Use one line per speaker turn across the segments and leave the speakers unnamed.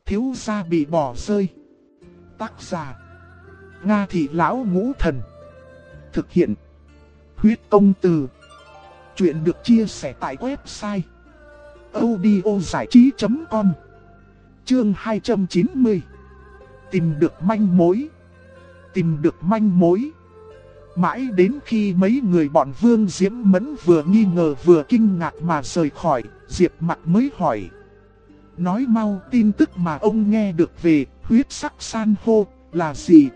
thiếu gia bị bỏ rơi. Tác giả Nga Thị Lão Ngũ Thần. Thực hiện Huyết Công Từ. Chuyện được chia sẻ tại website audiozảichí.com. Chương 290. Tìm được manh mối. Tìm được manh mối. Mãi đến khi mấy người bọn Vương Diễm Mẫn vừa nghi ngờ vừa kinh ngạc mà rời khỏi, Diệp Mặc mới hỏi. Nói mau, tin tức mà ông nghe được về huyết sắc san hô là gì?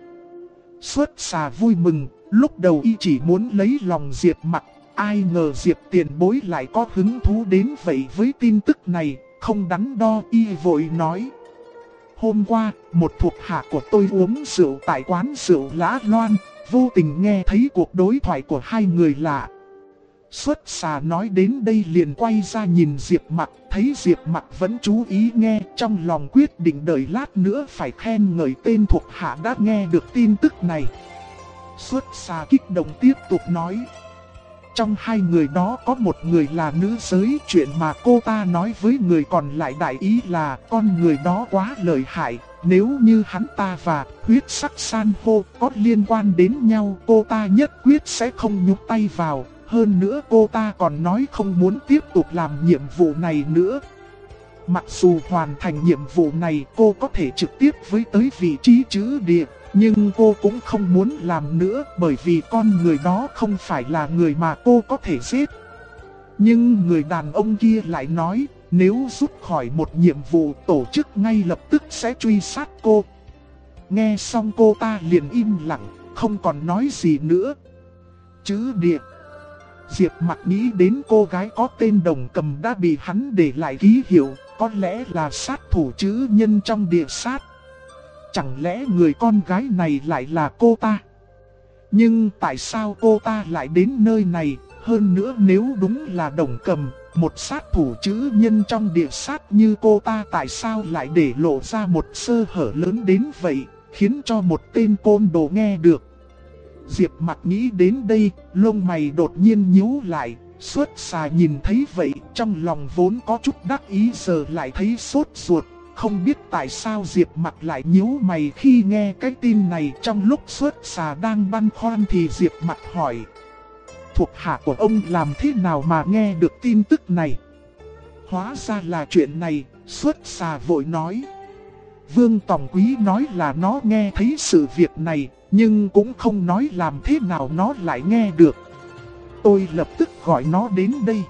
Xuất xà vui mừng, lúc đầu y chỉ muốn lấy lòng Diệp Mặc, ai ngờ Diệp tiền bối lại có hứng thú đến vậy với tin tức này, không đắn đo y vội nói. Hôm qua, một thuộc hạ của tôi uống rượu tại quán rượu Lã Loan, vô tình nghe thấy cuộc đối thoại của hai người lạ. Xuất xà nói đến đây liền quay ra nhìn Diệp Mặc, thấy Diệp Mặc vẫn chú ý nghe, trong lòng quyết định đợi lát nữa phải khen ngợi tên thuộc hạ đã nghe được tin tức này. Xuất xà kích động tiếp tục nói. Trong hai người đó có một người là nữ giới, chuyện mà cô ta nói với người còn lại đại ý là con người đó quá lợi hại. Nếu như hắn ta và huyết sắc san hô có liên quan đến nhau, cô ta nhất quyết sẽ không nhúc tay vào. Hơn nữa cô ta còn nói không muốn tiếp tục làm nhiệm vụ này nữa. Mặc dù hoàn thành nhiệm vụ này cô có thể trực tiếp với tới vị trí trữ địa, nhưng cô cũng không muốn làm nữa bởi vì con người đó không phải là người mà cô có thể giết. Nhưng người đàn ông kia lại nói, nếu rút khỏi một nhiệm vụ tổ chức ngay lập tức sẽ truy sát cô. Nghe xong cô ta liền im lặng, không còn nói gì nữa. Trữ địa. Diệp Mặc nghĩ đến cô gái có tên Đồng Cầm đã bị hắn để lại ký hiệu, có lẽ là sát thủ trữ nhân trong địa sát. Chẳng lẽ người con gái này lại là cô ta? Nhưng tại sao cô ta lại đến nơi này? Hơn nữa nếu đúng là Đồng Cầm, một sát thủ trữ nhân trong địa sát như cô ta, tại sao lại để lộ ra một sơ hở lớn đến vậy, khiến cho một tên côn đồ nghe được? Diệp Mặc nghĩ đến đây, lông mày đột nhiên nhíu lại. Xuất xà nhìn thấy vậy, trong lòng vốn có chút đắc ý giờ lại thấy sốt ruột. Không biết tại sao Diệp Mặc lại nhíu mày khi nghe cái tin này. Trong lúc xuất xà đang băn khoăn thì Diệp Mặc hỏi. Thuộc hạ của ông làm thế nào mà nghe được tin tức này? Hóa ra là chuyện này, xuất xà vội nói. Vương Tòng Quý nói là nó nghe thấy sự việc này, nhưng cũng không nói làm thế nào nó lại nghe được. Tôi lập tức gọi nó đến đây.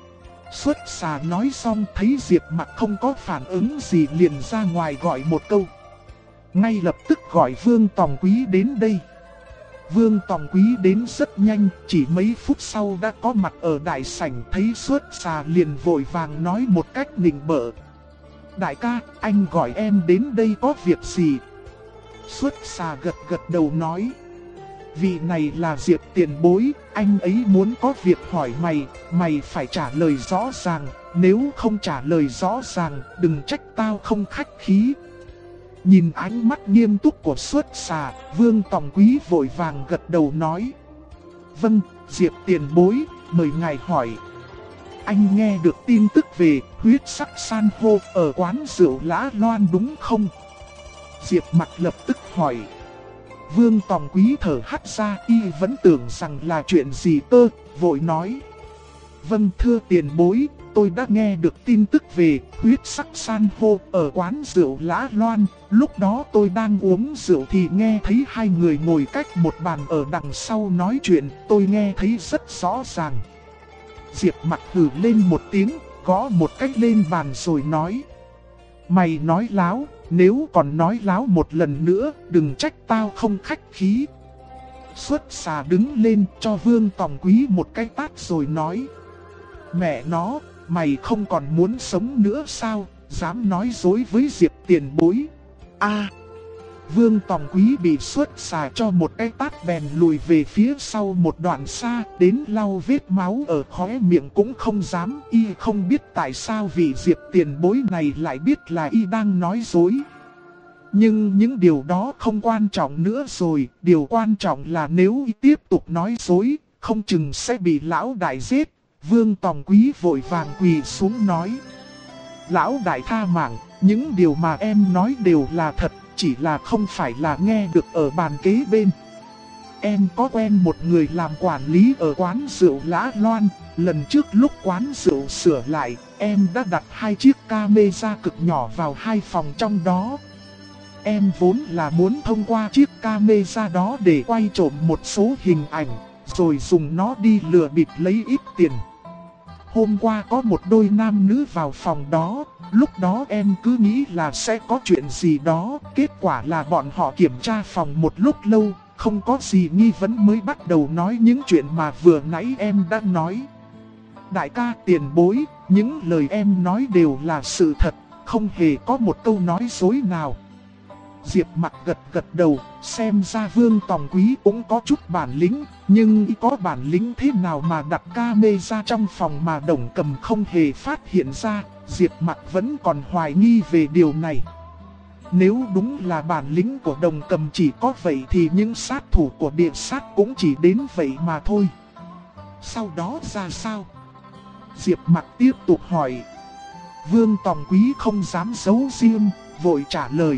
Xuất xà nói xong thấy Diệp Mặc không có phản ứng gì liền ra ngoài gọi một câu. Ngay lập tức gọi Vương Tòng Quý đến đây. Vương Tòng Quý đến rất nhanh, chỉ mấy phút sau đã có mặt ở đại sảnh. Thấy xuất xà liền vội vàng nói một cách nịnh bợ. Đại ca, anh gọi em đến đây có việc gì? Xuất xà gật gật đầu nói. Vị này là Diệp tiền bối, anh ấy muốn có việc hỏi mày, mày phải trả lời rõ ràng, nếu không trả lời rõ ràng, đừng trách tao không khách khí. Nhìn ánh mắt nghiêm túc của xuất xà, Vương Tòng Quý vội vàng gật đầu nói. Vâng, Diệp tiền bối, mời ngài hỏi. Anh nghe được tin tức về huyết sắc san hô ở quán rượu Lã Loan đúng không? Diệp Mặc lập tức hỏi. Vương Tòng Quý thở hắt ra, y vẫn tưởng rằng là chuyện gì cơ, vội nói. Vâng thưa tiền bối, tôi đã nghe được tin tức về huyết sắc san hô ở quán rượu Lã Loan. Lúc đó tôi đang uống rượu thì nghe thấy hai người ngồi cách một bàn ở đằng sau nói chuyện, tôi nghe thấy rất rõ ràng. Diệp Mặc hừ lên một tiếng, gõ một cách lên bàn rồi nói. Mày nói láo, nếu còn nói láo một lần nữa, đừng trách tao không khách khí. Xuất xà đứng lên cho Vương Tòng Quý một cái tát rồi nói. Mẹ nó, mày không còn muốn sống nữa sao, dám nói dối với Diệp tiền bối. Vương Tòng Quý bị xuất xà cho một cái tát bèn lùi về phía sau một đoạn xa, đến lau vết máu ở khóe miệng cũng không dám. Y không biết tại sao vị Diệp tiền bối này lại biết là y đang nói dối. Nhưng những điều đó không quan trọng nữa rồi, điều quan trọng là nếu y tiếp tục nói dối, không chừng sẽ bị lão đại giết. Vương Tòng Quý vội vàng quỳ xuống nói. Lão đại tha mạng, Những điều mà em nói đều là thật, chỉ là không phải là nghe được ở bàn kế bên. Em có quen một người làm quản lý ở quán rượu Lã Loan. Lần trước lúc quán rượu sửa lại, em đã đặt 2 chiếc camera cực nhỏ vào 2 phòng trong đó. Em vốn là muốn thông qua chiếc camera đó để quay trộm một số hình ảnh, rồi dùng nó đi lừa bịp lấy ít tiền. Hôm qua có một đôi nam nữ vào phòng đó, lúc đó em cứ nghĩ là sẽ có chuyện gì đó, kết quả là bọn họ kiểm tra phòng một lúc lâu, không có gì nghi vấn mới bắt đầu nói những chuyện mà vừa nãy em đã nói. Đại ca tiền bối, những lời em nói đều là sự thật, không hề có một câu nói dối nào. Diệp Mặc gật gật đầu, xem ra Vương Tòng Quý cũng có chút bản lĩnh, nhưng có bản lĩnh thế nào mà đặt camera trong phòng mà Đồng Cầm không hề phát hiện ra, Diệp Mặc vẫn còn hoài nghi về điều này. Nếu đúng là bản lĩnh của Đồng Cầm chỉ có vậy thì những sát thủ của địa sát cũng chỉ đến vậy mà thôi. Sau đó ra sao? Diệp Mặc tiếp tục hỏi. Vương Tòng Quý không dám giấu riêng, vội trả lời.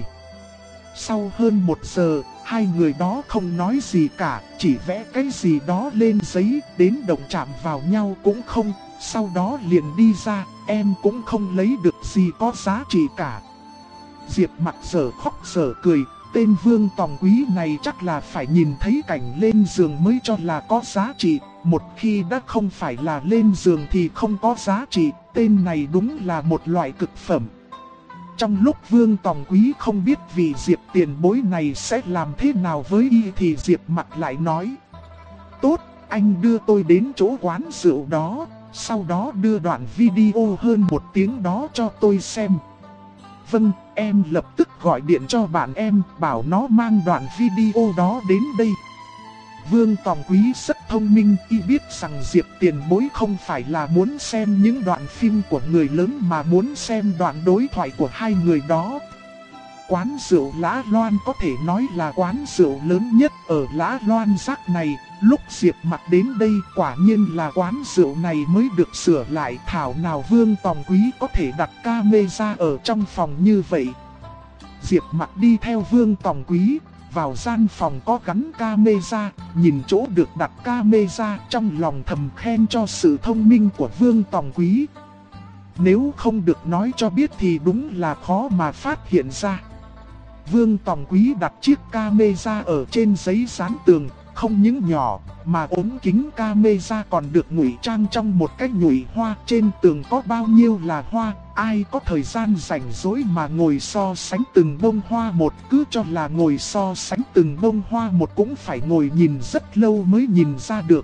Sau hơn 1 giờ, hai người đó không nói gì cả, chỉ vẽ cái gì đó lên giấy, đến động chạm vào nhau cũng không, sau đó liền đi ra, em cũng không lấy được gì có giá trị cả. Diệp Mặc giờ khóc giờ cười, tên Vương Tòng Quý này chắc là phải nhìn thấy cảnh lên giường mới cho là có giá trị, một khi đã không phải là lên giường thì không có giá trị, tên này đúng là một loại cực phẩm. Trong lúc Vương Tòng Quý không biết vì Diệp tiền bối này sẽ làm thế nào với y thì Diệp Mặc lại nói. Tốt, anh đưa tôi đến chỗ quán rượu đó, sau đó đưa đoạn video hơn 1 tiếng đó cho tôi xem. Vâng, em lập tức gọi điện cho bạn em, bảo nó mang đoạn video đó đến đây. Vương Tòng Quý rất thông minh, y biết rằng Diệp tiền bối không phải là muốn xem những đoạn phim của người lớn mà muốn xem đoạn đối thoại của hai người đó. Quán rượu Lã Loan có thể nói là quán rượu lớn nhất ở Lã Loan Giác này. Lúc Diệp Mặc đến đây quả nhiên là quán rượu này mới được sửa lại, thảo nào Vương Tòng Quý có thể đặt camera ở trong phòng như vậy. Diệp Mặc đi theo Vương Tòng Quý vào gian phòng có gắn camera, nhìn chỗ được đặt camera, trong lòng thầm khen cho sự thông minh của Vương Tòng Quý. Nếu không được nói cho biết thì đúng là khó mà phát hiện ra. Vương Tòng Quý đặt chiếc camera ở trên giấy dán tường, không những nhỏ mà ốm kính camera còn được ngụy trang trong một cái nhụy hoa. Trên tường có bao nhiêu là hoa, ai có thời gian rảnh rỗi mà ngồi so sánh từng bông hoa một, cứ cho là ngồi so sánh từng bông hoa một cũng phải ngồi nhìn rất lâu mới nhìn ra được.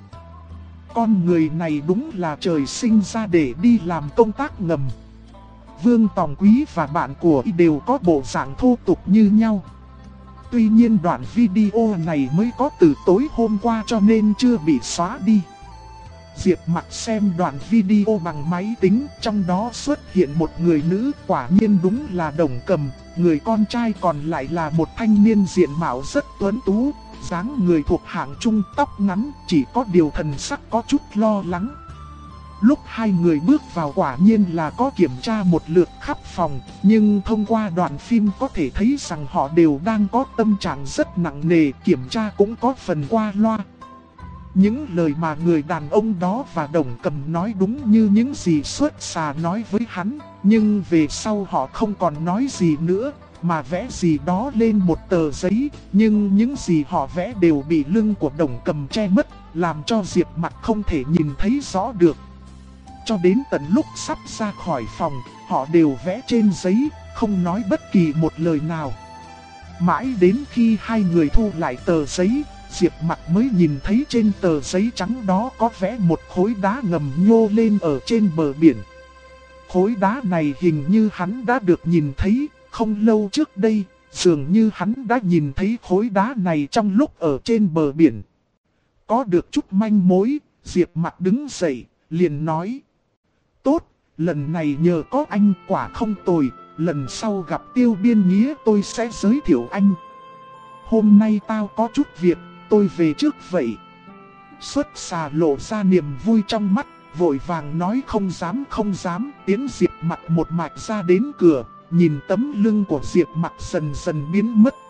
Con người này đúng là trời sinh ra để đi làm công tác ngầm. Vương Tòng Quý và bạn của y đều có bộ dạng thô tục như nhau. Tuy nhiên đoạn video này mới có từ tối hôm qua cho nên chưa bị xóa đi. Diệp Mặc xem đoạn video bằng máy tính, trong đó xuất hiện một người nữ, quả nhiên đúng là Đồng Cầm. Người con trai còn lại là một thanh niên diện mạo rất tuấn tú, dáng người thuộc hạng trung, tóc ngắn, chỉ có điều thần sắc có chút lo lắng. Lúc hai người bước vào quả nhiên là có kiểm tra một lượt khắp phòng, nhưng thông qua đoạn phim có thể thấy rằng họ đều đang có tâm trạng rất nặng nề, kiểm tra cũng có phần qua loa. Những lời mà người đàn ông đó và Đồng Cầm nói đúng như những gì Xuất Xà nói với hắn, nhưng về sau họ không còn nói gì nữa, mà vẽ gì đó lên một tờ giấy, nhưng những gì họ vẽ đều bị lưng của Đồng Cầm che mất, làm cho Diệp Mặc không thể nhìn thấy rõ được. Cho đến tận lúc sắp ra khỏi phòng, họ đều vẽ trên giấy, không nói bất kỳ một lời nào. Mãi đến khi hai người thu lại tờ giấy, Diệp Mặc mới nhìn thấy trên tờ giấy trắng đó có vẽ một khối đá ngầm nhô lên ở trên bờ biển. Khối đá này hình như hắn đã được nhìn thấy, không lâu trước đây, dường như hắn đã nhìn thấy khối đá này trong lúc ở trên bờ biển. Có được chút manh mối, Diệp Mặc đứng dậy, liền nói. Tốt, lần này nhờ có anh quả không tồi, lần sau gặp Tiêu Biên Nghĩa tôi sẽ giới thiệu anh. Hôm nay tao có chút việc, tôi về trước vậy. Xuất Xà lộ ra niềm vui trong mắt, vội vàng nói không dám, tiến Diệp Mặc một mạch ra đến cửa, nhìn tấm lưng của Diệp Mặc dần dần biến mất.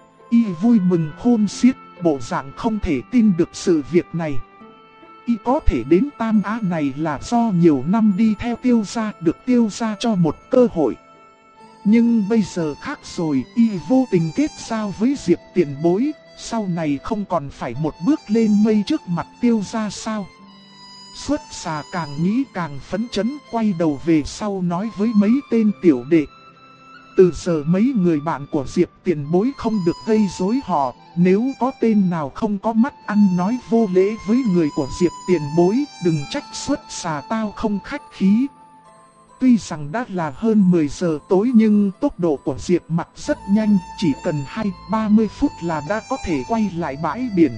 Y vui mừng khôn xiết, bộ dạng không thể tin được sự việc này. Y có thể đến Tam Á này là do nhiều năm đi theo Tiêu gia, được Tiêu gia cho một cơ hội. Nhưng bây giờ khác rồi, Y vô tình kết giao với Diệp tiền bối, sau này không còn phải một bước lên mây trước mặt Tiêu gia sao? Xuất xà càng nghĩ càng phấn chấn, quay đầu về sau nói với mấy tên tiểu đệ. Từ giờ mấy người bạn của Diệp tiền bối không được gây rối họ, nếu có tên nào không có mắt ăn nói vô lễ với người của Diệp tiền bối, đừng trách xuất xà tao không khách khí. Tuy rằng đã là hơn 10 giờ tối nhưng tốc độ của Diệp Mặc rất nhanh, chỉ cần 20-30 phút là đã có thể quay lại bãi biển.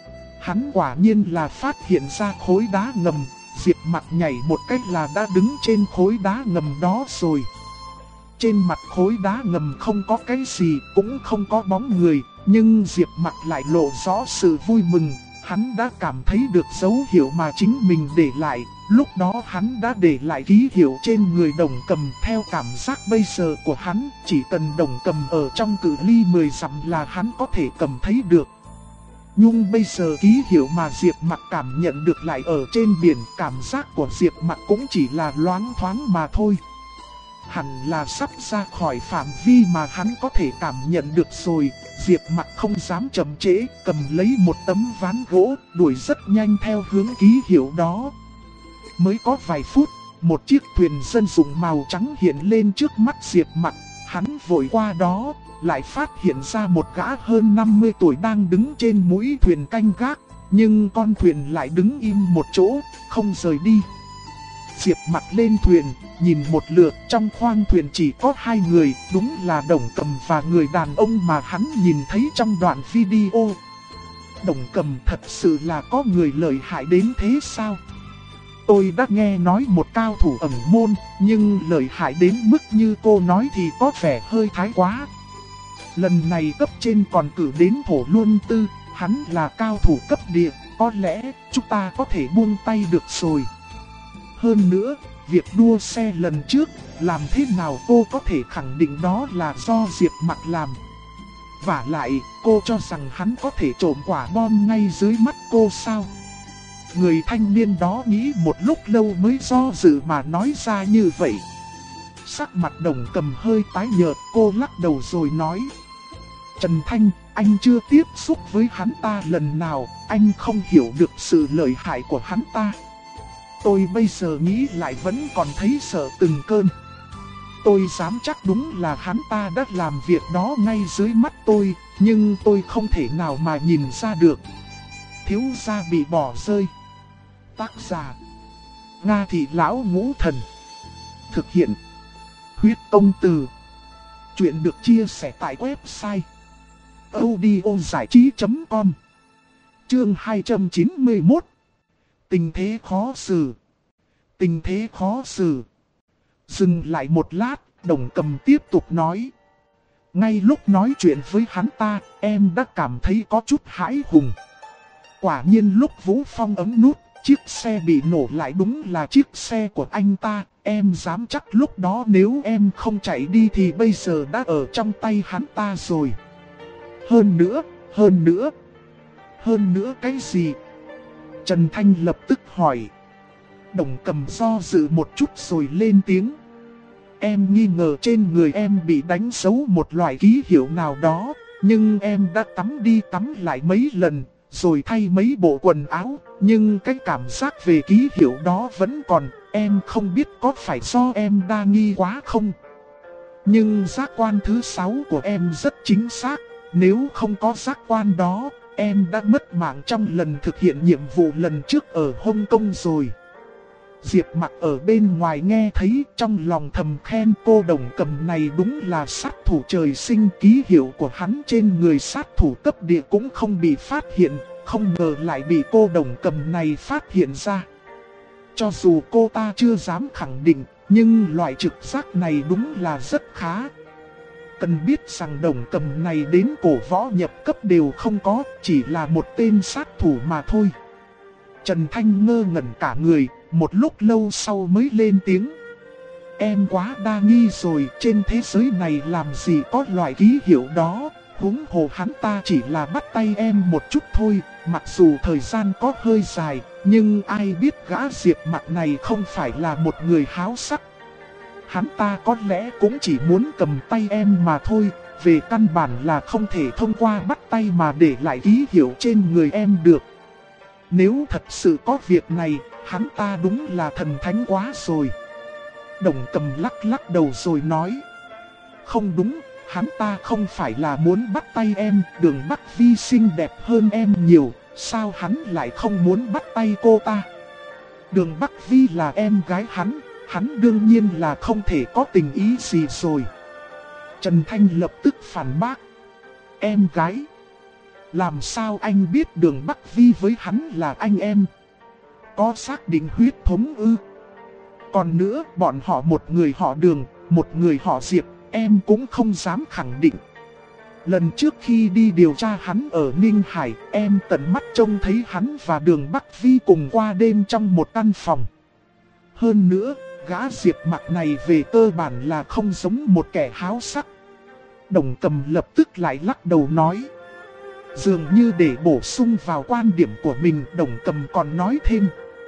Hắn quả nhiên là phát hiện ra khối đá ngầm, Diệp Mặc nhảy một cách là đã đứng trên khối đá ngầm đó rồi. Trên mặt khối đá ngầm không có cái gì, cũng không có bóng người, nhưng Diệp Mặc lại lộ rõ sự vui mừng. Hắn đã cảm thấy được dấu hiệu mà chính mình để lại. Lúc đó hắn đã để lại ký hiệu trên người Đồng Cầm. Theo cảm giác bây giờ của hắn, chỉ cần Đồng Cầm ở trong cự ly 10 dặm là hắn có thể cầm thấy được. Nhưng bây giờ ký hiệu mà Diệp Mặc cảm nhận được lại ở trên biển, cảm giác của Diệp Mặc cũng chỉ là loáng thoáng mà thôi. Hẳn là sắp ra khỏi phạm vi mà hắn có thể cảm nhận được rồi. Diệp Mặc không dám chậm trễ, cầm lấy một tấm ván gỗ, đuổi rất nhanh theo hướng ký hiệu đó. Mới có vài phút, một chiếc thuyền dân dụng màu trắng hiện lên trước mắt Diệp Mặc. Hắn vội qua đó, lại phát hiện ra một gã hơn 50 tuổi đang đứng trên mũi thuyền canh gác. Nhưng con thuyền lại đứng im một chỗ, không rời đi. Diệp Mặc lên thuyền, nhìn một lượt, trong khoang thuyền chỉ có 2 người, đúng là Đồng Cầm và người đàn ông mà hắn nhìn thấy trong đoạn video. Đồng Cầm thật sự là có người lợi hại đến thế sao? Tôi đã nghe nói một cao thủ ẩn môn, nhưng lợi hại đến mức như cô nói thì có vẻ hơi thái quá. Lần này cấp trên còn cử đến Thổ Luân Tư, hắn là cao thủ cấp địa, có lẽ chúng ta có thể buông tay được rồi. Hơn nữa, việc đua xe lần trước, làm thế nào cô có thể khẳng định đó là do Diệp Mặc làm? Vả lại, cô cho rằng hắn có thể trộm quả bom ngay dưới mắt cô sao? Người thanh niên đó nghĩ một lúc lâu mới do dự mà nói ra như vậy. Sắc mặt Đồng Cầm hơi tái nhợt, cô lắc đầu rồi nói. Trần Thanh, anh chưa tiếp xúc với hắn ta lần nào, anh không hiểu được sự lợi hại của hắn ta. Tôi bây giờ nghĩ lại vẫn còn thấy sợ từng cơn. Tôi dám chắc đúng là hắn ta đã làm việc đó ngay dưới mắt tôi, nhưng tôi không thể nào mà nhìn ra được. Thiếu gia bị bỏ rơi. Tác giả: Nga Thị Lão Ngũ Thần. Thực hiện: Huyết Công Từ. Chuyện được chia sẻ tại website audiozảichí.com. Chương 291. Tình thế khó xử. Tình thế khó xử. Dừng lại một lát, Đồng Cầm tiếp tục nói. Ngay lúc nói chuyện với hắn ta, em đã cảm thấy có chút hãi hùng. Quả nhiên lúc Vũ Phong ấn nút, chiếc xe bị nổ lại đúng là chiếc xe của anh ta. Em dám chắc lúc đó nếu em không chạy đi thì bây giờ đã ở trong tay hắn ta rồi. Hơn nữa cái gì? Trần Thanh lập tức hỏi. Đồng Cầm do dự một chút rồi lên tiếng. Em nghi ngờ trên người em bị đánh dấu một loại ký hiệu nào đó, nhưng em đã tắm đi tắm lại mấy lần, rồi thay mấy bộ quần áo, nhưng cái cảm giác về ký hiệu đó vẫn còn, em không biết có phải do em đa nghi quá không. Nhưng giác quan thứ 6 của em rất chính xác, nếu không có giác quan đó, em đã mất mạng trong lần thực hiện nhiệm vụ lần trước ở Hong Kong rồi. Diệp Mặc ở bên ngoài nghe thấy, trong lòng thầm khen cô Đồng Cầm này đúng là sát thủ trời sinh. Ký hiệu của hắn trên người sát thủ cấp địa cũng không bị phát hiện, không ngờ lại bị cô Đồng Cầm này phát hiện ra. Cho dù cô ta chưa dám khẳng định, nhưng loại trực giác này đúng là rất khá. Cần biết rằng Đồng Cầm này đến cổ võ nhập cấp đều không có, chỉ là một tên sát thủ mà thôi. Trần Thanh ngơ ngẩn cả người, một lúc lâu sau mới lên tiếng. Em quá đa nghi rồi, trên thế giới này làm gì có loại ký hiệu đó. Huống hồ hắn ta chỉ là bắt tay em một chút thôi, mặc dù thời gian có hơi dài, nhưng ai biết gã Diệp Mặc này không phải là một người háo sắc. Hắn ta có lẽ cũng chỉ muốn cầm tay em mà thôi, về căn bản là không thể thông qua bắt tay mà để lại ký hiệu trên người em được. Nếu thật sự có việc này, hắn ta đúng là thần thánh quá rồi. Đồng Cầm lắc đầu rồi nói. Không đúng, hắn ta không phải là muốn bắt tay em, Đường Bắc Vi xinh đẹp hơn em nhiều, sao hắn lại không muốn bắt tay cô ta? Đường Bắc Vi là em gái hắn đương nhiên là không thể có tình ý gì rồi. Trần Thanh lập tức phản bác. Em gái? Làm sao anh biết Đường Bắc Vi với hắn là anh em? Có xác định huyết thống ư? Còn nữa, bọn họ một người họ Đường, một người họ Diệp, em cũng không dám khẳng định. Lần trước khi đi điều tra hắn ở Ninh Hải, em tận mắt trông thấy hắn và Đường Bắc Vi cùng qua đêm trong một căn phòng. Hơn nữa, gã Diệp Mặc này về cơ bản là không giống một kẻ háo sắc. Đồng Cầm lập tức lại lắc đầu nói. Dường như để bổ sung vào quan điểm của mình, Đồng Cầm còn nói thêm.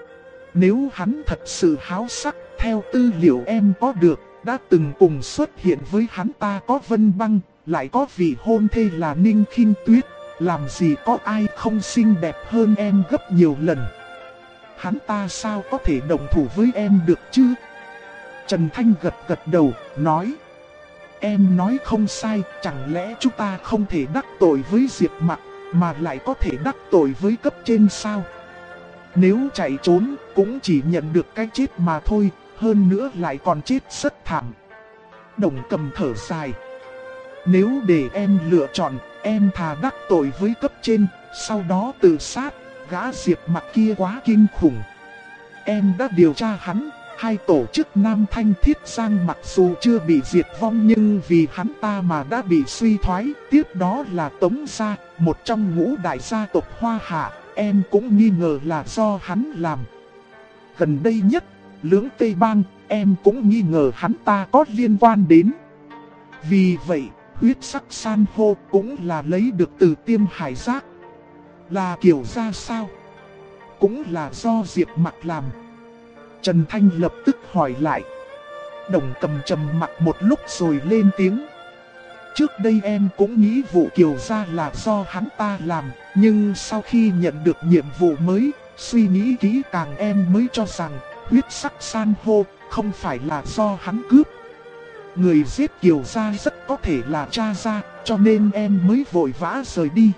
Nếu hắn thật sự háo sắc, theo tư liệu em có được, đã từng cùng xuất hiện với hắn ta có Vân Băng, lại có vị hôn thê là Ninh Khinh Tuyết, làm gì có ai không xinh đẹp hơn em gấp nhiều lần. Hắn ta sao có thể đồng thủ với em được chứ? Trần Thanh gật đầu, nói. Em nói không sai, chẳng lẽ chúng ta không thể đắc tội với Diệp Mặc, mà lại có thể đắc tội với cấp trên sao? Nếu chạy trốn, cũng chỉ nhận được cái chết mà thôi, hơn nữa lại còn chết rất thảm. Đồng Cầm thở dài. Nếu để em lựa chọn, em thà đắc tội với cấp trên, sau đó tự sát. Gã Diệp Mặc kia quá kinh khủng. Em đã điều tra hắn, hai tổ chức Nam Thanh Thiết Giang mặc dù chưa bị diệt vong nhưng vì hắn ta mà đã bị suy thoái. Tiếp đó là Tống Gia, một trong ngũ đại gia tộc Hoa Hạ, em cũng nghi ngờ là do hắn làm. Gần đây nhất, Lưỡng Tây Bang, em cũng nghi ngờ hắn ta có liên quan đến. Vì vậy, huyết sắc san hô cũng là lấy được từ Tiêm Hải Giác. Là kiểu ra sao? Cũng là do Diệp Mặc làm. Trần Thanh lập tức hỏi lại. Đồng Cầm trầm mặc một lúc rồi lên tiếng. Trước đây em cũng nghĩ vụ Kiều Gia là do hắn ta làm, nhưng sau khi nhận được nhiệm vụ mới, suy nghĩ kỹ càng em mới cho rằng huyết sắc san hô không phải là do hắn cướp. Người giết Kiều Gia rất có thể là cha Gia, cho nên em mới vội vã rời đi.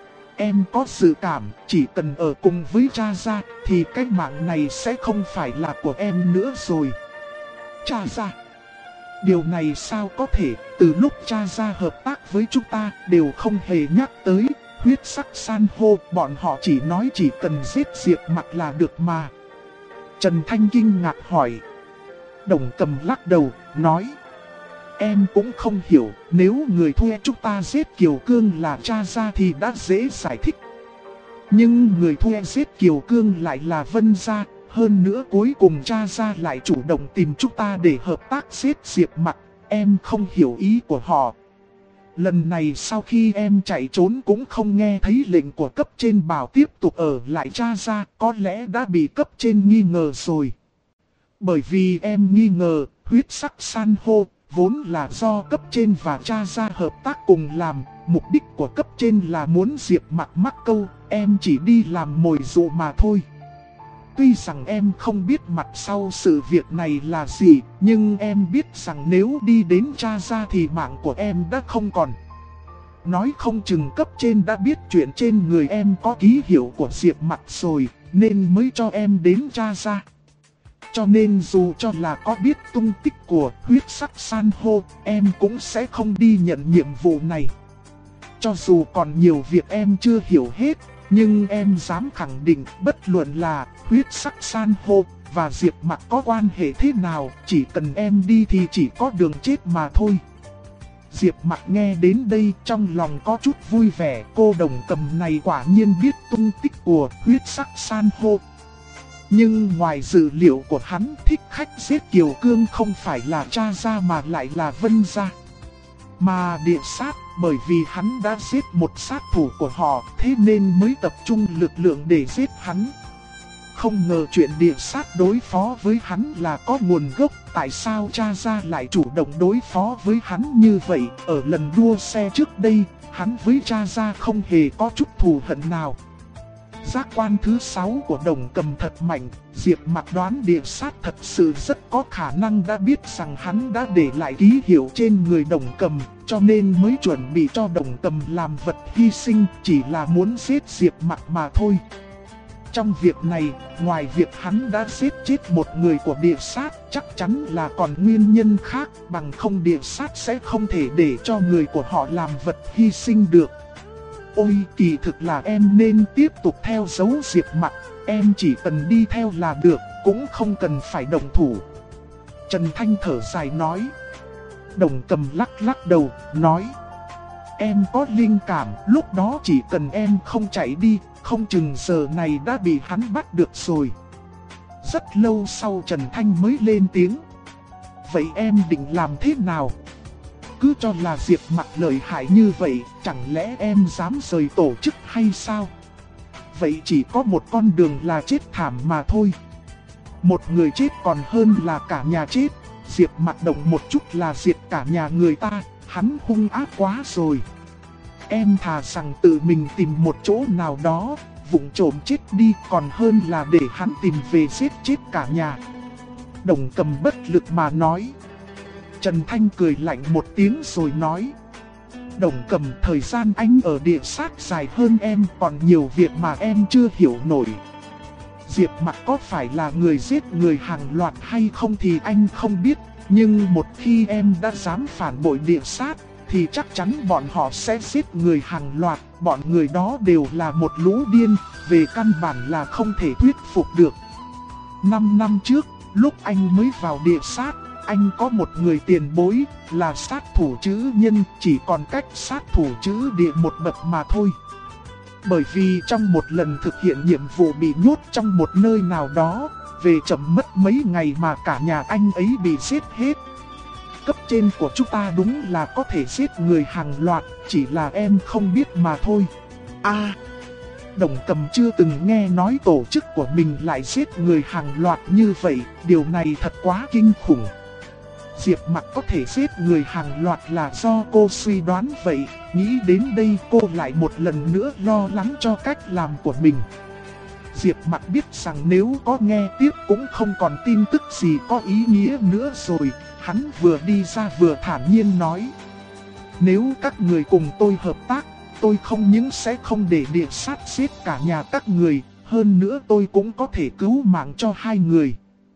Em có dự cảm, chỉ cần ở cùng với cha Gia thì cái mạng này sẽ không phải là của em nữa rồi. Cha Gia? Điều này sao có thể, từ lúc cha Gia hợp tác với chúng ta đều không hề nhắc tới huyết sắc san hô, bọn họ chỉ nói chỉ cần giết Diệp Mặc là được mà. Trần Thanh kinh ngạc hỏi. Đồng Cầm lắc đầu, nói. Em cũng không hiểu, nếu người thuê chúng ta giết Kiều Cương là cha Gia thì đã dễ giải thích. Nhưng người thuê giết Kiều Cương lại là Vân Gia, hơn nữa cuối cùng cha Gia lại chủ động tìm chúng ta để hợp tác giết Diệp Mặc, em không hiểu ý của họ. Lần này sau khi em chạy trốn cũng không nghe thấy lệnh của cấp trên bảo tiếp tục ở lại cha Gia, có lẽ đã bị cấp trên nghi ngờ rồi. Bởi vì em nghi ngờ, huyết sắc san hô vốn là do cấp trên và cha Gia hợp tác cùng làm, mục đích của cấp trên là muốn Diệp Mặc mắc câu, em chỉ đi làm mồi dụ mà thôi. Tuy rằng em không biết mặt sau sự việc này là gì, nhưng em biết rằng nếu đi đến cha Gia thì mạng của em đã không còn. Nói không chừng cấp trên đã biết chuyện trên người em có ký hiệu của Diệp Mặc rồi, nên mới cho em đến cha Gia. Cho nên dù cho là có biết tung tích của huyết sắc san hô, em cũng sẽ không đi nhận nhiệm vụ này. Cho dù còn nhiều việc em chưa hiểu hết, nhưng em dám khẳng định bất luận là huyết sắc san hô và Diệp Mặc có quan hệ thế nào, chỉ cần em đi thì chỉ có đường chết mà thôi. Diệp Mặc nghe đến đây trong lòng có chút vui vẻ, cô Đồng Cầm này quả nhiên biết tung tích của huyết sắc san hô. Nhưng ngoài dự liệu của hắn, thích khách giết Kiều Cương không phải là Cha Gia mà lại là Vân Gia. Mà địa sát, bởi vì hắn đã giết một sát thủ của họ, thế nên mới tập trung lực lượng để giết hắn. Không ngờ chuyện địa sát đối phó với hắn là có nguồn gốc, tại sao Cha Gia lại chủ động đối phó với hắn như vậy. Ở lần đua xe trước đây, hắn với Cha Gia không hề có chút thù hận nào. Giác quan thứ 6 của Đồng Cầm thật mạnh, Diệp Mặc đoán địa sát thật sự rất có khả năng đã biết rằng hắn đã để lại ký hiệu trên người Đồng Cầm, cho nên mới chuẩn bị cho Đồng Cầm làm vật hy sinh, chỉ là muốn giết Diệp Mặc mà thôi. Trong việc này, ngoài việc hắn đã giết chết một người của địa sát, chắc chắn là còn nguyên nhân khác, bằng không địa sát sẽ không thể để cho người của họ làm vật hy sinh được. Ôi, kỳ thực là em nên tiếp tục theo dấu Diệp Mặc, em chỉ cần đi theo là được, cũng không cần phải động thủ. Trần Thanh thở dài nói. Đồng Cầm lắc lắc đầu, nói. Em có linh cảm, lúc đó chỉ cần em không chạy đi, không chừng giờ này đã bị hắn bắt được rồi. Rất lâu sau Trần Thanh mới lên tiếng. Vậy em định làm thế nào? Cứ cho là Diệp Mặc lợi hại như vậy, chẳng lẽ em dám rời tổ chức hay sao? Vậy chỉ có một con đường là chết thảm mà thôi. Một người chết còn hơn là cả nhà chết. Diệp Mặc động một chút là diệt cả nhà người ta, hắn hung ác quá rồi. Em thà rằng tự mình tìm một chỗ nào đó, vụng trộm chết đi, còn hơn là để hắn tìm về giết chết cả nhà. Đồng Cầm bất lực mà nói. Trần Thanh cười lạnh một tiếng rồi nói. Đồng Cầm, thời gian anh ở địa sát dài hơn em, còn nhiều việc mà em chưa hiểu nổi. Diệp Mặc có phải là người giết người hàng loạt hay không thì anh không biết, nhưng một khi em đã dám phản bội địa sát, thì chắc chắn bọn họ sẽ giết người hàng loạt, bọn người đó đều là một lũ điên, về căn bản là không thể thuyết phục được. 5 năm trước, lúc anh mới vào địa sát, anh có một người tiền bối, là sát thủ chữ nhân, chỉ còn cách sát thủ chữ địa một bậc mà thôi. Bởi vì trong một lần thực hiện nhiệm vụ bị nhốt trong một nơi nào đó, về chậm mất mấy ngày mà cả nhà anh ấy bị giết hết. Cấp trên của chúng ta đúng là có thể giết người hàng loạt, chỉ là em không biết mà thôi. Đồng Cầm chưa từng nghe nói tổ chức của mình lại giết người hàng loạt như vậy, điều này thật quá kinh khủng. Diệp Mặc có thể giết người hàng loạt là do cô suy đoán vậy, nghĩ đến đây cô lại một lần nữa lo lắng cho cách làm của mình. Diệp Mặc biết rằng nếu có nghe tiếp cũng không còn tin tức gì có ý nghĩa nữa rồi, hắn vừa đi ra vừa thản nhiên nói. Nếu các người cùng tôi hợp tác, tôi không những sẽ không để địa sát giết cả nhà các người, hơn nữa tôi cũng có thể cứu mạng cho hai người.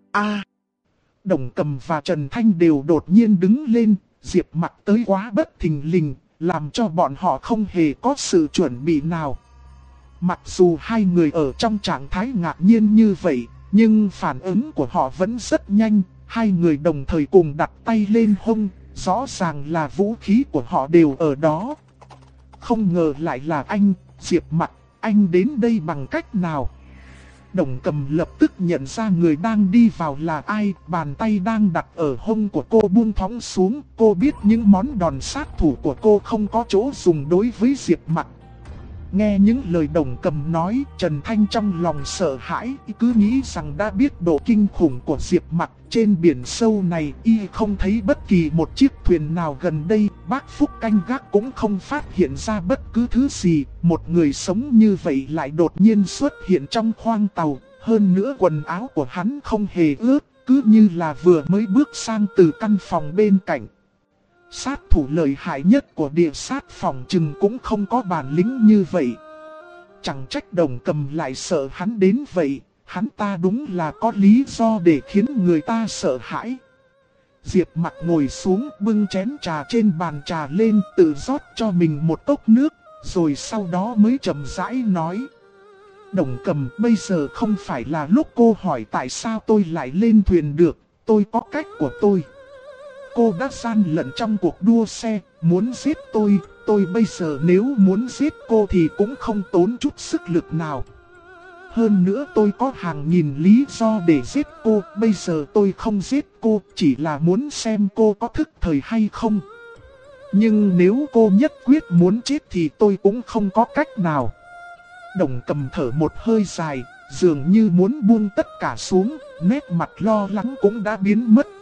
Đồng Cầm và Trần Thanh đều đột nhiên đứng lên, Diệp Mặc tới quá bất thình lình, làm cho bọn họ không hề có sự chuẩn bị nào. Mặc dù hai người ở trong trạng thái ngạc nhiên như vậy, nhưng phản ứng của họ vẫn rất nhanh, hai người đồng thời cùng đặt tay lên hông, rõ ràng là vũ khí của họ đều ở đó. Không ngờ lại là anh, Diệp Mặc, anh đến đây bằng cách nào? Đồng Cầm lập tức nhận ra người đang đi vào là ai, bàn tay đang đặt ở hông của cô buông thõng xuống, cô biết những món đòn sát thủ của cô không có chỗ dùng đối với Diệp Mặc. Nghe những lời Đồng Cầm nói, Trần Thanh trong lòng sợ hãi, cứ nghĩ rằng đã biết độ kinh khủng của Diệp Mặc. Trên biển sâu này, y không thấy bất kỳ một chiếc thuyền nào gần đây, bác Phúc canh gác cũng không phát hiện ra bất cứ thứ gì. Một người sống như vậy lại đột nhiên xuất hiện trong khoang tàu, hơn nữa quần áo của hắn không hề ướt, cứ như là vừa mới bước sang từ căn phòng bên cạnh. Sát thủ lợi hại nhất của địa sát phòng chừng cũng không có bản lĩnh như vậy. Chẳng trách Đồng Cầm lại sợ hắn đến vậy, hắn ta đúng là có lý do để khiến người ta sợ hãi. Diệp Mặc ngồi xuống bưng chén trà trên bàn trà lên, tự rót cho mình một cốc nước, rồi sau đó mới chậm rãi nói. Đồng Cầm, bây giờ không phải là lúc cô hỏi tại sao tôi lại lên thuyền được, tôi có cách của tôi. Cô đã gian lận trong cuộc đua xe, muốn giết tôi bây giờ nếu muốn giết cô thì cũng không tốn chút sức lực nào. Hơn nữa tôi có hàng nghìn lý do để giết cô, bây giờ tôi không giết cô, chỉ là muốn xem cô có thức thời hay không. Nhưng nếu cô nhất quyết muốn chết thì tôi cũng không có cách nào. Đồng Cầm thở một hơi dài, dường như muốn buông tất cả xuống, nét mặt lo lắng cũng đã biến mất.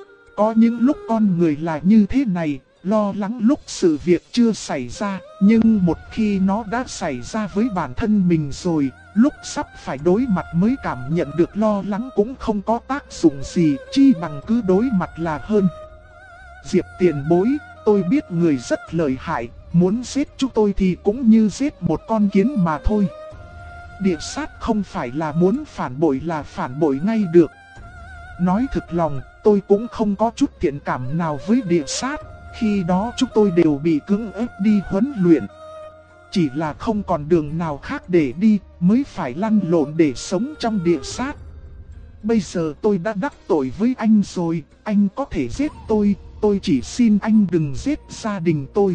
Có những lúc con người là như thế này, lo lắng lúc sự việc chưa xảy ra, nhưng một khi nó đã xảy ra với bản thân mình rồi, lúc sắp phải đối mặt mới cảm nhận được lo lắng cũng không có tác dụng gì, chi bằng cứ đối mặt là hơn. Diệp tiền bối, tôi biết người rất lợi hại, muốn giết chúng tôi thì cũng như giết một con kiến mà thôi. Địa sát không phải là muốn phản bội là phản bội ngay được. Nói thực lòng, tôi cũng không có chút thiện cảm nào với địa sát, khi đó chúng tôi đều bị cưỡng ép đi huấn luyện. Chỉ là không còn đường nào khác để đi, mới phải lăn lộn để sống trong địa sát. Bây giờ tôi đã đắc tội với anh rồi, anh có thể giết tôi chỉ xin anh đừng giết gia đình tôi.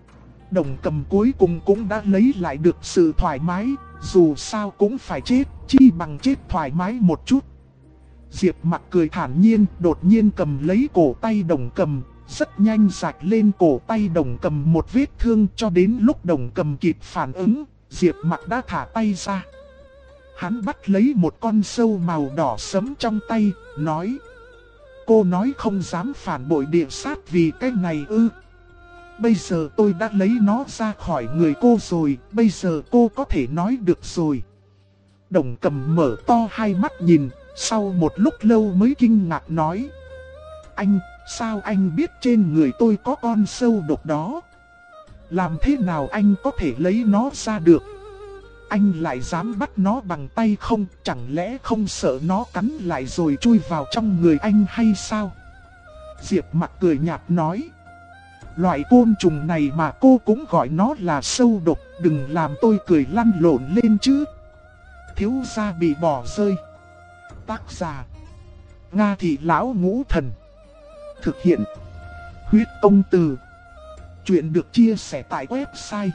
Đồng Cầm cuối cùng cũng đã lấy lại được sự thoải mái, dù sao cũng phải chết, chi bằng chết thoải mái một chút. Diệp Mặc cười thản nhiên, đột nhiên cầm lấy cổ tay Đồng Cầm, rất nhanh rạch lên cổ tay Đồng Cầm một vết thương, cho đến lúc Đồng Cầm kịp phản ứng, Diệp Mặc đã thả tay ra. Hắn bắt lấy một con sâu màu đỏ sẫm trong tay, nói: cô nói không dám phản bội địa sát vì cái này ư? Bây giờ tôi đã lấy nó ra khỏi người cô rồi, bây giờ cô có thể nói được rồi. Đồng Cầm mở to hai mắt nhìn, sau một lúc lâu mới kinh ngạc nói: anh, sao anh biết trên người tôi có con sâu độc đó? Làm thế nào anh có thể lấy nó ra được? Anh lại dám bắt nó bằng tay không, chẳng lẽ không sợ nó cắn lại rồi chui vào trong người anh hay sao? Diệp Mặc cười nhạt nói: loại côn trùng này mà cô cũng gọi nó là sâu độc, đừng làm tôi cười lăn lộn lên chứ. Thiếu gia bị bỏ rơi. Tác giả: Nga Thị Lão Ngũ Thần. Thực hiện: Huyết Công Từ. Chuyện được chia sẻ tại website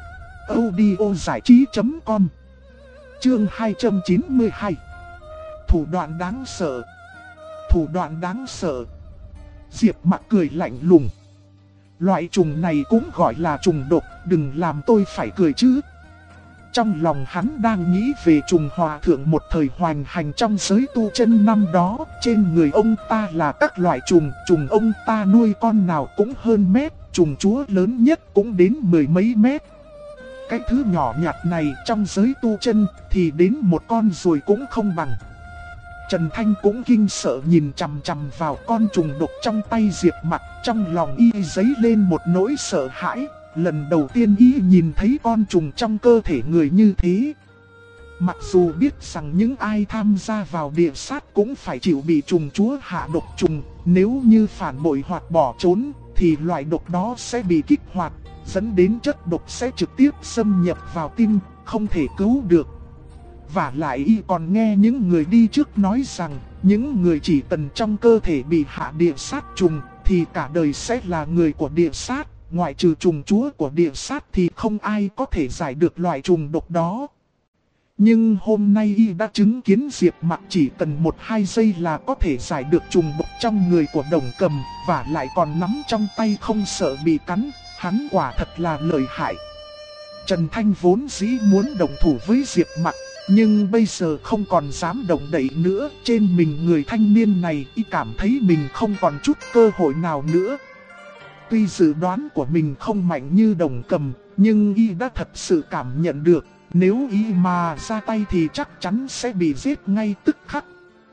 audiozảichí.com. Chương 292. Thủ đoạn đáng sợ. Thủ đoạn đáng sợ. Diệp Mặc cười lạnh lùng: loại trùng này cũng gọi là trùng độc, đừng làm tôi phải cười chứ. Trong lòng hắn đang nghĩ về trùng hòa thượng một thời hoành hành trong giới tu chân năm đó, trên người ông ta là các loại trùng, trùng ông ta nuôi con nào cũng hơn mét, trùng chúa lớn nhất cũng đến mười mấy mét. Cái thứ nhỏ nhặt này trong giới tu chân thì đến một con ruồi cũng không bằng. Trần Thanh cũng kinh sợ nhìn chằm chằm vào con trùng độc trong tay Diệp Mặc, trong lòng y dấy lên một nỗi sợ hãi. Lần đầu tiên y nhìn thấy con trùng trong cơ thể người như thế. Mặc dù biết rằng những ai tham gia vào địa sát cũng phải chịu bị trùng chúa hạ độc trùng, nếu như phản bội hoặc bỏ trốn thì loại độc đó sẽ bị kích hoạt, dẫn đến chất độc sẽ trực tiếp xâm nhập vào tim, không thể cứu được. Và lại y còn nghe những người đi trước nói rằng, những người chỉ cần trong cơ thể bị hạ địa sát trùng thì cả đời sẽ là người của địa sát, ngoại trừ trùng chúa của địa sát thì không ai có thể giải được loại trùng độc đó. Nhưng hôm nay y đã chứng kiến Diệp Mặc chỉ cần 1-2 giây là có thể giải được trùng độc trong người của Đồng Cầm, và lại còn nắm trong tay không sợ bị cắn, hắn quả thật là lợi hại. Trần Thanh vốn dĩ muốn đồng thủ với Diệp Mặc, nhưng bây giờ không còn dám động đậy nữa. Trên mình người thanh niên này y cảm thấy mình không còn chút cơ hội nào nữa. Tuy dự đoán của mình không mạnh như Đồng Cầm, nhưng y đã thật sự cảm nhận được, nếu y mà ra tay thì chắc chắn sẽ bị giết ngay tức khắc.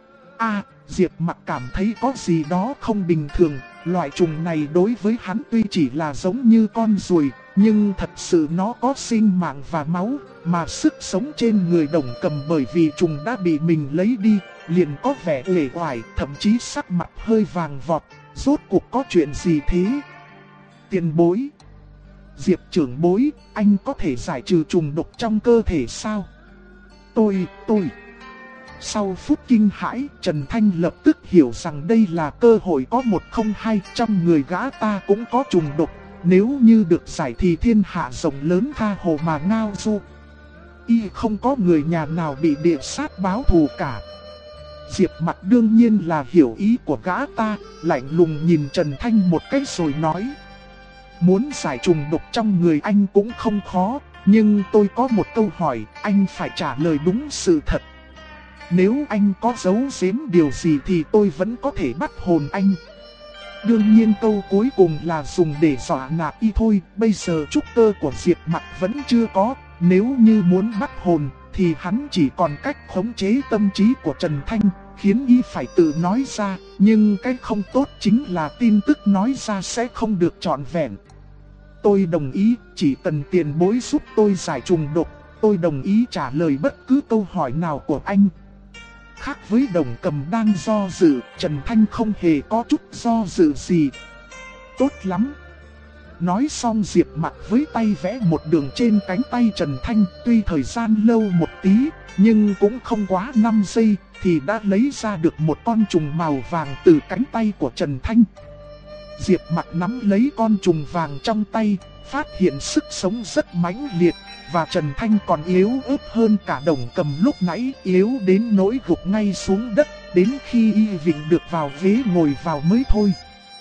Diệp Mặc cảm thấy có gì đó không bình thường. Loại trùng này đối với hắn tuy chỉ là giống như con ruồi, nhưng thật sự nó có sinh mạng và máu, mà sức sống trên người Đồng Cầm bởi vì trùng đã bị mình lấy đi, liền có vẻ uể oải, thậm chí sắc mặt hơi vàng vọt. Rốt cuộc có chuyện gì thế? Tiền bối, Diệp trưởng bối, anh có thể giải trừ trùng độc trong cơ thể sao? Tôi... Sau phút kinh hãi, Trần Thanh lập tức hiểu rằng đây là cơ hội có 102, trong người gã ta cũng có trùng độc. Nếu như được giải thì thiên hạ rộng lớn tha hồ mà ngao du. y không có người nhà nào bị địa sát báo thù cả. Diệp Mặc đương nhiên là hiểu ý của gã ta, lạnh lùng nhìn Trần Thanh một cái rồi nói. Muốn giải trùng độc trong người anh cũng không khó, nhưng tôi có một câu hỏi, anh phải trả lời đúng sự thật. Nếu anh có giấu giếm điều gì thì tôi vẫn có thể bắt hồn anh. Đương nhiên câu cuối cùng là dùng để dọa nạt y thôi, bây giờ trúc cơ của Diệp Mặc vẫn chưa có, nếu như muốn bắt hồn thì hắn chỉ còn cách khống chế tâm trí của Trần Thanh, khiến y phải tự nói ra, nhưng cái không tốt chính là tin tức nói ra sẽ không được trọn vẹn. Tôi đồng ý, chỉ cần tiền bối giúp tôi giải trùng độc, tôi đồng ý trả lời bất cứ câu hỏi nào của anh. Khác với Đồng Cầm đang do dự, Trần Thanh không hề có chút do dự gì. Tốt lắm. Nói xong Diệp Mặc với tay vẽ một đường trên cánh tay Trần Thanh, tuy thời gian lâu một tí, nhưng cũng không quá 5 giây, thì đã lấy ra được một con trùng màu vàng từ cánh tay của Trần Thanh. Diệp Mặc nắm lấy con trùng vàng trong tay, phát hiện sức sống rất mãnh liệt, và Trần Thanh còn yếu ớt hơn cả Đồng Cầm lúc nãy, yếu đến nỗi gục ngay xuống đất, đến khi y vịnh được vào ghế ngồi vào mới thôi.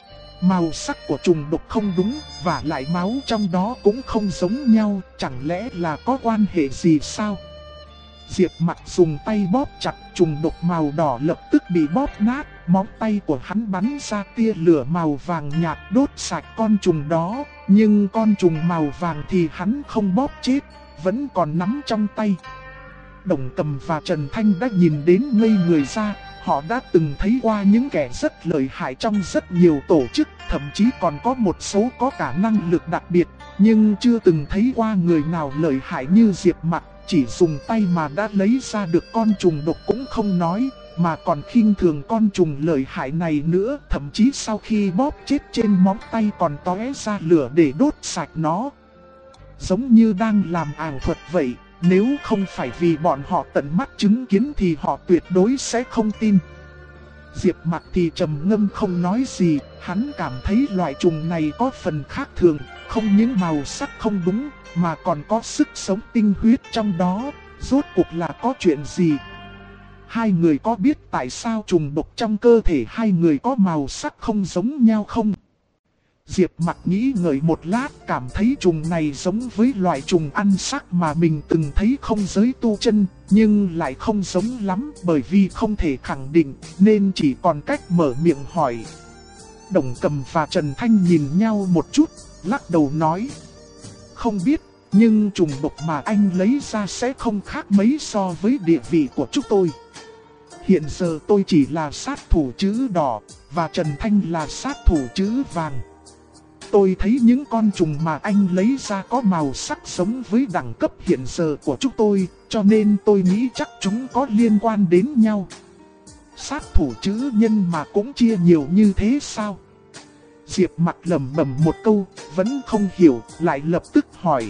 Màu sắc của trùng độc không đúng, và lại máu trong đó cũng không giống nhau, chẳng lẽ là có quan hệ gì sao? Diệp Mặc dùng tay bóp chặt, trùng độc màu đỏ lập tức bị bóp nát, móng tay của hắn bắn ra tia lửa màu vàng nhạt đốt sạch con trùng đó, nhưng con trùng màu vàng thì hắn không bóp chết, vẫn còn nắm trong tay. Đồng Cầm và Trần Thanh đã nhìn đến ngây người ra, họ đã từng thấy qua những kẻ rất lợi hại trong rất nhiều tổ chức, thậm chí còn có một số có cả năng lực đặc biệt, nhưng chưa từng thấy qua người nào lợi hại như Diệp Mặc. Chỉ dùng tay mà đã lấy ra được con trùng độc cũng không nói, mà còn khinh thường con trùng lợi hại này nữa. Thậm chí sau khi bóp chết trên móng tay còn tóe ra lửa để đốt sạch nó. Giống như đang làm ảo thuật vậy, nếu không phải vì bọn họ tận mắt chứng kiến thì họ tuyệt đối sẽ không tin. Diệp Mặc thì trầm ngâm không nói gì, hắn cảm thấy loại trùng này có phần khác thường, không những màu sắc không đúng, mà còn có sức sống tinh huyết trong đó, rốt cuộc là có chuyện gì? Hai người có biết tại sao trùng độc trong cơ thể hai người có màu sắc không giống nhau không? Diệp Mặc nghĩ ngợi một lát, cảm thấy trùng này giống với loại trùng ăn xác mà mình từng thấy không giới tu chân, nhưng lại không giống lắm, bởi vì không thể khẳng định, nên chỉ còn cách mở miệng hỏi. Đồng Cầm và Trần Thanh nhìn nhau một chút, lắc đầu nói. Không biết, nhưng trùng độc mà anh lấy ra sẽ không khác mấy so với địa vị của chúng tôi. Hiện giờ tôi chỉ là sát thủ chữ đỏ, và Trần Thanh là sát thủ chữ vàng. Tôi thấy những con trùng mà anh lấy ra có màu sắc giống với đẳng cấp hiện giờ của chúng tôi, cho nên tôi nghĩ chắc chúng có liên quan đến nhau. Sát thủ chữ nhân mà cũng chia nhiều như thế sao? Diệp Mặc lẩm bẩm một câu, vẫn không hiểu, lại lập tức hỏi.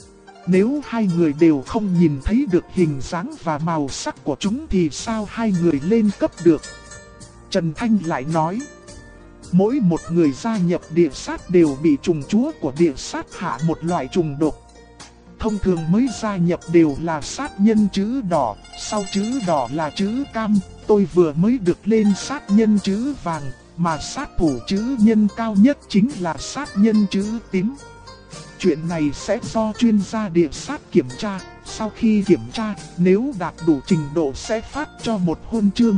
Nếu hai người đều không nhìn thấy được hình dáng và màu sắc của chúng thì sao hai người lên cấp được? Trần Thanh lại nói. Mỗi một người gia nhập địa sát đều bị trùng chúa của địa sát hạ một loại trùng độc. Thông thường mới gia nhập đều là sát nhân chữ đỏ, sau chữ đỏ là chữ cam. Tôi vừa mới được lên sát nhân chữ vàng, mà sát thủ chữ nhân cao nhất chính là sát nhân chữ tím. Chuyện này sẽ do chuyên gia địa sát kiểm tra, sau khi kiểm tra, nếu đạt đủ trình độ sẽ phát cho một huân chương.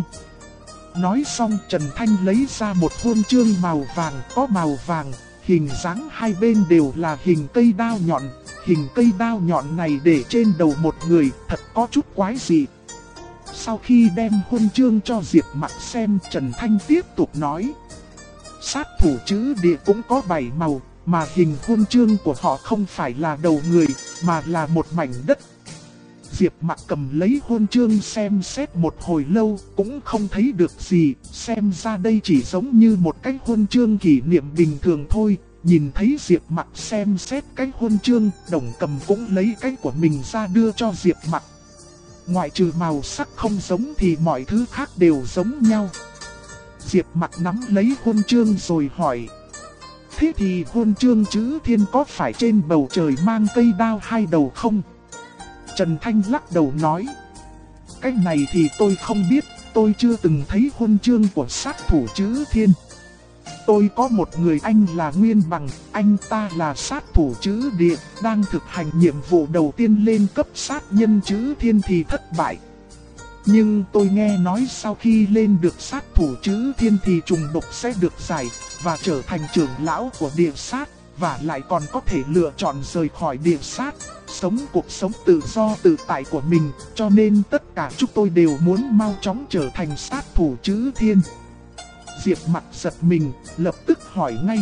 Nói xong Trần Thanh lấy ra một huân chương màu vàng, có màu vàng, hình dáng hai bên đều là hình cây đao nhọn. Hình cây đao nhọn này để trên đầu một người, thật có chút quái dị. Sau khi đem huân chương cho Diệp Mặc xem, Trần Thanh tiếp tục nói. Sát thủ chữ địa cũng có 7 màu, mà hình huân chương của họ không phải là đầu người, mà là một mảnh đất. Diệp Mặc cầm lấy huân chương xem xét một hồi lâu, cũng không thấy được gì, xem ra đây chỉ giống như một cái huân chương kỷ niệm bình thường thôi. Nhìn thấy Diệp Mặc xem xét cái huân chương, Đồng Cầm cũng lấy cái của mình ra đưa cho Diệp Mặc. Ngoại trừ màu sắc không giống thì mọi thứ khác đều giống nhau. Diệp Mặc nắm lấy huân chương rồi hỏi. Thế thì huân chương chữ thiên có phải trên bầu trời mang cây đao hai đầu không? Trần Thanh lắc đầu nói. Cái này thì tôi không biết, tôi chưa từng thấy huân chương của sát thủ chữ thiên. Tôi có một người anh là Nguyên Bằng, anh ta là sát thủ chữ địa, đang thực hành nhiệm vụ đầu tiên lên cấp sát nhân chữ thiên thì thất bại. Nhưng tôi nghe nói sau khi lên được sát thủ chữ thiên thì trùng độc sẽ được giải và trở thành trưởng lão của địa sát, và lại còn có thể lựa chọn rời khỏi địa sát, sống cuộc sống tự do tự tại của mình, cho nên tất cả chúng tôi đều muốn mau chóng trở thành sát thủ chữ thiên. Diệp Mặc giật mình, lập tức hỏi ngay.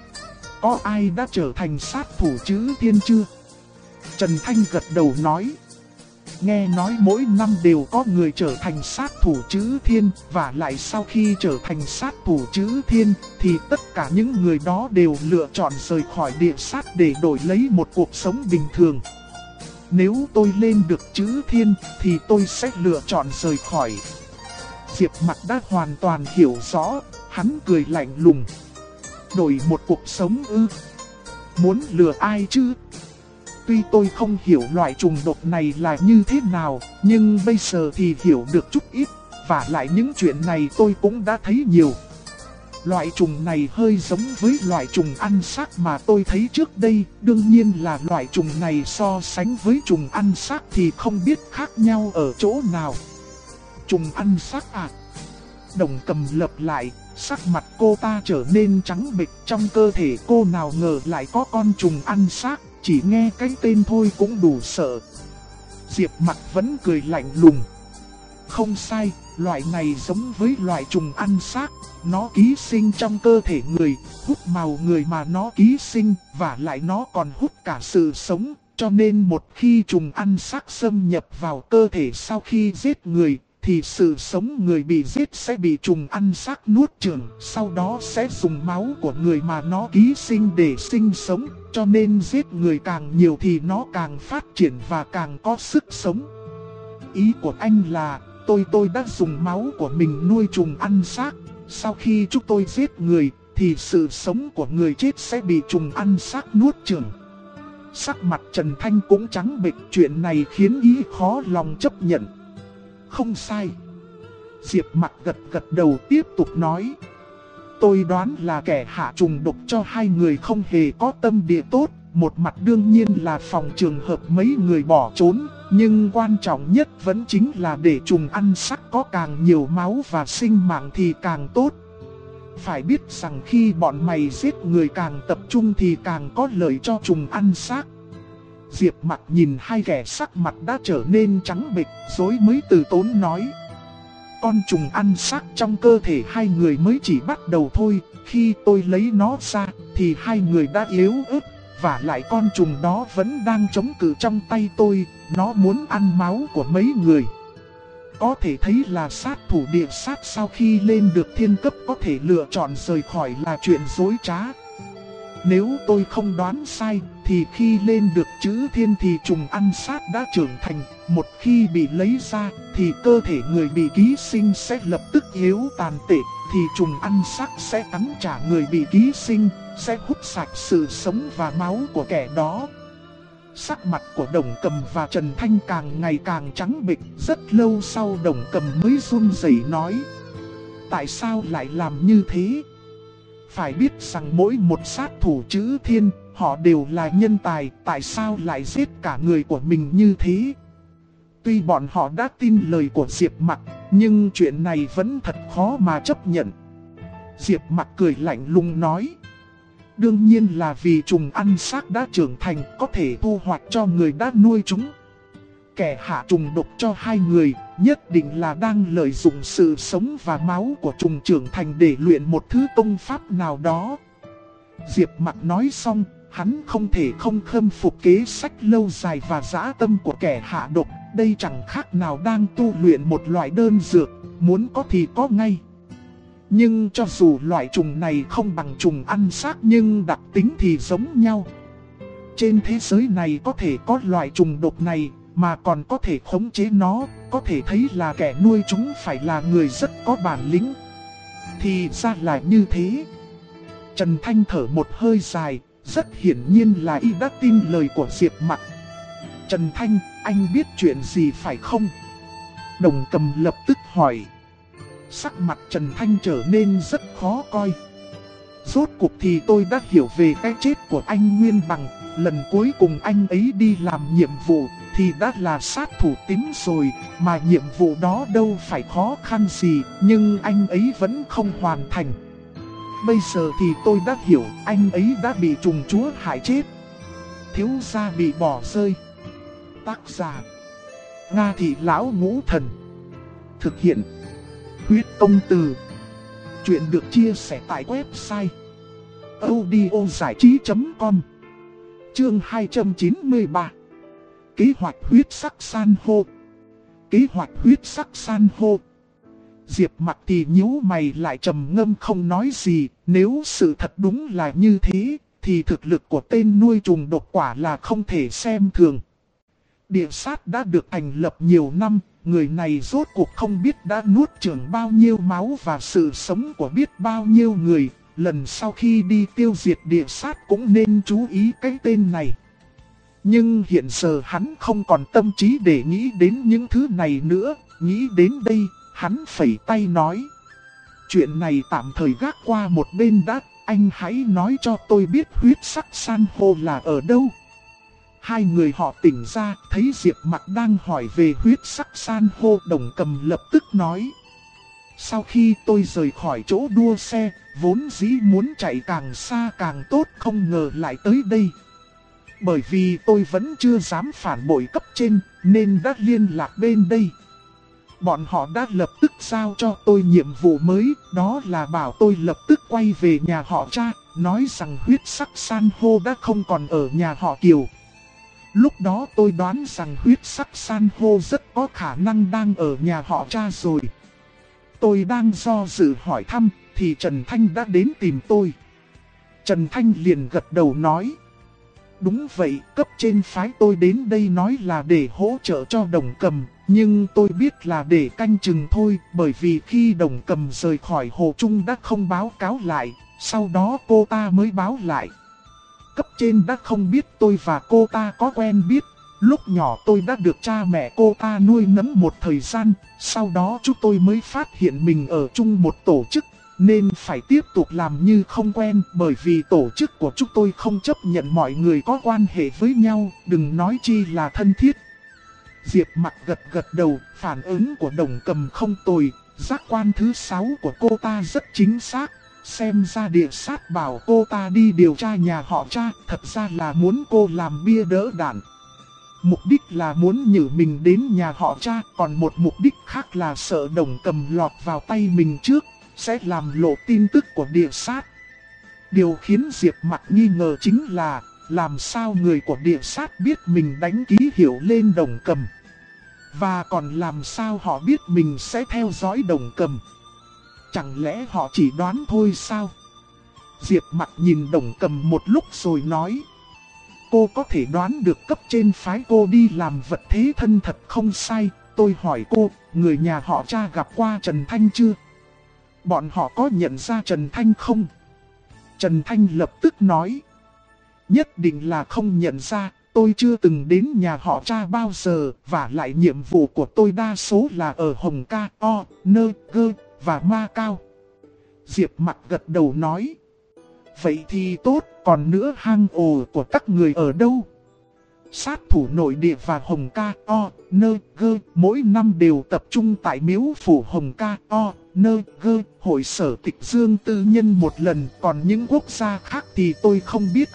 Có ai đã trở thành sát thủ chữ thiên chưa? Trần Thanh gật đầu nói. Nghe nói mỗi năm đều có người trở thành sát thủ chữ thiên, và lại sau khi trở thành sát thủ chữ thiên thì tất cả những người đó đều lựa chọn rời khỏi địa sát để đổi lấy một cuộc sống bình thường. Nếu tôi lên được chữ thiên thì tôi sẽ lựa chọn rời khỏi. Diệp Mặc đã hoàn toàn hiểu rõ, hắn cười lạnh lùng. Đổi một cuộc sống ư? Muốn lừa ai chứ? Tuy tôi không hiểu loại trùng độc này là như thế nào, nhưng bây giờ thì hiểu được chút ít, và lại những chuyện này tôi cũng đã thấy nhiều. Loại trùng này hơi giống với loại trùng ăn xác mà tôi thấy trước đây, đương nhiên là loại trùng này so sánh với trùng ăn xác thì không biết khác nhau ở chỗ nào. Trùng ăn xác à? Đồng Cầm lặp lại, sắc mặt cô ta trở nên trắng bệch, trong cơ thể cô nào ngờ lại có con trùng ăn xác, chỉ nghe cái tên thôi cũng đủ sợ. Diệp Mặc vẫn cười lạnh lùng. Không sai, loại này giống với loại trùng ăn xác, nó ký sinh trong cơ thể người, hút màu người mà nó ký sinh, và lại nó còn hút cả sự sống, cho nên một khi trùng ăn xác xâm nhập vào cơ thể sau khi giết người, thì sự sống người bị giết sẽ bị trùng ăn xác nuốt chửng, sau đó sẽ dùng máu của người mà nó ký sinh để sinh sống, cho nên giết người càng nhiều thì nó càng phát triển và càng có sức sống. Ý của anh là, tôi đã dùng máu của mình nuôi trùng ăn xác, sau khi chúng tôi giết người, thì sự sống của người chết sẽ bị trùng ăn xác nuốt chửng. Sắc mặt Trần Thanh cũng trắng bệch, chuyện này khiến ý khó lòng chấp nhận. Không sai. Diệp Mặc gật đầu tiếp tục nói. Tôi đoán là kẻ hạ trùng độc cho hai người không hề có tâm địa tốt. Một mặt đương nhiên là phòng trường hợp mấy người bỏ trốn, nhưng quan trọng nhất vẫn chính là để trùng ăn xác có càng nhiều máu và sinh mạng thì càng tốt. Phải biết rằng khi bọn mày giết người càng tập trung thì càng có lợi cho trùng ăn xác. Diệp Mặc nhìn hai kẻ sắc mặt đã trở nên trắng bệch, rồi mới từ tốn nói. Con trùng ăn xác trong cơ thể hai người mới chỉ bắt đầu thôi, khi tôi lấy nó ra thì hai người đã yếu ớt, và lại con trùng đó vẫn đang chống cự trong tay tôi, nó muốn ăn máu của mấy người. Có thể thấy là sát thủ địa sát sau khi lên được thiên cấp có thể lựa chọn rời khỏi là chuyện dối trá. Nếu tôi không đoán sai, thì khi lên được chữ thiên thì trùng ăn sát đã trưởng thành. Một khi bị lấy ra, thì cơ thể người bị ký sinh sẽ lập tức yếu tàn tệ. Thì trùng ăn sát sẽ cắn trả người bị ký sinh, sẽ hút sạch sự sống và máu của kẻ đó. Sắc mặt của Đồng Cầm và Trần Thanh càng ngày càng trắng bệch. Rất lâu sau Đồng Cầm mới run rẩy nói. Tại sao lại làm như thế? Phải biết rằng mỗi một sát thủ chữ thiên, họ đều là nhân tài, tại sao lại giết cả người của mình như thế? Tuy bọn họ đã tin lời của Diệp Mặc, nhưng chuyện này vẫn thật khó mà chấp nhận. Diệp Mặc cười lạnh lùng nói. Đương nhiên là vì trùng ăn xác đã trưởng thành, có thể thu hoạch cho người đã nuôi chúng. Kẻ hạ trùng độc cho hai người, nhất định là đang lợi dụng sự sống và máu của trùng trưởng thành để luyện một thứ công pháp nào đó. Diệp Mặc nói xong, hắn không thể không khâm phục kế sách lâu dài và dã tâm của kẻ hạ độc. Đây chẳng khác nào đang tu luyện một loại đơn dược, muốn có thì có ngay. Nhưng cho dù loại trùng này không bằng trùng ăn xác nhưng đặc tính thì giống nhau. Trên thế giới này có thể có loại trùng độc này, mà còn có thể khống chế nó, có thể thấy là kẻ nuôi chúng phải là người rất có bản lĩnh. Thì ra là như thế. Trần Thanh thở một hơi dài, rất hiển nhiên là y đã tin lời của Diệp Mặc. Trần Thanh, anh biết chuyện gì phải không? Đồng Cầm lập tức hỏi. Sắc mặt Trần Thanh trở nên rất khó coi. Rốt cuộc thì tôi đã hiểu về cái chết của anh Nguyên Bằng. Lần cuối cùng anh ấy đi làm nhiệm vụ thì đã là sát thủ tím rồi, mà nhiệm vụ đó đâu phải khó khăn gì, nhưng anh ấy vẫn không hoàn thành. Bây giờ thì tôi đã hiểu anh ấy đã bị trùng chúa hại chết. Thiếu gia bị bỏ rơi. Tác giả Nga Thị Lão Ngũ Thần. Thực hiện Huyết Công Từ. Chuyện được chia sẻ tại website audiozảichí.com. Chương 293. Kế hoạch huyết sắc san hô. Kế hoạch huyết sắc san hô. Diệp Mặc thì nhíu mày lại trầm ngâm không nói gì. Nếu sự thật đúng là như thế thì thực lực của tên nuôi trùng độc quả là không thể xem thường. Địa sát đã được thành lập nhiều năm. Người này rốt cuộc không biết đã nuốt chửng bao nhiêu máu và sự sống của biết bao nhiêu người. Lần sau khi đi tiêu diệt địa sát cũng nên chú ý cái tên này. Nhưng hiện giờ hắn không còn tâm trí để nghĩ đến những thứ này nữa. Nghĩ đến đây, hắn phẩy tay nói. Chuyện này tạm thời gác qua một bên đã. Anh hãy nói cho tôi biết huyết sắc san hô là ở đâu. Hai người họ tỉnh ra, thấy Diệp Mặc đang hỏi về huyết sắc san hô. Đồng Cầm lập tức nói. Sau khi tôi rời khỏi chỗ đua xe, vốn dĩ muốn chạy càng xa càng tốt, không ngờ lại tới đây. Bởi vì tôi vẫn chưa dám phản bội cấp trên, nên đã liên lạc bên đây. Bọn họ đã lập tức giao cho tôi nhiệm vụ mới, đó là bảo tôi lập tức quay về nhà họ cha, nói rằng huyết sắc san hô đã không còn ở nhà họ Kiều. Lúc đó tôi đoán rằng huyết sắc san hô rất có khả năng đang ở nhà họ cha rồi. Tôi đang do dự hỏi thăm, thì Trần Thanh đã đến tìm tôi. Trần Thanh liền gật đầu nói. Đúng vậy, cấp trên phái tôi đến đây nói là để hỗ trợ cho Đồng Cầm, nhưng tôi biết là để canh chừng thôi, bởi vì khi Đồng Cầm rời khỏi Hồ Trung đã không báo cáo lại, sau đó cô ta mới báo lại. Cấp trên đã không biết tôi và cô ta có quen biết. Lúc nhỏ tôi đã được cha mẹ cô ta nuôi nấng một thời gian, sau đó chúng tôi mới phát hiện mình ở chung một tổ chức, nên phải tiếp tục làm như không quen, bởi vì tổ chức của chúng tôi không chấp nhận mọi người có quan hệ với nhau, đừng nói chi là thân thiết. Diệp Mặc gật gật đầu, phản ứng của Đồng Cầm không tồi, giác quan thứ 6 của cô ta rất chính xác. Xem ra địa sát bảo cô ta đi điều tra nhà họ cha, thật ra là muốn cô làm bia đỡ đạn. Mục đích là muốn nhử mình đến nhà họ cha, còn một mục đích khác là sợ Đồng Cầm lọt vào tay mình trước, sẽ làm lộ tin tức của địa sát. Điều khiến Diệp Mặc nghi ngờ chính là, làm sao người của địa sát biết mình đánh ký hiệu lên Đồng Cầm. Và còn làm sao họ biết mình sẽ theo dõi Đồng Cầm. Chẳng lẽ họ chỉ đoán thôi sao? Diệp Mặc nhìn Đồng Cầm một lúc rồi nói. Cô có thể đoán được cấp trên phái cô đi làm vật thế thân thật không sai. Tôi hỏi cô, người nhà họ cha gặp qua Trần Thanh chưa? Bọn họ có nhận ra Trần Thanh không? Trần Thanh lập tức nói. Nhất định là không nhận ra, tôi chưa từng đến nhà họ cha bao giờ, và lại nhiệm vụ của tôi đa số là ở Hồng Ca, O, Nơ, Gơ và Ma Cao. Diệp Mặc gật đầu nói. Vậy thì tốt, còn nữa hang ổ của các người ở đâu? Sát thủ nội địa và Hồng Ca, O, Nơ, Gơ mỗi năm đều tập trung tại miếu phủ Hồng Ca, O, Nơ, Gơ, hội sở tịch dương tư nhân một lần, còn những quốc gia khác thì tôi không biết.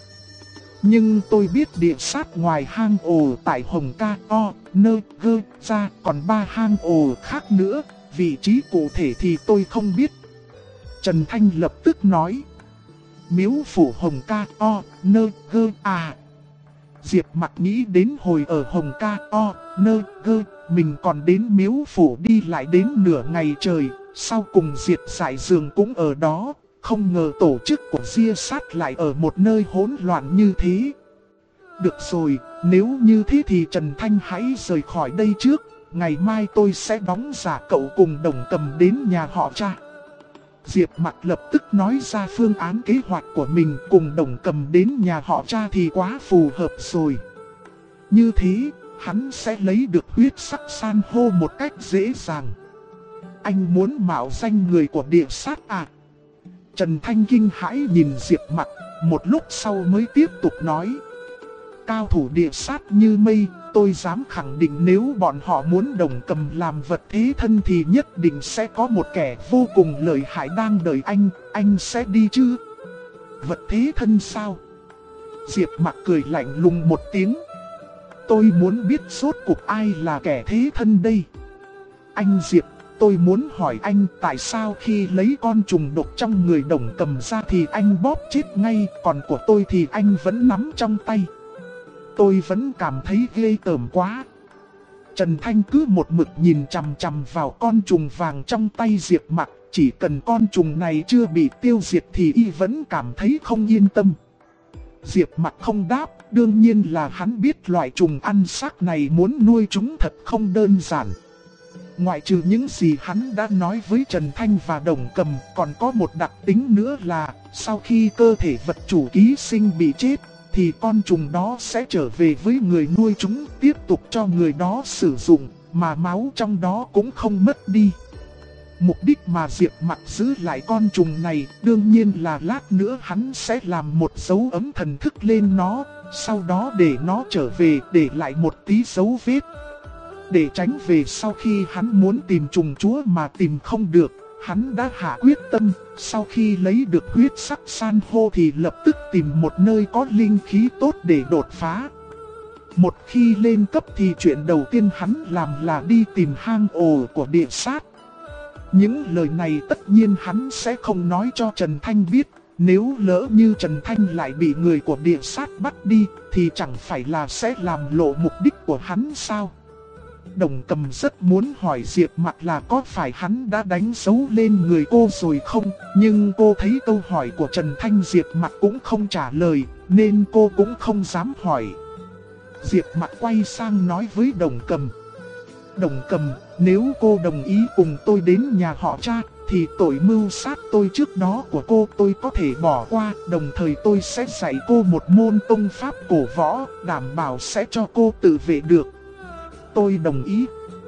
Nhưng tôi biết địa sát ngoài hang ổ tại Hồng Ca, O, Nơ, Gơ ra còn 3 hang ổ khác nữa, vị trí cụ thể thì tôi không biết. Trần Thanh lập tức nói. Miếu phủ Hồng Ca, O, Nơ, Gơ à. Diệp Mặc nghĩ đến hồi ở Hồng Ca, O, Nơ, Gơ, mình còn đến miếu phủ đi lại đến nửa ngày trời, sau cùng Diệt Giải Dường cũng ở đó, không ngờ tổ chức của Ria Sát lại ở một nơi hỗn loạn như thế. Được rồi, nếu như thế thì Trần Thanh hãy rời khỏi đây trước, ngày mai tôi sẽ đóng giả cậu cùng Đồng Cầm đến nhà họ cha. Diệp Mặc lập tức nói ra phương án kế hoạch của mình, cùng Đồng Cầm đến nhà họ cha thì quá phù hợp rồi. Như thế, hắn sẽ lấy được huyết sắc san hô một cách dễ dàng. Anh muốn mạo danh người của địa sát à? Trần Thanh kinh hãi nhìn Diệp Mặc, một lúc sau mới tiếp tục nói. Cao thủ địa sát như mây, tôi dám khẳng định nếu bọn họ muốn Đồng Cầm làm vật thế thân thì nhất định sẽ có một kẻ vô cùng lợi hại đang đợi anh sẽ đi chứ? Vật thế thân sao? Diệp Mặc cười lạnh lùng một tiếng. Tôi muốn biết rốt cuộc ai là kẻ thế thân đây? Anh Diệp, tôi muốn hỏi anh tại sao khi lấy con trùng độc trong người Đồng Cầm ra thì anh bóp chết ngay, còn của tôi thì anh vẫn nắm trong tay. Tôi vẫn cảm thấy ghê tởm quá. Trần Thanh cứ một mực nhìn chằm chằm vào con trùng vàng trong tay Diệp Mặc, chỉ cần con trùng này chưa bị tiêu diệt thì y vẫn cảm thấy không yên tâm. Diệp Mặc không đáp, đương nhiên là hắn biết loại trùng ăn xác này muốn nuôi chúng thật không đơn giản. Ngoại trừ những gì hắn đã nói với Trần Thanh và Đồng Cầm, còn có một đặc tính nữa là sau khi cơ thể vật chủ ký sinh bị chết, thì con trùng đó sẽ trở về với người nuôi chúng, tiếp tục cho người đó sử dụng, mà máu trong đó cũng không mất đi. Mục đích mà Diệp Mặc giữ lại con trùng này đương nhiên là lát nữa hắn sẽ làm một dấu ấn thần thức lên nó, sau đó để nó trở về để lại một tí dấu vết. Để tránh về sau khi hắn muốn tìm trùng chúa mà tìm không được, hắn đã hạ quyết tâm, sau khi lấy được huyết sắc san hô thì lập tức tìm một nơi có linh khí tốt để đột phá. Một khi lên cấp thì chuyện đầu tiên hắn làm là đi tìm hang ổ của địa sát. Những lời này tất nhiên hắn sẽ không nói cho Trần Thanh biết, nếu lỡ như Trần Thanh lại bị người của địa sát bắt đi thì chẳng phải là sẽ làm lộ mục đích của hắn sao? Đồng Cầm rất muốn hỏi Diệp Mặc là có phải hắn đã đánh dấu lên người cô rồi không, nhưng cô thấy câu hỏi của Trần Thanh Diệp Mặc cũng không trả lời, nên cô cũng không dám hỏi. Diệp Mặc quay sang nói với Đồng Cầm. Đồng Cầm, nếu cô đồng ý cùng tôi đến nhà họ Cha, thì tội mưu sát tôi trước đó của cô tôi có thể bỏ qua, đồng thời tôi sẽ dạy cô một môn tông pháp cổ võ, đảm bảo sẽ cho cô tự vệ được. Tôi đồng ý.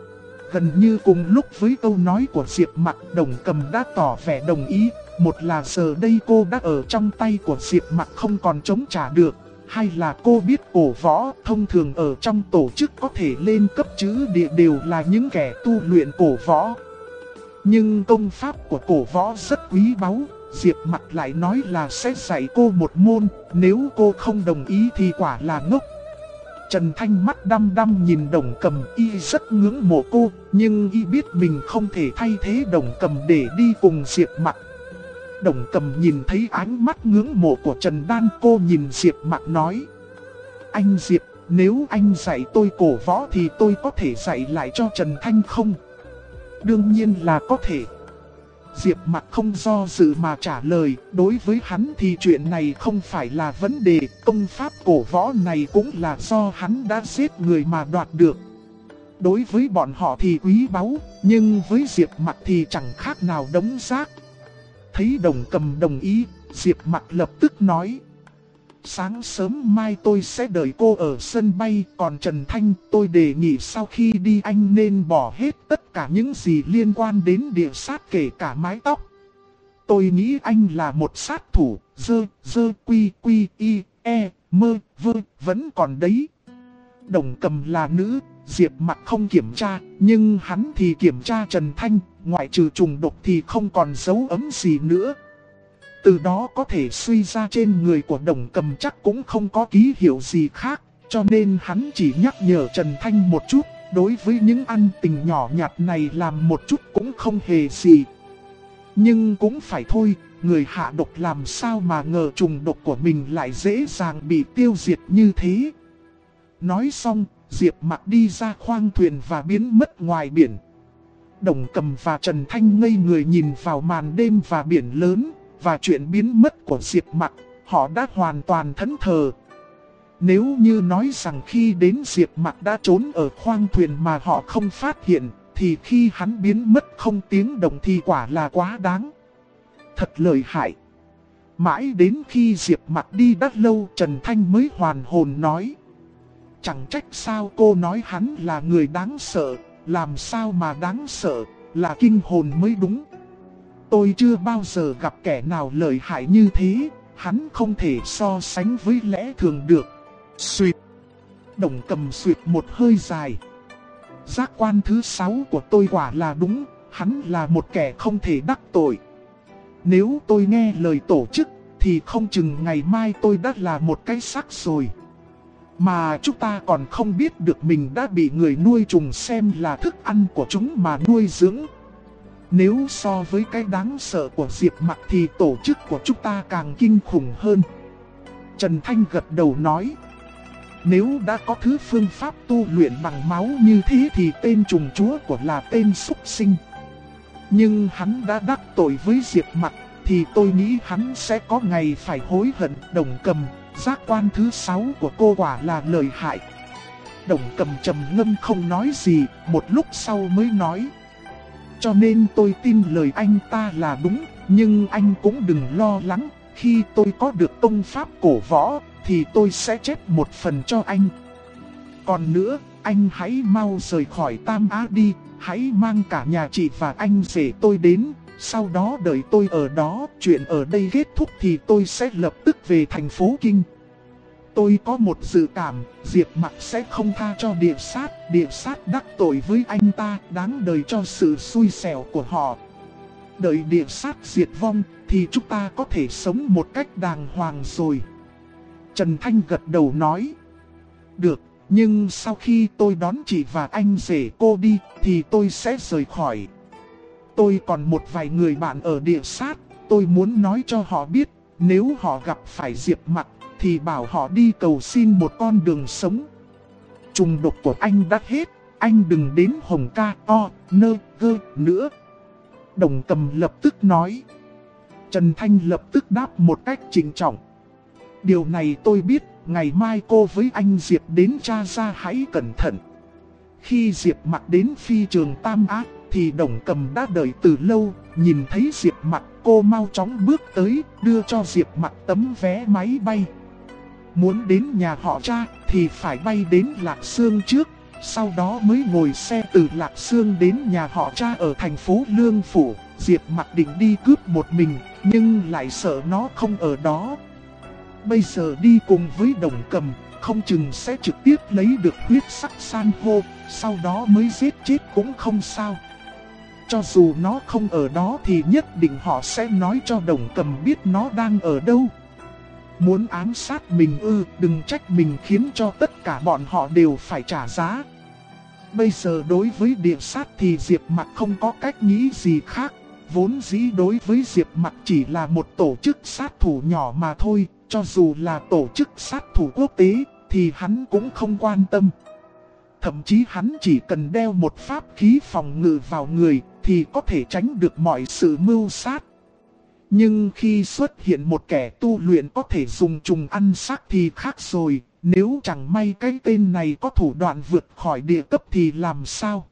Gần như cùng lúc với câu nói của Diệp Mặc, Đồng Cầm đã tỏ vẻ đồng ý. Một là giờ đây cô đã ở trong tay của Diệp Mặc không còn chống trả được. Hai là cô biết cổ võ thông thường ở trong tổ chức có thể lên cấp chữ địa đều là những kẻ tu luyện cổ võ. Nhưng công pháp của cổ võ rất quý báu, Diệp Mặc lại nói là sẽ dạy cô một môn, nếu cô không đồng ý thì quả là ngốc. Trần Thanh mắt đăm đăm nhìn Đồng Cầm, y rất ngưỡng mộ cô, nhưng y biết mình không thể thay thế Đồng Cầm để đi cùng Diệp Mặc. Đồng Cầm nhìn thấy ánh mắt ngưỡng mộ của Trần Đan, cô nhìn Diệp Mặc nói. Anh Diệp, nếu anh dạy tôi cổ võ thì tôi có thể dạy lại cho Trần Thanh không? Đương nhiên là có thể. Diệp Mặc không do dự mà trả lời, đối với hắn thì chuyện này không phải là vấn đề, công pháp cổ võ này cũng là do hắn đã giết người mà đoạt được. Đối với bọn họ thì quý báu, nhưng với Diệp Mặc thì chẳng khác nào đống rác. Thấy Đồng Cầm đồng ý, Diệp Mặc lập tức nói. Sáng sớm mai tôi sẽ đợi cô ở sân bay, còn Trần Thanh tôi đề nghị sau khi đi anh nên bỏ hết tất cả những gì liên quan đến địa sát kể cả mái tóc. Tôi nghĩ anh là một sát thủ, quy y, e, mơ, vơ, vẫn còn đấy. Đồng Cầm là nữ, Diệp Mặc không kiểm tra, nhưng hắn thì kiểm tra Trần Thanh, ngoại trừ trùng độc thì không còn dấu ấm gì nữa. Từ đó có thể suy ra trên người của Đồng Cầm chắc cũng không có ký hiệu gì khác, cho nên hắn chỉ nhắc nhở Trần Thanh một chút, đối với những ăn tình nhỏ nhặt này làm một chút cũng không hề gì. Nhưng cũng phải thôi, người hạ độc làm sao mà ngờ trùng độc của mình lại dễ dàng bị tiêu diệt như thế. Nói xong, Diệp Mặc đi ra khoang thuyền và biến mất ngoài biển. Đồng Cầm và Trần Thanh ngây người nhìn vào màn đêm và biển lớn, và chuyện biến mất của Diệp Mặc, họ đã hoàn toàn thẫn thờ. Nếu như nói rằng khi đến Diệp Mặc đã trốn ở khoang thuyền mà họ không phát hiện, thì khi hắn biến mất không tiếng động thì quả là quá đáng. Thật lợi hại. Mãi đến khi Diệp Mặc đi đã lâu, Trần Thanh mới hoàn hồn nói. chẳng trách sao cô nói hắn là người đáng sợ, làm sao mà đáng sợ, là kinh hồn mới đúng. Tôi chưa bao giờ gặp kẻ nào lợi hại như thế, hắn không thể so sánh với lẽ thường được. Xuyệt. Đồng Cầm xuyệt một hơi dài. Giác quan thứ 6 của tôi quả là đúng, hắn là một kẻ không thể đắc tội. Nếu tôi nghe lời tổ chức, thì không chừng ngày mai tôi đã là một cái xác rồi. Mà chúng ta còn không biết được mình đã bị người nuôi trùng xem là thức ăn của chúng mà nuôi dưỡng. Nếu so với cái đáng sợ của Diệp Mặc thì tổ chức của chúng ta càng kinh khủng hơn. Trần Thanh gật đầu nói. Nếu đã có thứ phương pháp tu luyện bằng máu như thế thì tên trùng chúa của là tên súc sinh. Nhưng hắn đã đắc tội với Diệp Mặc thì tôi nghĩ hắn sẽ có ngày phải hối hận. Đồng Cầm, giác quan thứ 6 của cô quả là lợi hại. Đồng Cầm trầm ngâm không nói gì, một lúc sau mới nói. Cho nên tôi tin lời anh ta là đúng, nhưng anh cũng đừng lo lắng, khi tôi có được công pháp cổ võ thì tôi sẽ chép một phần cho anh. Còn nữa, anh hãy mau rời khỏi Tam Á đi, hãy mang cả nhà chị và anh rể tôi đến, sau đó đợi tôi ở đó, chuyện ở đây kết thúc thì tôi sẽ lập tức về thành phố Kinh. Tôi có một dự cảm, Diệp Mặc sẽ không tha cho địa sát đắc tội với anh ta, đáng đời cho sự xui xẻo của họ. Đợi địa sát diệt vong, thì chúng ta có thể sống một cách đàng hoàng rồi. Trần Thanh gật đầu nói. Được, nhưng sau khi tôi đón chị và anh rể cô đi, thì tôi sẽ rời khỏi. Tôi còn một vài người bạn ở địa sát, tôi muốn nói cho họ biết, nếu họ gặp phải Diệp Mặc, thì bảo họ đi cầu xin một con đường sống. Trùng độc của anh đã hết, anh đừng đến Hồng Ca O, Nơ, Gơ nữa. Đồng Cầm lập tức nói. Trần Thanh lập tức đáp một cách trịnh trọng. Điều này tôi biết, ngày mai cô với anh Diệp đến tra ra hãy cẩn thận. Khi Diệp Mặc đến phi trường Tam Á, thì Đồng Cầm đã đợi từ lâu, nhìn thấy Diệp Mặc, cô mau chóng bước tới, đưa cho Diệp Mặc tấm vé máy bay. Muốn đến nhà họ Cha thì phải bay đến Lạc Xương trước, sau đó mới ngồi xe từ Lạc Xương đến nhà họ Cha ở thành phố Lương Phủ. Diệp Mặc định đi cướp một mình, nhưng lại sợ nó không ở đó. Bây giờ đi cùng với Đồng Cầm, không chừng sẽ trực tiếp lấy được huyết sắc san hô, sau đó mới giết chết cũng không sao. Cho dù nó không ở đó thì nhất định họ sẽ nói cho Đồng Cầm biết nó đang ở đâu. Muốn ám sát mình ư, đừng trách mình khiến cho tất cả bọn họ đều phải trả giá. Bây giờ đối với địa sát thì Diệp Mặc không có cách nghĩ gì khác. Vốn dĩ đối với Diệp Mặc chỉ là một tổ chức sát thủ nhỏ mà thôi. Cho dù là tổ chức sát thủ quốc tế thì hắn cũng không quan tâm. Thậm chí hắn chỉ cần đeo một pháp khí phòng ngự vào người thì có thể tránh được mọi sự mưu sát. Nhưng khi xuất hiện một kẻ tu luyện có thể dùng trùng ăn xác thì khác rồi. Nếu chẳng may cái tên này có thủ đoạn vượt khỏi địa cấp thì làm sao?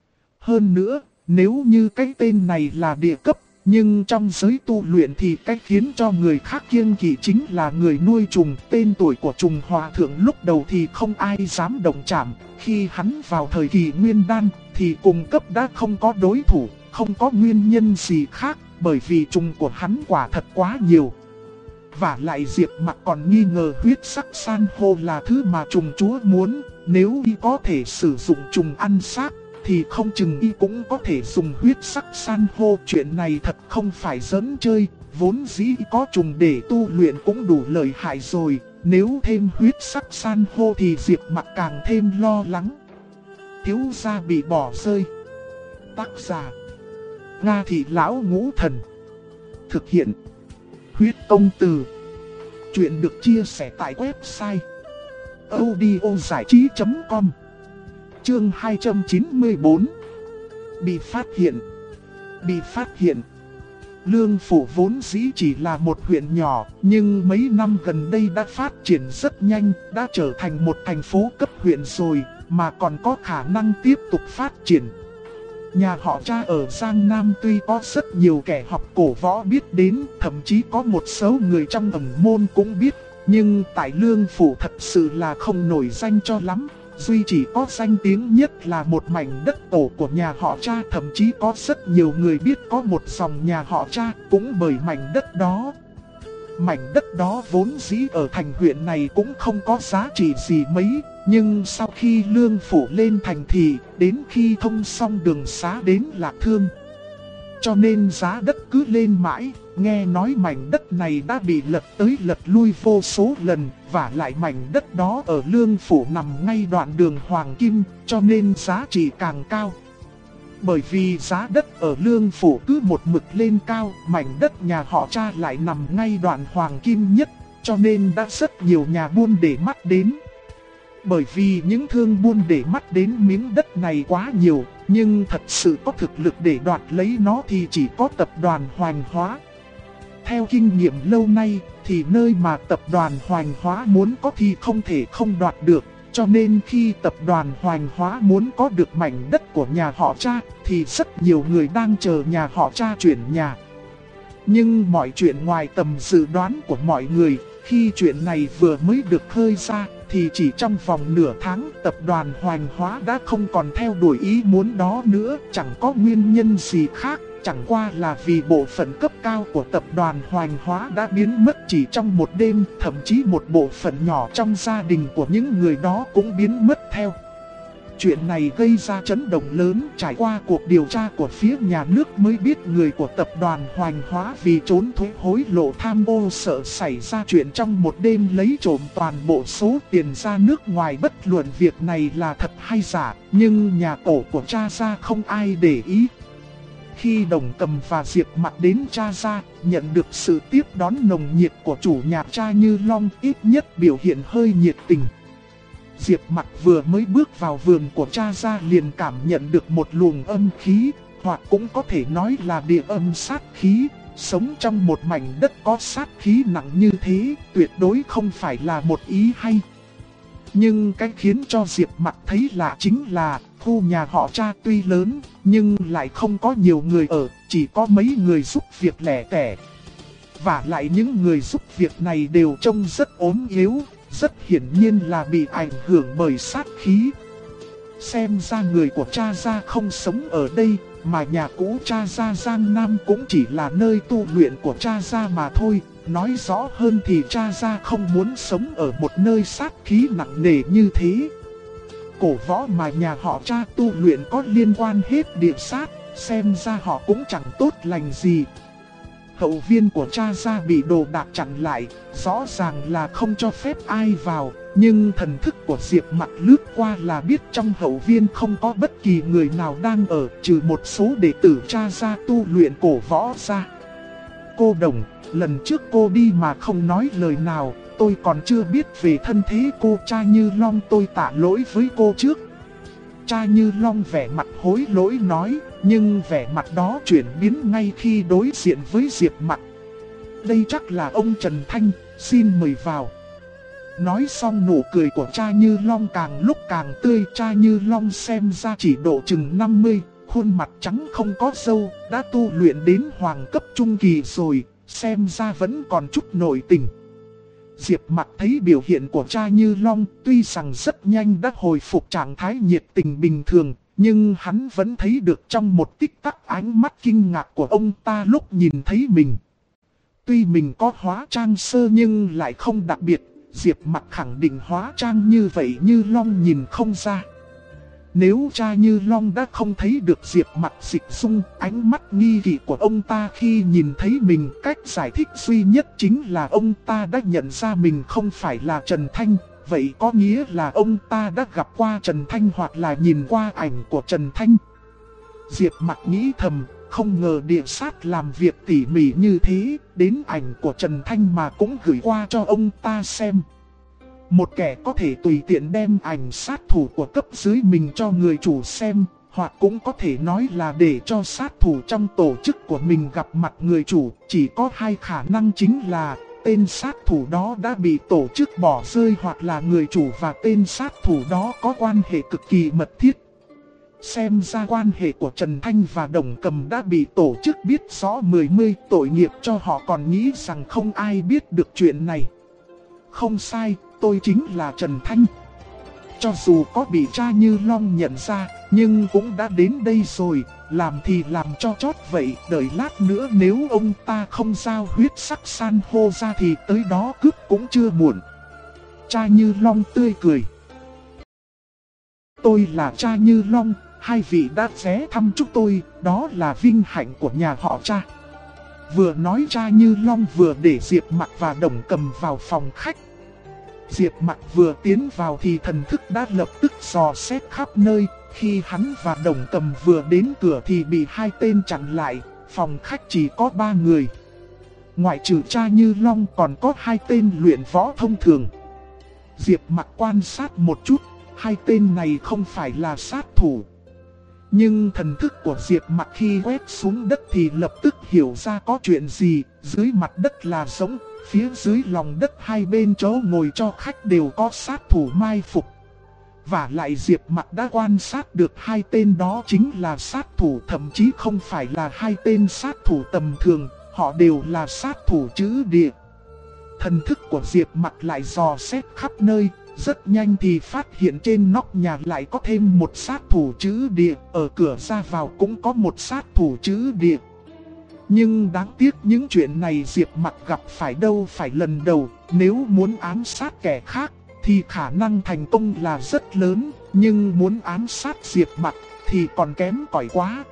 Hơn nữa, nếu như cái tên này là địa cấp, nhưng trong giới tu luyện thì cách khiến cho người khác kiêng kỵ chính là người nuôi trùng. Tên tuổi của trùng hòa thượng lúc đầu thì không ai dám động chạm. Khi hắn vào thời kỳ nguyên đan thì cùng cấp đã không có đối thủ, không có nguyên nhân gì khác. Bởi vì trùng của hắn quả thật quá nhiều. Và lại Diệp Mặc còn nghi ngờ huyết sắc san hô là thứ mà trùng chúa muốn. Nếu y có thể sử dụng trùng ăn xác thì không chừng y cũng có thể dùng huyết sắc san hô. Chuyện này thật không phải giỡn chơi. Vốn dĩ có trùng để tu luyện cũng đủ lợi hại rồi. Nếu thêm huyết sắc san hô thì Diệp Mặc càng thêm lo lắng. Thiếu gia bị bỏ rơi. Tác giả Nga Thị Lão Ngũ Thần. Thực hiện Huyết Công Từ. Chuyện được chia sẻ tại website audiozảichí.com. Chương 294. Bị phát hiện. Bị phát hiện. Lương Phủ vốn dĩ chỉ là một huyện nhỏ, nhưng mấy năm gần đây đã phát triển rất nhanh, đã trở thành một thành phố cấp huyện rồi, mà còn có khả năng tiếp tục phát triển. Nhà họ Cha ở Giang Nam tuy có rất nhiều kẻ học cổ võ biết đến, thậm chí có một số người trong ẩn môn cũng biết, Nhưng tại Lương Phủ thật sự là không nổi danh cho lắm. Duy chỉ có danh tiếng nhất là một mảnh đất tổ của nhà họ Cha. Thậm chí có rất nhiều người biết có một dòng nhà họ Cha cũng bởi mảnh đất đó. Mảnh đất đó vốn dĩ ở thành huyện này cũng không có giá trị gì mấy. Nhưng sau khi Lương Phủ lên thành thì đến khi thông xong đường xá đến Lạc Thương, cho nên giá đất cứ lên mãi. Nghe nói mảnh đất này đã bị lật tới lật lui vô số lần. Và lại mảnh đất đó ở Lương Phủ nằm ngay đoạn đường Hoàng Kim, cho nên giá trị càng cao. Bởi vì giá đất ở Lương Phủ cứ một mực lên cao, mảnh đất nhà họ Cha lại nằm ngay đoạn Hoàng Kim nhất, cho nên đã rất nhiều nhà buôn để mắt đến. Bởi vì những thương buôn để mắt đến miếng đất này quá nhiều, nhưng thật sự có thực lực để đoạt lấy nó thì chỉ có tập đoàn Hoành Hóa. Theo kinh nghiệm lâu nay thì nơi mà tập đoàn Hoành Hóa muốn có thì không thể không đoạt được. Cho nên khi tập đoàn Hoành Hóa muốn có được mảnh đất của nhà họ Cha thì rất nhiều người đang chờ nhà họ Cha chuyển nhà. Nhưng mọi chuyện ngoài tầm dự đoán của mọi người, khi chuyện này vừa mới được khơi ra thì chỉ trong vòng nửa tháng tập đoàn Hoành Hóa đã không còn theo đuổi ý muốn đó nữa. Chẳng có nguyên nhân gì khác, chẳng qua là vì bộ phận cấp cao của tập đoàn Hoành Hóa đã biến mất chỉ trong một đêm. Thậm chí một bộ phận nhỏ trong gia đình của những người đó cũng biến mất theo. Chuyện này gây ra chấn động lớn. Trải qua cuộc điều tra của phía nhà nước mới biết người của tập đoàn Hoành Hóa vì trốn thuế hối lộ tham ô sợ xảy ra chuyện trong một đêm lấy trộm toàn bộ số tiền ra nước ngoài. Bất luận việc này là thật hay giả, nhưng nhà tổ của Cha gia không ai để ý. Khi Đồng Cầm và Diệp Mặc đến Cha gia, nhận được sự tiếp đón nồng nhiệt của chủ nhà Cha Như Long, ít nhất biểu hiện hơi nhiệt tình. Diệp Mặc vừa mới bước vào vườn của Cha gia liền cảm nhận được một luồng âm khí, hoặc cũng có thể nói là địa âm sát khí. Sống trong một mảnh đất có sát khí nặng như thế, tuyệt đối không phải là một ý hay. Nhưng cái khiến cho Diệp Mặc thấy lạ chính là khu nhà họ Cha tuy lớn, nhưng lại không có nhiều người ở, chỉ có mấy người giúp việc lẻ tẻ. Và lại những người giúp việc này đều trông rất ốm yếu, rất hiển nhiên là bị ảnh hưởng bởi sát khí. Xem ra người của Cha gia không sống ở đây, mà nhà cũ Cha gia Giang Nam cũng chỉ là nơi tu luyện của Cha gia mà thôi. Nói rõ hơn thì Cha gia không muốn sống ở một nơi sát khí nặng nề như thế. Cổ võ mà nhà họ Cha tu luyện có liên quan hết địa sát, xem ra họ cũng chẳng tốt lành gì. Hậu viên của Cha gia bị đồ đạc chặn lại, rõ ràng là không cho phép ai vào. Nhưng thần thức của Diệp Mặc lướt qua là biết trong hậu viên không có bất kỳ người nào đang ở, trừ một số đệ tử Cha gia tu luyện cổ võ ra. Cô Đồng, lần trước cô đi mà không nói lời nào, tôi còn chưa biết về thân thế cô. Cha Như Long, tôi tạ lỗi với cô trước. Cha Như Long vẻ mặt hối lỗi nói, nhưng vẻ mặt đó chuyển biến ngay khi đối diện với Diệp Mặc. Đây chắc là ông Trần Thanh, xin mời vào. Nói xong nụ cười của Cha Như Long càng lúc càng tươi. Cha Như Long xem ra chỉ độ chừng 50, khuôn mặt trắng không có râu, đã tu luyện đến hoàng cấp trung kỳ rồi, xem ra vẫn còn chút nội tình. Diệp Mặc thấy biểu hiện của Cha Như Long tuy rằng rất nhanh đã hồi phục trạng thái nhiệt tình bình thường, nhưng hắn vẫn thấy được trong một tích tắc ánh mắt kinh ngạc của ông ta lúc nhìn thấy mình. Tuy mình có hóa trang sơ nhưng lại không đặc biệt, Diệp Mặc khẳng định hóa trang như vậy Như Long nhìn không ra. Nếu Cha Như Long đã không thấy được Diệp Mặc dịch dung, ánh mắt nghi kỵ của ông ta khi nhìn thấy mình, cách giải thích duy nhất chính là ông ta đã nhận ra mình không phải là Trần Thanh. Vậy có nghĩa là ông ta đã gặp qua Trần Thanh hoặc là nhìn qua ảnh của Trần Thanh. Diệp Mặc nghĩ thầm, không ngờ địa sát làm việc tỉ mỉ như thế, đến ảnh của Trần Thanh mà cũng gửi qua cho ông ta xem. Một kẻ có thể tùy tiện đem ảnh sát thủ của cấp dưới mình cho người chủ xem, hoặc cũng có thể nói là để cho sát thủ trong tổ chức của mình gặp mặt người chủ. Chỉ có hai khả năng chính là tên sát thủ đó đã bị tổ chức bỏ rơi, hoặc là người chủ và tên sát thủ đó có quan hệ cực kỳ mật thiết. Xem ra quan hệ của Trần Thanh và Đồng Cầm đã bị tổ chức biết rõ mười mươi, tội nghiệp cho họ còn nghĩ rằng không ai biết được chuyện này. Không sai, tôi chính là Trần Thanh. Cho dù có bị cha Như Long nhận ra, nhưng cũng đã đến đây rồi, làm thì làm cho chót vậy. Đợi lát nữa nếu ông ta không giao huyết sắc san hô ra thì tới đó cướp cũng chưa muộn. Cha Như Long tươi cười. Tôi là cha Như Long, hai vị đã ghé thăm chúng tôi, đó là vinh hạnh của nhà họ cha. Vừa nói cha Như Long vừa để Diệp Mặc và Đồng Cầm vào phòng khách. Diệp Mặc vừa tiến vào thì thần thức đã lập tức dò xét khắp nơi. Khi hắn và Đồng Cầm vừa đến cửa thì bị hai tên chặn lại, phòng khách chỉ có 3 người. Ngoại trừ cha Như Long còn có 2 tên luyện võ thông thường. Diệp Mặc quan sát một chút, 2 tên này không phải là sát thủ. Nhưng thần thức của Diệp Mặc khi quét xuống đất thì lập tức hiểu ra có chuyện gì. Dưới mặt đất là rỗng, phía dưới lòng đất hai bên chỗ ngồi cho khách đều có sát thủ mai phục. Và lại Diệp Mặc đã quan sát được 2 tên đó chính là sát thủ, thậm chí không phải là 2 tên sát thủ tầm thường, họ đều là sát thủ chữ địa. Thần thức của Diệp Mặc lại dò xét khắp nơi, rất nhanh thì phát hiện trên nóc nhà lại có thêm một sát thủ chữ địa, ở cửa ra vào cũng có một sát thủ chữ địa. Nhưng đáng tiếc những chuyện này Diệp Mặc gặp phải đâu phải lần đầu, nếu muốn ám sát kẻ khác thì khả năng thành công là rất lớn, nhưng muốn ám sát Diệp Mặc thì còn kém cỏi quá.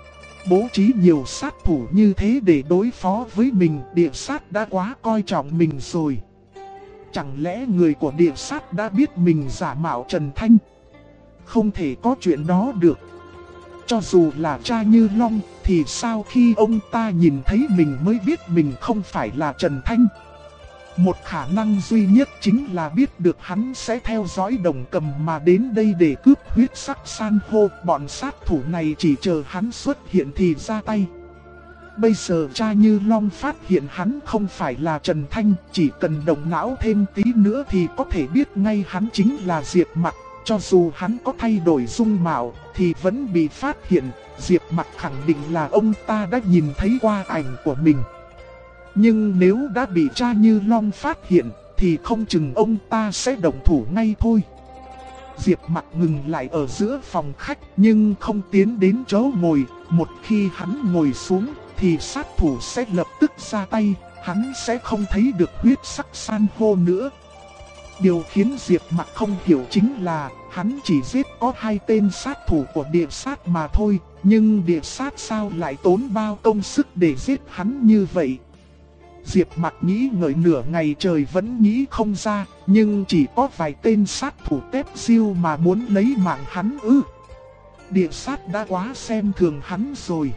Bố trí nhiều sát thủ như thế để đối phó với mình, địa sát đã quá coi trọng mình rồi. Chẳng lẽ người của địa sát đã biết mình giả mạo Trần Thanh? Không thể có chuyện đó được. Cho dù là cha Như Long thì sao khi ông ta nhìn thấy mình mới biết mình không phải là Trần Thanh? Một khả năng duy nhất chính là biết được hắn sẽ theo dõi Đồng Cầm mà đến đây để cướp huyết sắc san hô. Bọn sát thủ này chỉ chờ hắn xuất hiện thì ra tay. Bây giờ cha Như Long phát hiện hắn không phải là Trần Thanh, chỉ cần động não thêm tí nữa thì có thể biết ngay hắn chính là Diệp Mặc. Cho dù hắn có thay đổi dung mạo thì vẫn bị phát hiện. Diệp Mặc khẳng định là ông ta đã nhìn thấy qua ảnh của mình. Nhưng nếu đã bị cha Như Long phát hiện thì không chừng ông ta sẽ động thủ ngay thôi. Diệp Mặc ngừng lại ở giữa phòng khách nhưng không tiến đến chỗ ngồi. Một khi hắn ngồi xuống thì sát thủ sẽ lập tức ra tay, hắn sẽ không thấy được huyết sắc san hô nữa. Điều khiến Diệp Mặc không hiểu chính là hắn chỉ giết có 2 tên sát thủ của địa sát mà thôi, nhưng địa sát sao lại tốn bao công sức để giết hắn như vậy? Diệp Mặc nghĩ ngợi nửa ngày trời vẫn nghĩ không ra, nhưng chỉ có vài tên sát thủ tép diêu mà muốn lấy mạng hắn ư? Địa sát đã quá xem thường hắn rồi.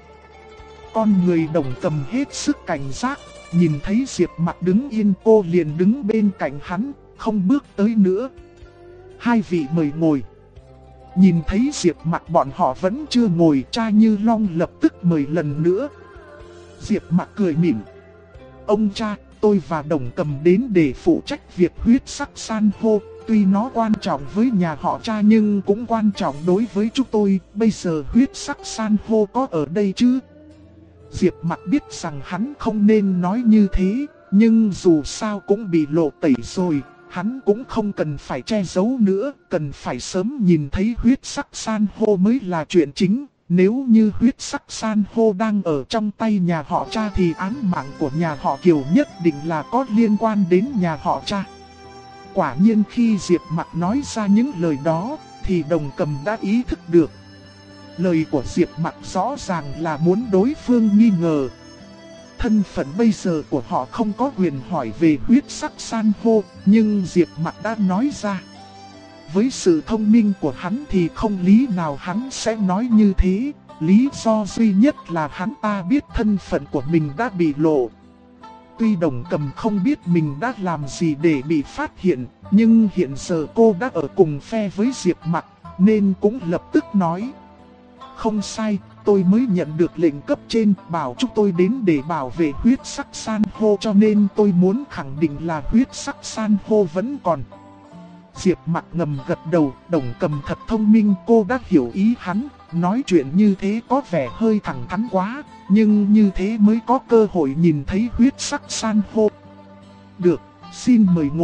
Con người Đồng Cầm hết sức cảnh giác, nhìn thấy Diệp Mặc đứng yên cô liền đứng bên cạnh hắn, không bước tới nữa. Hai vị mời ngồi. Nhìn thấy Diệp Mặc bọn họ vẫn chưa ngồi, cha Như Long lập tức mời lần nữa. Diệp Mặc cười mỉm. Ông cha, tôi và Đồng Cầm đến để phụ trách việc huyết sắc san hô. Tuy nó quan trọng với nhà họ cha nhưng cũng quan trọng đối với chúng tôi. Bây giờ huyết sắc san hô có ở đây chứ? Diệp Mặc biết rằng hắn không nên nói như thế, nhưng dù sao cũng bị lộ tẩy rồi, hắn cũng không cần phải che giấu nữa, cần phải sớm nhìn thấy huyết sắc san hô mới là chuyện chính. Nếu như huyết sắc san hô đang ở trong tay nhà họ cha thì án mạng của nhà họ Kiều nhất định là có liên quan đến nhà họ cha. Quả nhiên khi Diệp Mặc nói ra những lời đó thì Đồng Cầm đã ý thức được. Lời của Diệp Mặc rõ ràng là muốn đối phương nghi ngờ. Thân phận bây giờ của họ không có quyền hỏi về huyết sắc san hô, nhưng Diệp Mặc đã nói ra. Với sự thông minh của hắn thì không lý nào hắn sẽ nói như thế. Lý do duy nhất là hắn ta biết thân phận của mình đã bị lộ. Tuy Đồng Cầm không biết mình đã làm gì để bị phát hiện, nhưng hiện giờ cô đã ở cùng phe với Diệp Mặc, nên cũng lập tức nói. Không sai, tôi mới nhận được lệnh cấp trên bảo chúng tôi đến để bảo vệ huyết sắc san hô, cho nên tôi muốn khẳng định là huyết sắc san hô vẫn còn. Diệp Mặc ngầm gật đầu, Đồng Cầm thật thông minh, cô đã hiểu ý hắn, nói chuyện như thế có vẻ hơi thẳng thắn quá, nhưng như thế mới có cơ hội nhìn thấy huyết sắc san hô. Được, xin mời ngồi,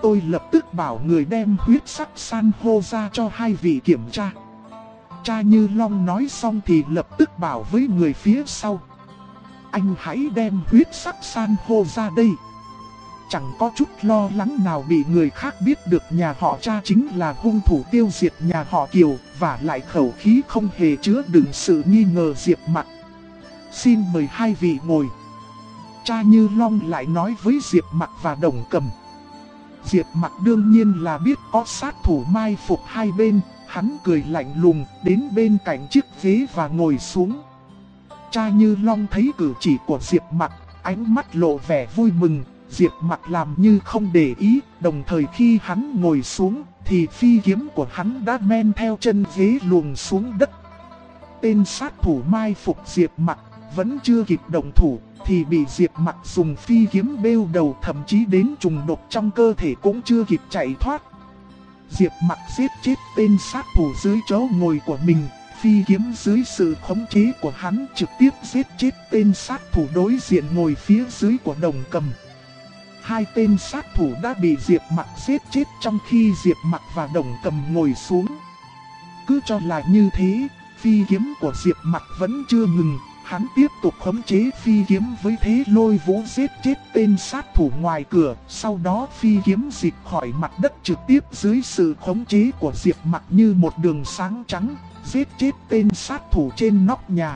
Tôi lập tức bảo người đem huyết sắc san hô ra cho hai vị kiểm tra. Cha Như Long nói xong thì lập tức bảo với người phía sau: anh hãy đem huyết sắc san hô ra đây. Chẳng có chút lo lắng nào bị người khác biết được nhà họ Cha chính là hung thủ tiêu diệt nhà họ Kiều, và lại khẩu khí không hề chứa đựng sự nghi ngờ Diệp Mặc. Xin mời hai vị ngồi. Cha Như Long lại nói với Diệp Mặc và Đồng Cầm. Diệp Mặc đương nhiên là biết có sát thủ mai phục hai bên, hắn cười lạnh lùng đến bên cạnh chiếc ghế và ngồi xuống. Cha Như Long thấy cử chỉ của Diệp Mặc, ánh mắt lộ vẻ vui mừng. Diệp Mặc làm như không để ý, đồng thời khi hắn ngồi xuống thì phi kiếm của hắn đã men theo chân ghế luồn xuống đất. Tên sát thủ mai phục Diệp Mặc vẫn chưa kịp động thủ thì bị Diệp Mặc dùng phi kiếm bêu đầu, thậm chí đến trùng độc trong cơ thể cũng chưa kịp chạy thoát. Diệp Mặc giết chết tên sát thủ dưới chỗ ngồi của mình, phi kiếm dưới sự khống chế của hắn trực tiếp giết chết tên sát thủ đối diện ngồi phía dưới của Đồng Cầm. Hai tên sát thủ đã bị Diệp Mặc giết chết trong khi Diệp Mặc và Đồng Cầm ngồi xuống. Cứ cho là như thế, phi kiếm của Diệp Mặc vẫn chưa ngừng, hắn tiếp tục khống chế phi kiếm với thế lôi vũ giết chết tên sát thủ ngoài cửa, sau đó phi kiếm dịch khỏi mặt đất trực tiếp dưới sự khống chế của Diệp Mặc như một đường sáng trắng, giết chết tên sát thủ trên nóc nhà.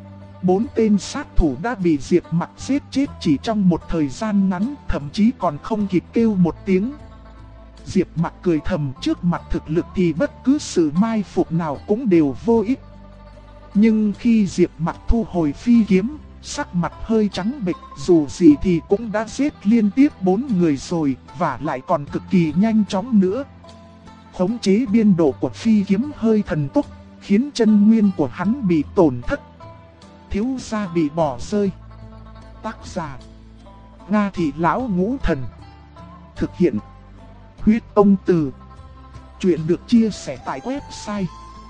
4 tên sát thủ đã bị Diệp Mặc giết chết chỉ trong một thời gian ngắn, thậm chí còn không kịp kêu một tiếng. Diệp Mặc cười thầm, trước mặt thực lực thì bất cứ sự mai phục nào cũng đều vô ích. Nhưng khi Diệp Mặc thu hồi phi kiếm, sắc mặt hơi trắng bệch, dù gì thì cũng đã giết liên tiếp 4 người rồi, và lại còn cực kỳ nhanh chóng nữa. Khống chế biên độ của phi kiếm hơi thần tốc, khiến chân nguyên của hắn bị tổn thất. Thiếu gia bị bỏ rơi. Tác giả: Nga Thị Lão Ngũ Thần. Thực hiện: Huyết Ông Từ. Chuyện được chia sẻ tại website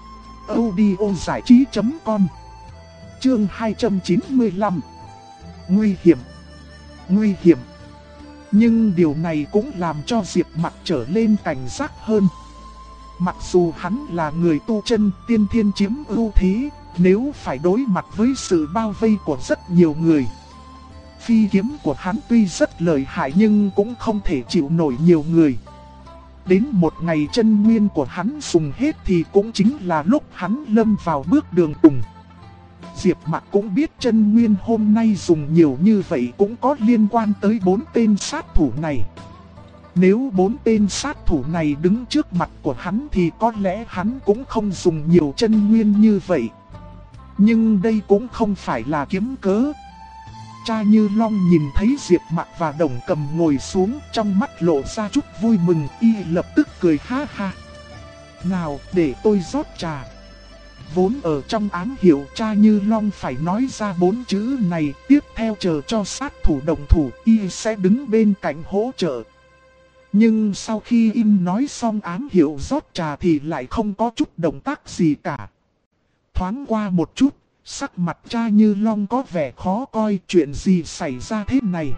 audiozảichí.com. Chương 295. Nguy hiểm. Nguy hiểm. Nhưng điều này cũng làm cho Diệp Mặc trở lên cảnh giác hơn. Mặc dù hắn là người tu chân, tiên thiên chiếm ưu thế, nếu phải đối mặt với sự bao vây của rất nhiều người, phi kiếm của hắn tuy rất lợi hại nhưng cũng không thể chịu nổi nhiều người. Đến một ngày chân nguyên của hắn dùng hết thì cũng chính là lúc hắn lâm vào bước đường cùng. Diệp Mặc cũng biết chân nguyên hôm nay dùng nhiều như vậy cũng có liên quan tới 4 tên sát thủ này. Nếu 4 tên sát thủ này đứng trước mặt của hắn thì có lẽ hắn cũng không dùng nhiều chân nguyên như vậy. Nhưng đây cũng không phải là kiếm cớ. Cha Như Long nhìn thấy Diệp Mặc và Đồng Cầm ngồi xuống, trong mắt lộ ra chút vui mừng, y lập tức cười ha ha. Nào, để tôi rót trà. Vốn ở trong ám hiệu Cha Như Long phải nói ra 4 chữ này, tiếp theo chờ cho sát thủ động thủ, y sẽ đứng bên cạnh hỗ trợ. Nhưng sau khi im nói xong ám hiệu rót trà thì lại không có chút động tác gì cả. Thoáng qua một chút, sắc mặt Cha Như Long có vẻ khó coi, chuyện gì xảy ra thế này.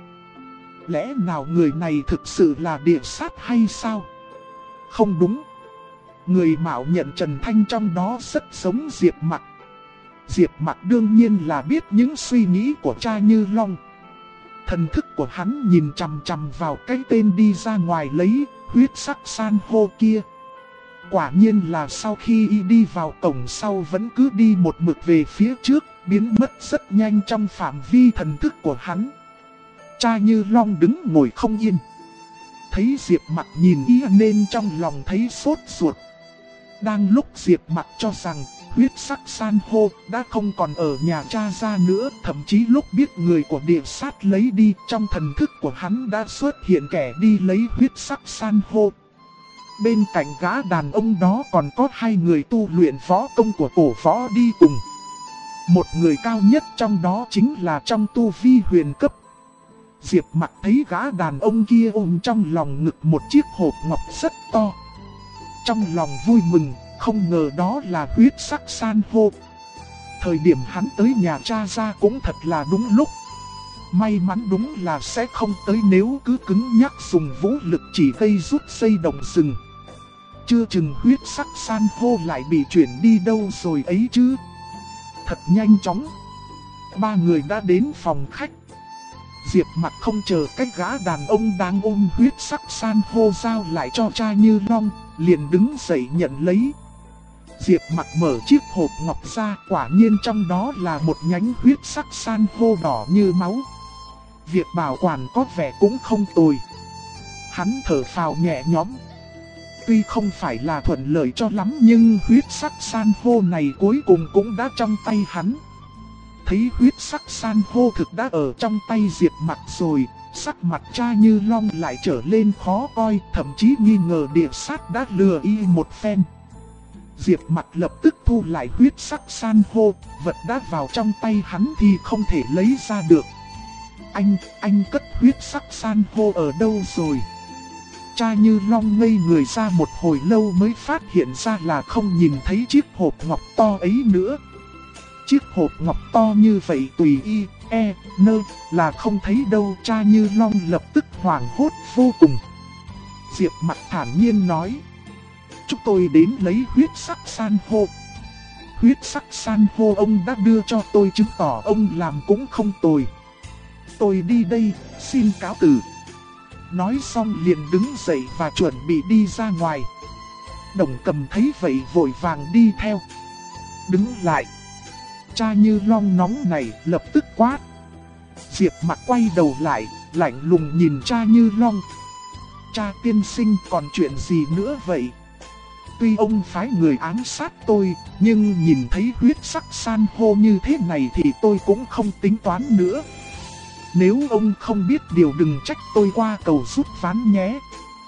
Lẽ nào người này thực sự là địa sát hay sao? Không đúng. Người mạo nhận Trần Thanh trong đó rất giống Diệp Mặc. Diệp Mặc đương nhiên là biết những suy nghĩ của Cha Như Long. Thần thức của hắn nhìn chằm chằm vào cái tên đi ra ngoài lấy huyết sắc san hô kia. Quả nhiên là sau khi y đi vào cổng sau vẫn cứ đi một mực về phía trước, biến mất rất nhanh trong phạm vi thần thức của hắn. Cha Như Long đứng ngồi không yên. Thấy Diệp Mặc nhìn y nên trong lòng thấy sốt ruột. Đang lúc Diệp Mặc cho rằng huyết sắc san hô đã không còn ở nhà cha ra nữa, thậm chí lúc biết người của địa sát lấy đi, trong thần thức của hắn đã xuất hiện kẻ đi lấy huyết sắc san hô. Bên cạnh gã đàn ông đó còn có 2 người tu luyện võ công của cổ võ đi cùng. Một người cao nhất trong đó chính là trong tu vi huyền cấp. Diệp Mặc thấy gã đàn ông kia ôm trong lòng ngực một chiếc hộp ngọc rất to. Trong lòng vui mừng, không ngờ đó là huyết sắc san hô. Thời điểm hắn tới nhà cha ra cũng thật là đúng lúc. may mắn đúng là sẽ không tới, nếu cứ cứng nhắc dùng vũ lực chỉ gây rút dây động rừng. Chưa chừng huyết sắc san hô lại bị chuyển đi đâu rồi ấy chứ. Thật nhanh chóng, ba người đã đến phòng khách. Diệp Mặc không chờ cách gã đàn ông đang ôm huyết sắc san hô giao lại cho cha Như Long, liền đứng dậy nhận lấy. Diệp Mặc mở chiếc hộp ngọc ra, quả nhiên trong đó là một nhánh huyết sắc san hô đỏ như máu. Việc bảo quản có vẻ cũng không tồi. Hắn thở phào nhẹ nhõm. Tuy không phải là thuận lợi cho lắm nhưng huyết sắc san hô này cuối cùng cũng đã trong tay hắn. Thấy huyết sắc san hô thực đã ở trong tay Diệp Mặc rồi, sắc mặt cha Như Long lại trở lên khó coi, thậm chí nghi ngờ địa sát đã lừa y một phen. Diệp Mặc lập tức thu lại huyết sắc san hô, vật đã vào trong tay hắn thì không thể lấy ra được. Anh cất huyết sắc san hô ở đâu rồi? Cha Như Long ngây người ra một hồi lâu mới phát hiện ra là không nhìn thấy chiếc hộp ngọc to ấy nữa. Chiếc hộp ngọc to như vậy tùy y, là không thấy đâu. Cha Như Long lập tức hoảng hốt vô cùng. Diệp Mặc thản nhiên nói: chúng tôi đến lấy huyết sắc san hô. Huyết sắc san hô ông đã đưa cho tôi, chứng tỏ ông làm cũng không tồi. Tôi đi đây, xin cáo từ. Nói xong liền đứng dậy và chuẩn bị đi ra ngoài. Đồng Cầm thấy vậy vội vàng đi theo. Đứng lại. Cha Như Long nóng này lập tức quát. Diệp Mặc quay đầu lại, lạnh lùng nhìn cha Như Long. Cha tiên sinh, còn chuyện gì nữa vậy? Tuy ông phái người ám sát tôi, nhưng nhìn thấy huyết sắc san hô như thế này thì tôi cũng không tính toán nữa. Nếu ông không biết điều đừng trách tôi qua cầu rút ván nhé.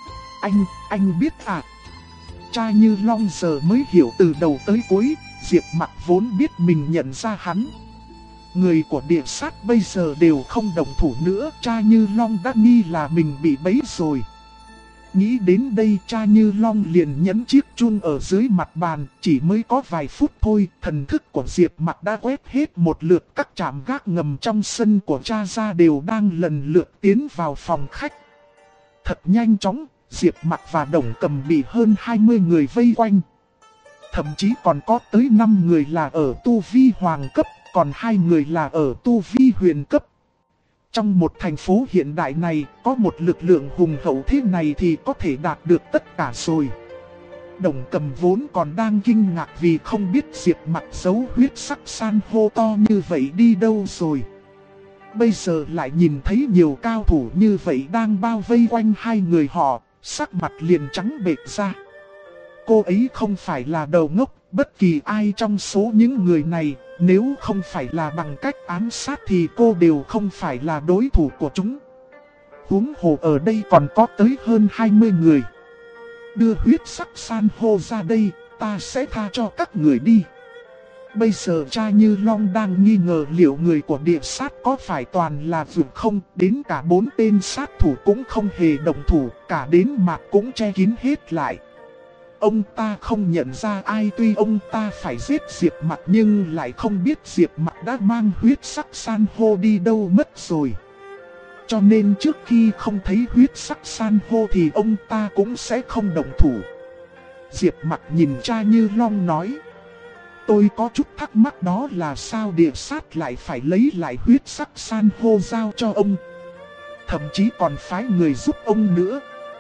Anh biết à? Cha Như Long giờ mới hiểu từ đầu tới cuối. Diệp Mặc vốn biết mình nhận ra hắn. Người của địa sát bây giờ đều không đồng thủ nữa. Cha Như Long đã nghi là mình bị bẫy rồi. Nghĩ đến đây, cha Như Long liền nhấn chiếc chun ở dưới mặt bàn. Chỉ mới có vài phút thôi, thần thức của Diệp Mặc đã quét hết một lượt các trạm gác ngầm trong sân của cha ra, đều đang lần lượt tiến vào phòng khách. Thật nhanh chóng, Diệp Mặc và Đồng Cầm bị hơn 20 người vây quanh. Thậm chí còn có tới 5 người là ở tu vi hoàng cấp, còn 2 người là ở tu vi huyền cấp. Trong một thành phố hiện đại này, có một lực lượng hùng hậu thế này thì có thể đạt được tất cả rồi. Đồng Cầm vốn còn đang kinh ngạc vì không biết Diệp Mặc giấu huyết sắc san hô to như vậy đi đâu rồi. Bây giờ lại nhìn thấy nhiều cao thủ như vậy đang bao vây quanh hai người họ, sắc mặt liền trắng bệch ra. Cô ấy không phải là đầu ngốc, bất kỳ ai trong số những người này, nếu không phải là bằng cách ám sát thì cô đều không phải là đối thủ của chúng. Huống hồ ở đây còn có tới hơn 20 người. Đưa huyết sắc san hô ra đây, ta sẽ tha cho các người đi. Bây giờ cha Như Long đang nghi ngờ liệu người của địa sát có phải toàn là vượt không, đến cả 4 tên sát thủ cũng không hề đồng thủ, cả đến mặt cũng che kín hết lại. Ông ta không nhận ra ai, tuy ông ta phải giết Diệp Mặc nhưng lại không biết Diệp Mặc đã mang huyết sắc san hô đi đâu mất rồi. Cho nên trước khi không thấy huyết sắc san hô thì ông ta cũng sẽ không động thủ. Diệp Mặc nhìn cha Như Long nói: tôi có chút thắc mắc, đó là sao địa sát lại phải lấy lại huyết sắc san hô giao cho ông, thậm chí còn phái người giúp ông nữa.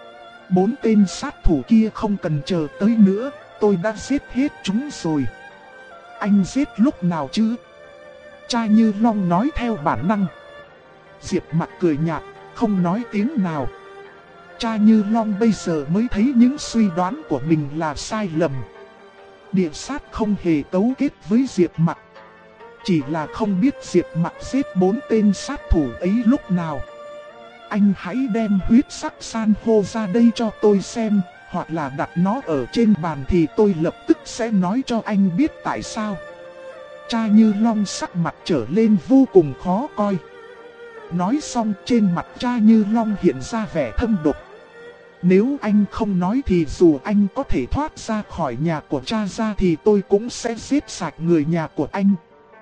4 tên sát thủ kia không cần chờ tới nữa, tôi đã giết hết chúng rồi. Anh giết lúc nào chứ? Cha Như Long nói theo bản năng. Diệp Mặc cười nhạt, không nói tiếng nào. Cha Như Long bây giờ mới thấy những suy đoán của mình là sai lầm. Địa sát không hề cấu kết với Diệp Mặc, chỉ là không biết Diệp Mặc giết 4 tên sát thủ ấy lúc nào. Anh hãy đem huyết sắc san hô ra đây cho tôi xem, hoặc là đặt nó ở trên bàn thì tôi lập tức sẽ nói cho anh biết tại sao. Cha Như Long sắc mặt trở lên vô cùng khó coi. Nói xong trên mặt cha Như Long hiện ra vẻ thâm độc. Nếu anh không nói thì dù anh có thể thoát ra khỏi nhà của cha ra thì tôi cũng sẽ giết sạch người nhà của anh.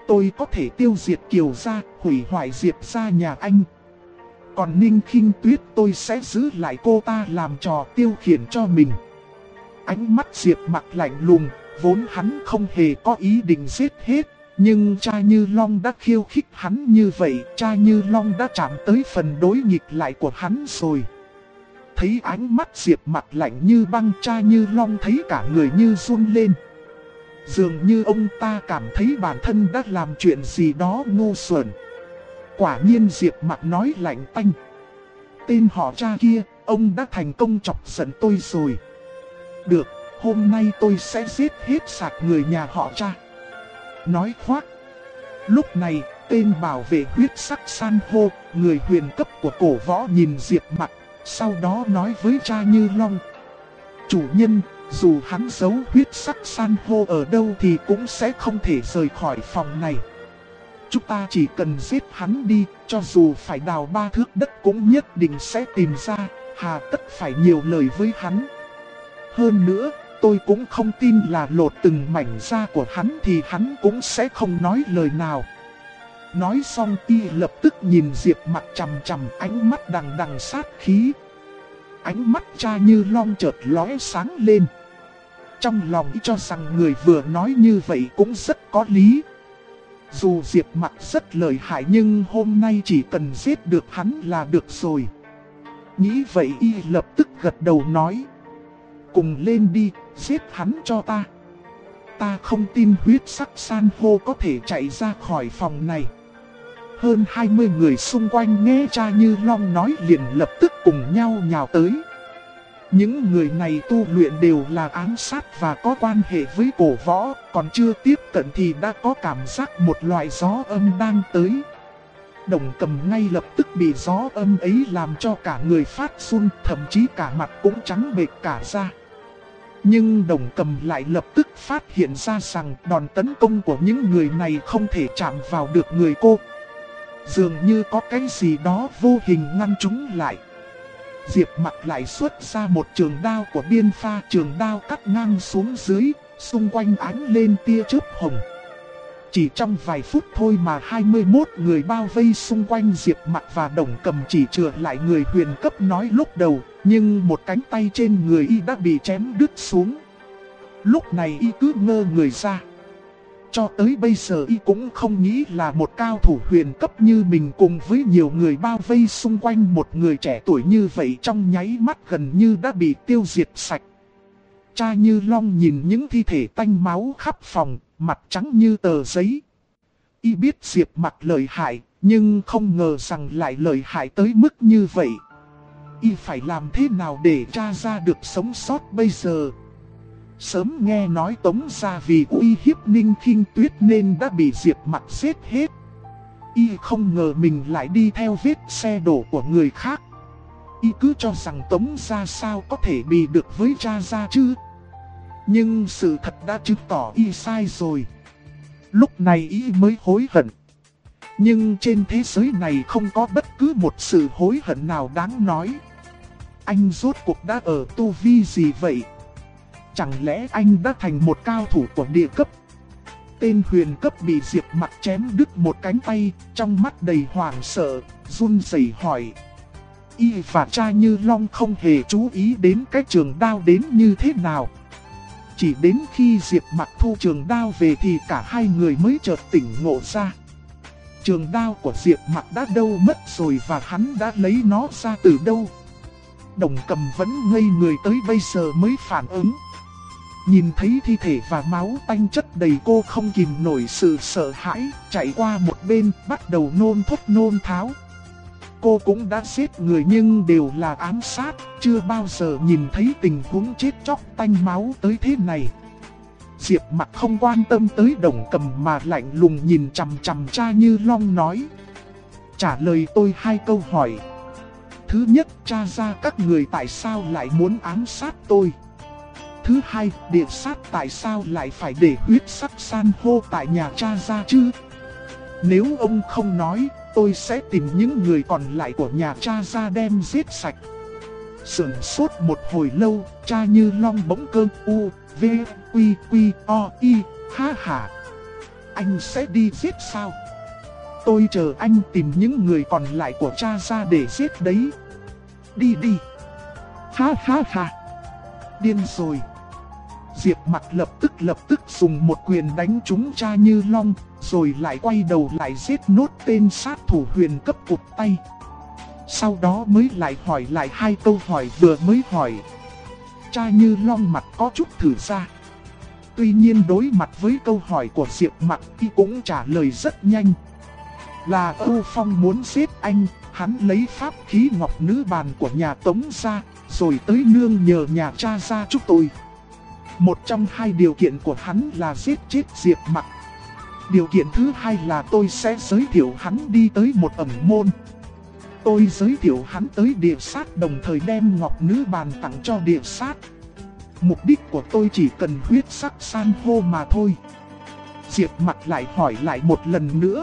tôi có thể tiêu diệt Kiều gia, hủy hoại Diệp gia nhà anh. Còn Ninh Khinh Tuyết tôi sẽ giữ lại cô ta làm trò tiêu khiển cho mình. Ánh mắt Diệp Mặc lạnh lùng, vốn hắn không hề có ý định giết hết. Nhưng cha Như Long đã khiêu khích hắn như vậy, cha Như Long đã chạm tới phần đối nghịch lại của hắn rồi. Thấy ánh mắt Diệp Mặc lạnh như băng, cha Như Long thấy cả người như run lên. Dường như ông ta cảm thấy bản thân đã làm chuyện gì đó ngu xuẩn. Quả nhiên Diệp Mặc nói lạnh tanh. Tên họ cha kia, ông đã thành công chọc giận tôi rồi. Được, hôm nay tôi sẽ giết hết sạch người nhà họ cha. Nói khoác. Lúc này, tên bảo vệ huyết sắc san hô, người huyền cấp của cổ võ nhìn Diệp Mặc, sau đó nói với cha Như Long. Chủ nhân, dù hắn giấu huyết sắc san hô ở đâu thì cũng sẽ không thể rời khỏi phòng này. Chúng ta chỉ cần giết hắn đi, cho dù phải đào 3 thước đất cũng nhất định sẽ tìm ra, hà tất phải nhiều lời với hắn. Hơn nữa, tôi cũng không tin là lột từng mảnh da của hắn thì hắn cũng sẽ không nói lời nào. Nói xong y lập tức nhìn Diệp Mặc chằm chằm, ánh mắt đằng đằng sát khí. Ánh mắt cha Như Long chợt lóe sáng lên. Trong lòng y cho rằng người vừa nói như vậy cũng rất có lý. Dù Diệp Mặc rất lợi hại nhưng hôm nay chỉ cần giết được hắn là được rồi. Nghĩ vậy y lập tức gật đầu nói. Cùng lên đi, giết hắn cho ta. Ta không tin huyết sắc san hô có thể chạy ra khỏi phòng này. Hơn 20 người xung quanh nghe cha Như Long nói liền lập tức cùng nhau nhào tới. Những người này tu luyện đều là ám sát và có quan hệ với cổ võ, còn chưa tiếp cận thì đã có cảm giác một loại gió âm đang tới. Đồng Cầm ngay lập tức bị gió âm ấy làm cho cả người phát run, thậm chí cả mặt cũng trắng bệch cả ra. Nhưng Đồng Cầm lại lập tức phát hiện ra rằng đòn tấn công của những người này không thể chạm vào được người cô. Dường như có cái gì đó vô hình ngăn chúng lại. Diệp Mặc lại xuất ra một trường đao của biên pha, trường đao cắt ngang xuống dưới, xung quanh ánh lên tia chớp hồng. Chỉ trong vài phút thôi mà 21 người bao vây xung quanh Diệp Mặc và Đồng Cầm chỉ chừa lại người huyền cấp nói lúc đầu, nhưng một cánh tay trên người y đã bị chém đứt xuống. Lúc này y cứ ngơ người ra. Cho tới bây giờ y cũng không nghĩ là một cao thủ huyền cấp như mình cùng với nhiều người bao vây xung quanh một người trẻ tuổi như vậy trong nháy mắt gần như đã bị tiêu diệt sạch. Cha Như Long nhìn những thi thể tanh máu khắp phòng, mặt trắng như tờ giấy. Y biết Diệp Mặc lợi hại, nhưng không ngờ rằng lại lợi hại tới mức như vậy. Y phải làm thế nào để tra ra được sống sót bây giờ? Sớm nghe nói Tống gia vì uy hiếp Ninh Khinh Tuyết nên đã bị Diệp Mặc giết hết. Y không ngờ mình lại đi theo vết xe đổ của người khác. Y cứ cho rằng Tống gia sao có thể bị được với cha gia chứ. Nhưng sự thật đã chứng tỏ y sai rồi. Lúc này y mới hối hận. Nhưng trên thế giới này không có bất cứ một sự hối hận nào đáng nói. Anh rốt cuộc đã ở tu vi gì vậy? Chẳng lẽ anh đã thành một cao thủ của địa cấp? Tên huyền cấp bị Diệp Mặc chém đứt một cánh tay, trong mắt đầy hoảng sợ, run rẩy hỏi. Y và cha Như Long không hề chú ý đến cái trường đao đến như thế nào. Chỉ đến khi Diệp Mặc thu trường đao về thì cả hai người mới chợt tỉnh ngộ ra. Trường đao của Diệp Mặc đã đâu mất rồi và hắn đã lấy nó ra từ đâu? Đồng Cầm vẫn ngây người tới bây giờ mới phản ứng. Nhìn thấy thi thể và máu tanh chất đầy, cô không kìm nổi sự sợ hãi, chạy qua một bên, bắt đầu nôn thốc nôn tháo. Cô cũng đã giết người nhưng đều là ám sát, chưa bao giờ nhìn thấy tình huống chết chóc tanh máu tới thế này. Diệp Mặc không quan tâm tới Đồng Cầm mà lạnh lùng nhìn chằm chằm cha Như Long nói. Trả lời tôi 2 câu hỏi. Thứ nhất, tra ra các người tại sao lại muốn ám sát tôi. Thứ hai, địa sát tại sao lại phải để huyết sắc san hô tại nhà cha ra chứ? Nếu ông không nói, tôi sẽ tìm những người còn lại của nhà cha ra đem giết sạch. Sửng sốt một hồi lâu, cha Như Long bỗng cơn u, v, quy, o, y, ha hả. anh sẽ đi giết sao? Tôi chờ anh tìm những người còn lại của cha ra để giết đấy. Đi đi. Ha ha ha. Điên rồi. Diệp Mặc lập tức dùng một quyền đánh trúng Cha Như Long, rồi lại quay đầu lại giết nốt tên sát thủ huyền cấp cụt tay. Sau đó mới lại hỏi lại 2 câu hỏi vừa mới hỏi. Cha Như Long mặt có chút thử ra. Tuy nhiên đối mặt với câu hỏi của Diệp Mặc thì cũng trả lời rất nhanh. Là Âu Phong muốn giết anh, hắn lấy pháp khí ngọc nữ bàn của nhà Tống ra, rồi tới nương nhờ nhà cha ra chúc tôi. Một trong 2 điều kiện của hắn là giết chết Diệp Mặc. Điều kiện thứ 2 là tôi sẽ giới thiệu hắn đi tới một ẩn môn. Tôi giới thiệu hắn tới địa sát, đồng thời đem ngọc nữ bàn tặng cho địa sát. Mục đích của tôi chỉ cần huyết sắc san hô mà thôi. Diệp Mặc lại hỏi lại một lần nữa.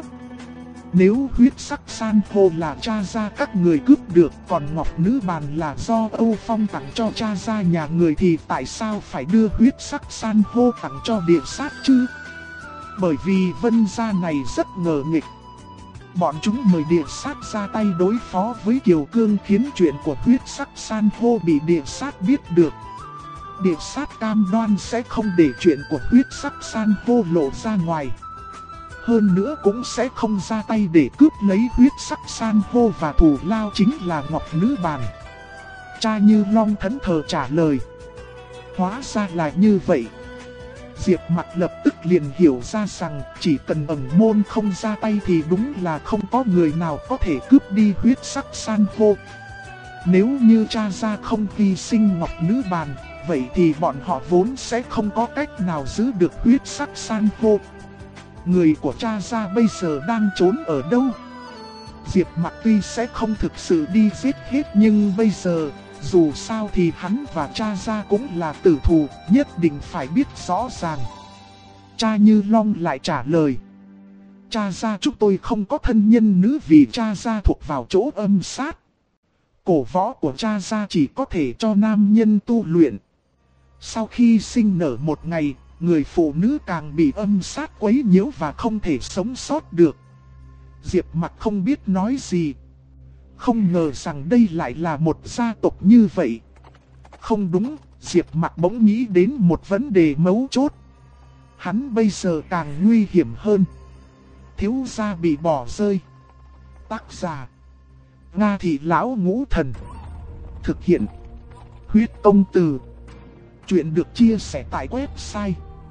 Nếu huyết sắc san hô là cha gia các người cướp được, còn ngọc nữ bàn là do Âu Phong tặng cho cha gia nhà người, thì tại sao phải đưa huyết sắc san hô tặng cho địa sát chứ? Bởi vì Vân gia này rất ngờ nghịch. Bọn chúng mời địa sát ra tay đối phó với Kiều Cương, khiến chuyện của huyết sắc san hô bị địa sát biết được. Địa sát cam đoan sẽ không để chuyện của huyết sắc san hô lộ ra ngoài. Hơn nữa cũng sẽ không ra tay để cướp lấy huyết sắc san hô, và thủ lao chính là ngọc nữ bàn. Cha Như Long thẫn thờ trả lời. Hóa ra là như vậy. Diệp Mặc lập tức liền hiểu ra rằng chỉ cần ẩn môn không ra tay thì đúng là không có người nào có thể cướp đi huyết sắc san hô. Nếu như cha gia không hy sinh ngọc nữ bàn, vậy thì bọn họ vốn sẽ không có cách nào giữ được huyết sắc san hô. Người của cha gia bây giờ đang trốn ở đâu? Diệp Mặc tuy sẽ không thực sự đi giết hết, nhưng bây giờ, dù sao thì hắn và cha gia cũng là tử thù, nhất định phải biết rõ ràng. Cha Như Long lại trả lời. Cha gia chúng tôi không có thân nhân nữ, vì cha gia thuộc vào chỗ âm sát. Cổ võ của cha gia chỉ có thể cho nam nhân tu luyện. Sau khi sinh nở một ngày, người phụ nữ càng bị âm sát quấy nhiễu và không thể sống sót được. Diệp Mặc không biết nói gì. Không ngờ rằng đây lại là một gia tộc như vậy. Không đúng, Diệp Mặc bỗng nghĩ đến một vấn đề mấu chốt. Hắn bây giờ càng nguy hiểm hơn. Thiếu gia bị bỏ rơi. Tác giả: Nga Thị Lão Ngũ Thần. Thực hiện: Huyết Công Từ. Chuyện được chia sẻ tại website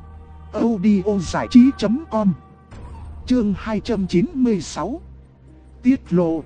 audiozảichí.com. Chương 296. Tiết lộ.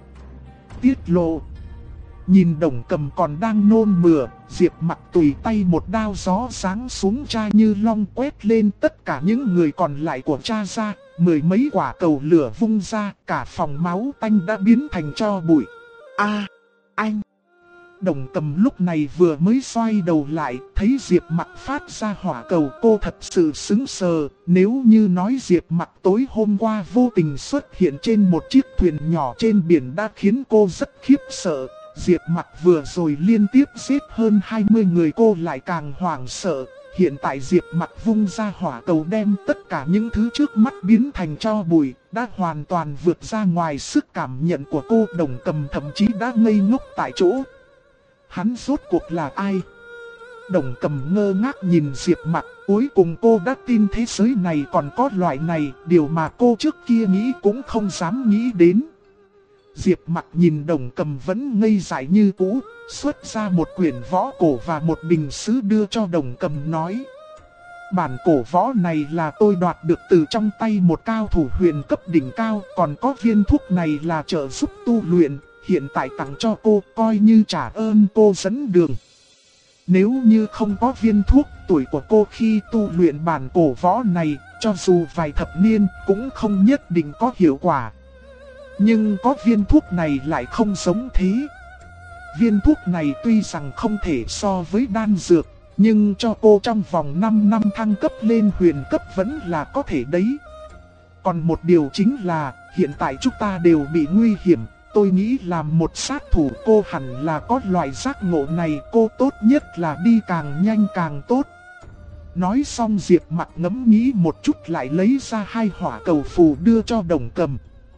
Nhìn Đồng Cầm còn đang nôn mửa, Diệp Mặc tùy tay một đao gió giáng xuống Cha Như Long, quét lên tất cả những người còn lại của cha gia. 10 mấy quả cầu lửa vung ra, cả phòng máu tanh đã biến thành tro bụi. Anh! Đồng Cầm lúc này vừa mới xoay đầu lại, thấy Diệp Mặc phát ra hỏa cầu, cô thật sự sững sờ. Nếu như nói Diệp Mặc tối hôm qua vô tình xuất hiện trên một chiếc thuyền nhỏ trên biển đã khiến cô rất khiếp sợ, Diệp Mặc vừa rồi liên tiếp giết hơn 20 người, cô lại càng hoảng sợ. Hiện tại Diệp Mặc vung ra hỏa cầu đem tất cả những thứ trước mắt biến thành tro bụi, đã hoàn toàn vượt ra ngoài sức cảm nhận của cô. Đồng Cầm thậm chí đã ngây ngốc tại chỗ. Hắn rốt cuộc là ai? Đồng Cầm ngơ ngác nhìn Diệp Mặc, cuối cùng cô đã tin thế giới này còn có loại này, điều mà cô trước kia nghĩ cũng không dám nghĩ đến. Diệp Mặc nhìn Đồng Cầm vẫn ngây dại như cũ, xuất ra một quyển võ cổ và một bình sứ đưa cho Đồng Cầm nói. Bản cổ võ này là tôi đoạt được từ trong tay một cao thủ huyền cấp đỉnh cao, còn có viên thuốc này là trợ giúp tu luyện, hiện tại tặng cho cô, coi như trả ơn cô dẫn đường. Nếu như không có viên thuốc, tuổi của cô khi tu luyện bản cổ võ này, cho dù vài thập niên, cũng không nhất định có hiệu quả. Nhưng có viên thuốc này lại không giống thế. Viên thuốc này tuy rằng không thể so với đan dược, nhưng cho cô trong vòng 5 năm thăng cấp lên huyền cấp vẫn là có thể đấy. Còn một điều chính là, hiện tại chúng ta đều bị nguy hiểm. Tôi nghĩ làm một sát thủ cô hẳn là có loại giác ngộ này, cô tốt nhất là đi càng nhanh càng tốt. Nói xong Diệp Mặc ngẫm nghĩ một chút lại lấy ra 2 hỏa cầu phù đưa cho Đồng Cầm.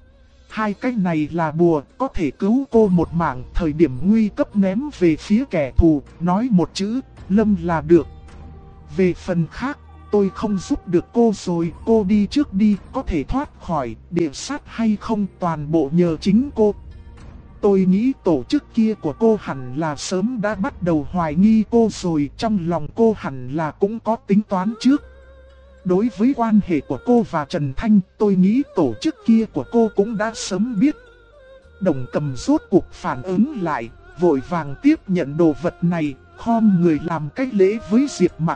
2 cái này là bùa, có thể cứu cô một mạng, thời điểm nguy cấp ném về phía kẻ thù, nói một chữ, Lâm là được. Về phần khác, tôi không giúp được cô rồi, cô đi trước đi, có thể thoát khỏi địa sát hay không toàn bộ nhờ chính cô. Tôi nghĩ tổ chức kia của cô hẳn là sớm đã bắt đầu hoài nghi cô rồi, trong lòng cô hẳn là cũng có tính toán trước. Đối với quan hệ của cô và Trần Thanh, tôi nghĩ tổ chức kia của cô cũng đã sớm biết. Đồng Cầm rốt cuộc phản ứng lại, vội vàng tiếp nhận đồ vật này, khom người làm cái lễ với Diệp Mặc.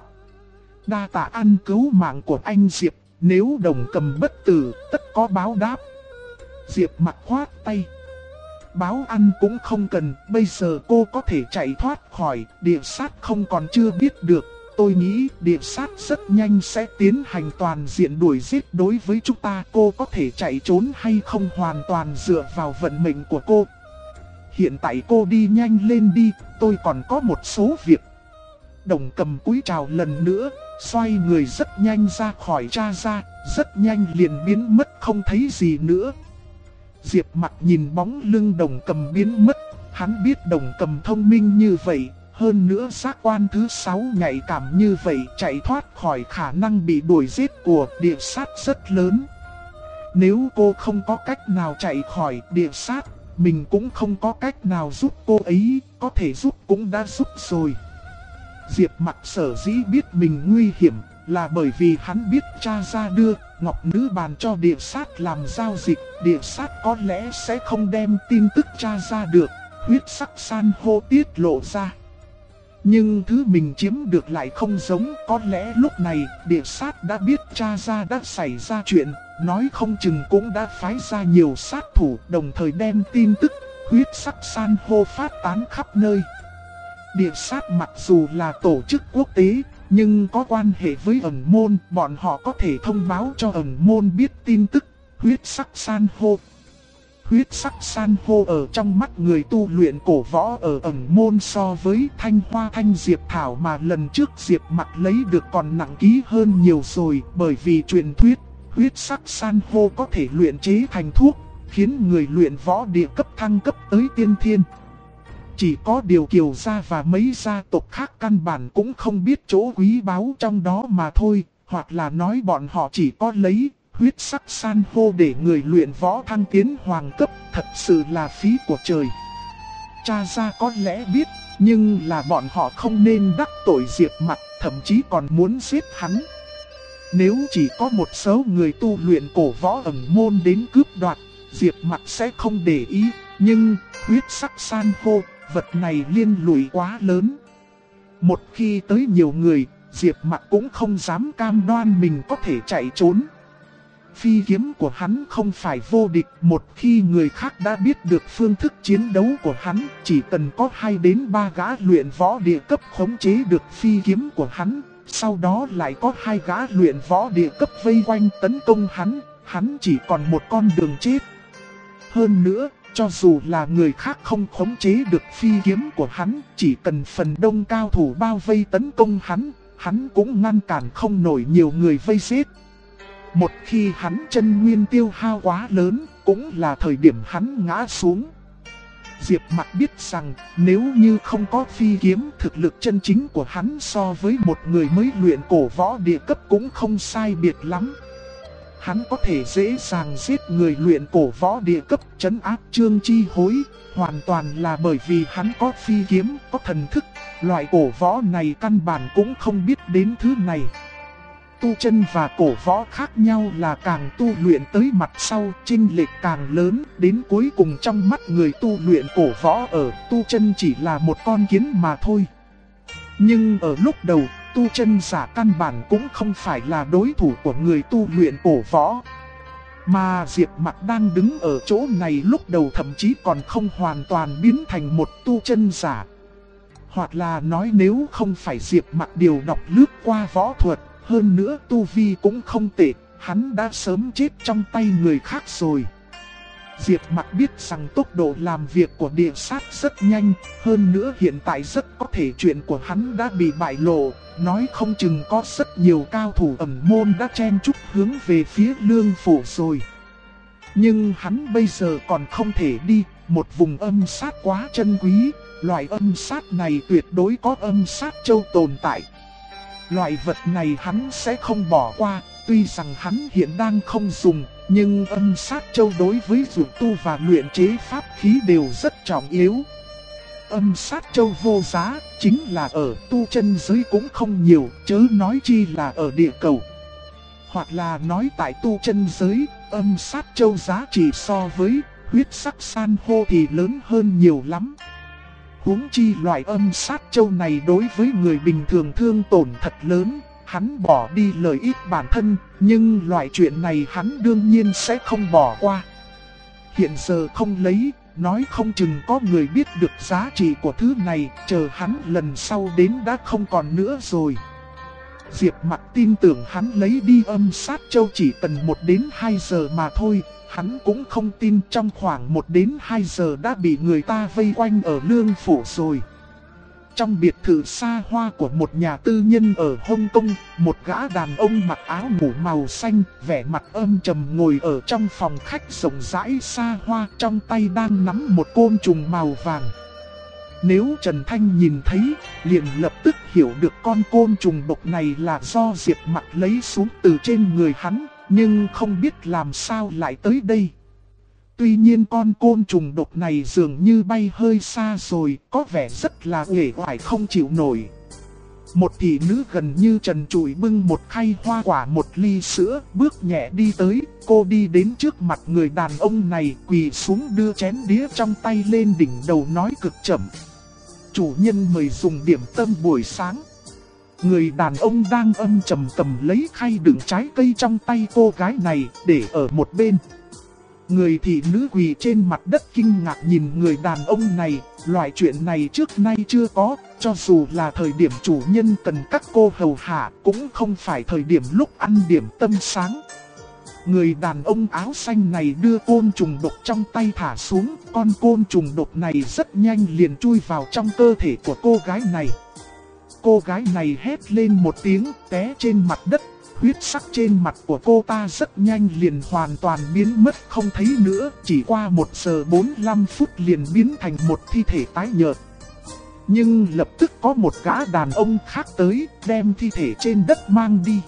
Đa tạ ân cứu mạng của anh Diệp, nếu Đồng Cầm bất tử, tất có báo đáp. Diệp Mặc khoát tay. Báo ăn cũng không cần, bây giờ cô có thể chạy thoát khỏi, địa sát không còn chưa biết được. Tôi nghĩ địa sát rất nhanh sẽ tiến hành toàn diện đuổi giết đối với chúng ta. Cô có thể chạy trốn hay không hoàn toàn dựa vào vận mệnh của cô. Hiện tại cô đi nhanh lên đi, tôi còn có một số việc. Đồng Cầm cúi chào lần nữa, xoay người rất nhanh ra khỏi Cha Gia, rất nhanh liền biến mất không thấy gì nữa. Diệp Mặc nhìn bóng lưng Đồng Cầm biến mất, hắn biết Đồng Cầm thông minh như vậy, hơn nữa giác quan thứ 6 nhạy cảm như vậy, chạy thoát khỏi khả năng bị đuổi giết của địa sát rất lớn. Nếu cô không có cách nào chạy khỏi địa sát, mình cũng không có cách nào giúp cô ấy, có thể giúp cũng đã giúp rồi. Diệp Mặc sở dĩ biết mình nguy hiểm là bởi vì hắn biết Cha Gia đưa Ngọc Nữ Bàn cho địa sát làm giao dịch, địa sát có lẽ sẽ không đem tin tức Cha Gia được, huyết sắc san hô tiết lộ ra. Nhưng thứ mình chiếm được lại không giống, có lẽ lúc này địa sát đã biết Cha Gia đã xảy ra chuyện, nói không chừng cũng đã phái ra nhiều sát thủ, đồng thời đem tin tức huyết sắc san hô phát tán khắp nơi. Địa sát mặc dù là tổ chức quốc tế, nhưng có quan hệ với ẩn môn, bọn họ có thể thông báo cho ẩn môn biết tin tức huyết sắc san hô. Huyết sắc san hô ở trong mắt người tu luyện cổ võ ở ẩn môn so với thanh hoa thanh diệp thảo mà lần trước Diệp Mặc lấy được còn nặng ký hơn nhiều rồi, bởi vì truyền thuyết huyết sắc san hô có thể luyện chế thành thuốc, khiến người luyện võ địa cấp thăng cấp tới tiên thiên. Chỉ có điều Kiều gia và mấy gia tộc khác căn bản cũng không biết chỗ quý báu trong đó mà thôi, hoặc là nói bọn họ chỉ có lấy huyết sắc san hô để người luyện võ thăng tiến hoàng cấp, thật sự là phí của trời. Cha Gia có lẽ biết, nhưng là bọn họ không nên đắc tội Diệp Mặc, thậm chí còn muốn giết hắn. Nếu chỉ có một số người tu luyện cổ võ ẩn môn đến cướp đoạt, Diệp Mặc sẽ không để ý, nhưng huyết sắc san hô, vật này liên lụy quá lớn. Một khi tới nhiều người, Diệp Mặc cũng không dám cam đoan mình có thể chạy trốn. Phi kiếm của hắn không phải vô địch, một khi người khác đã biết được phương thức chiến đấu của hắn, chỉ cần có 2 đến 3 gã luyện võ địa cấp khống chế được phi kiếm của hắn, sau đó lại có 2 gã luyện võ địa cấp vây quanh tấn công hắn chỉ còn một con đường chết. Hơn nữa, cho dù là người khác không khống chế được phi kiếm của hắn, chỉ cần phần đông cao thủ bao vây tấn công hắn cũng ngăn cản không nổi nhiều người vây giết. Một khi hắn chân nguyên tiêu hao quá lớn, cũng là thời điểm hắn ngã xuống. Diệp Mặc biết rằng nếu như không có phi kiếm, thực lực chân chính của hắn so với một người mới luyện cổ võ địa cấp cũng không sai biệt lắm. Hắn có thể dễ dàng giết người luyện cổ võ địa cấp, trấn áp Trương Chi Hối, hoàn toàn là bởi vì hắn có phi kiếm, có thần thức. Loại cổ võ này căn bản cũng không biết đến thứ này. Tu chân và cổ võ khác nhau là càng tu luyện tới mặt sau, chênh lệch càng lớn, đến cuối cùng trong mắt người tu luyện cổ võ ở tu chân chỉ là một con kiến mà thôi. Nhưng ở lúc đầu, tu chân giả căn bản cũng không phải là đối thủ của người tu luyện cổ võ. Mà Diệp Mặc đang đứng ở chỗ này lúc đầu thậm chí còn không hoàn toàn biến thành một tu chân giả. Hoặc là nói nếu không phải Diệp Mặc điều đọc lướt qua võ thuật, hơn nữa tu vi cũng không tệ, hắn đã sớm chết trong tay người khác rồi. Diệp Mặc biết rằng tốc độ làm việc của địa sát rất nhanh, hơn nữa hiện tại rất có thể chuyện của hắn đã bị bại lộ, nói không chừng có rất nhiều cao thủ ẩn môn đã chen chúc hướng về phía Lương Phủ rồi. Nhưng hắn bây giờ còn không thể đi, một vùng âm sát quá chân quý, loại âm sát này tuyệt đối có âm sát châu tồn tại. Loại vật này hắn sẽ không bỏ qua, tuy rằng hắn hiện đang không dùng, nhưng âm sát châu đối với dược tu và luyện chế pháp khí đều rất trọng yếu. Âm sát châu vô giá, chính là ở tu chân giới cũng không nhiều, chớ nói chi là ở địa cầu. Hoặc là nói tại tu chân giới, âm sát châu giá trị so với huyết sắc san hô thì lớn hơn nhiều lắm. Huống chi loại âm sát châu này đối với người bình thường thương tổn thật lớn, hắn bỏ đi lợi ích bản thân, nhưng loại chuyện này hắn đương nhiên sẽ không bỏ qua. Hiện giờ không lấy, nói không chừng có người biết được giá trị của thứ này, chờ hắn lần sau đến đã không còn nữa rồi. Diệp Mặc tin tưởng hắn lấy đi âm sát châu chỉ cần 1 đến 2 giờ mà thôi, hắn cũng không tin trong khoảng 1 đến 2 giờ đã bị người ta vây quanh ở Lương Phủ rồi. Trong biệt thự xa hoa của một nhà tư nhân ở Hong Kong, một gã đàn ông mặc áo ngủ màu xanh, vẻ mặt âm trầm ngồi ở trong phòng khách rộng rãi xa hoa, trong tay đang nắm một côn trùng màu vàng. Nếu Trần Thanh nhìn thấy, liền lập tức hiểu được con côn trùng độc này là do Diệp Mặc lấy xuống từ trên người hắn, nhưng không biết làm sao lại tới đây. Tuy nhiên con côn trùng độc này dường như bay hơi xa rồi, có vẻ rất là uể oải không chịu nổi. Một thị nữ gần như trần trụi bưng một khay hoa quả, một ly sữa, bước nhẹ đi tới, cô đi đến trước mặt người đàn ông này, quỳ xuống đưa chén đĩa trong tay lên đỉnh đầu nói cực chậm. Chủ nhân mời dùng điểm tâm buổi sáng. Người đàn ông đang âm trầm cầm lấy khay đựng trái cây trong tay cô gái này, để ở một bên. Người thị nữ quỳ trên mặt đất kinh ngạc nhìn người đàn ông này, loại chuyện này trước nay chưa có, cho dù là thời điểm chủ nhân cần các cô hầu hạ, cũng không phải thời điểm lúc ăn điểm tâm sáng. Người đàn ông áo xanh này đưa côn trùng độc trong tay thả xuống, con côn trùng độc này rất nhanh liền chui vào trong cơ thể của cô gái này. Cô gái này hét lên một tiếng, té trên mặt đất. Huyết sắc trên mặt của cô ta rất nhanh liền hoàn toàn biến mất không thấy nữa, chỉ qua 1 giờ 45 phút liền biến thành một thi thể tái nhợt. Nhưng lập tức có một gã đàn ông khác tới, đem thi thể trên đất mang đi.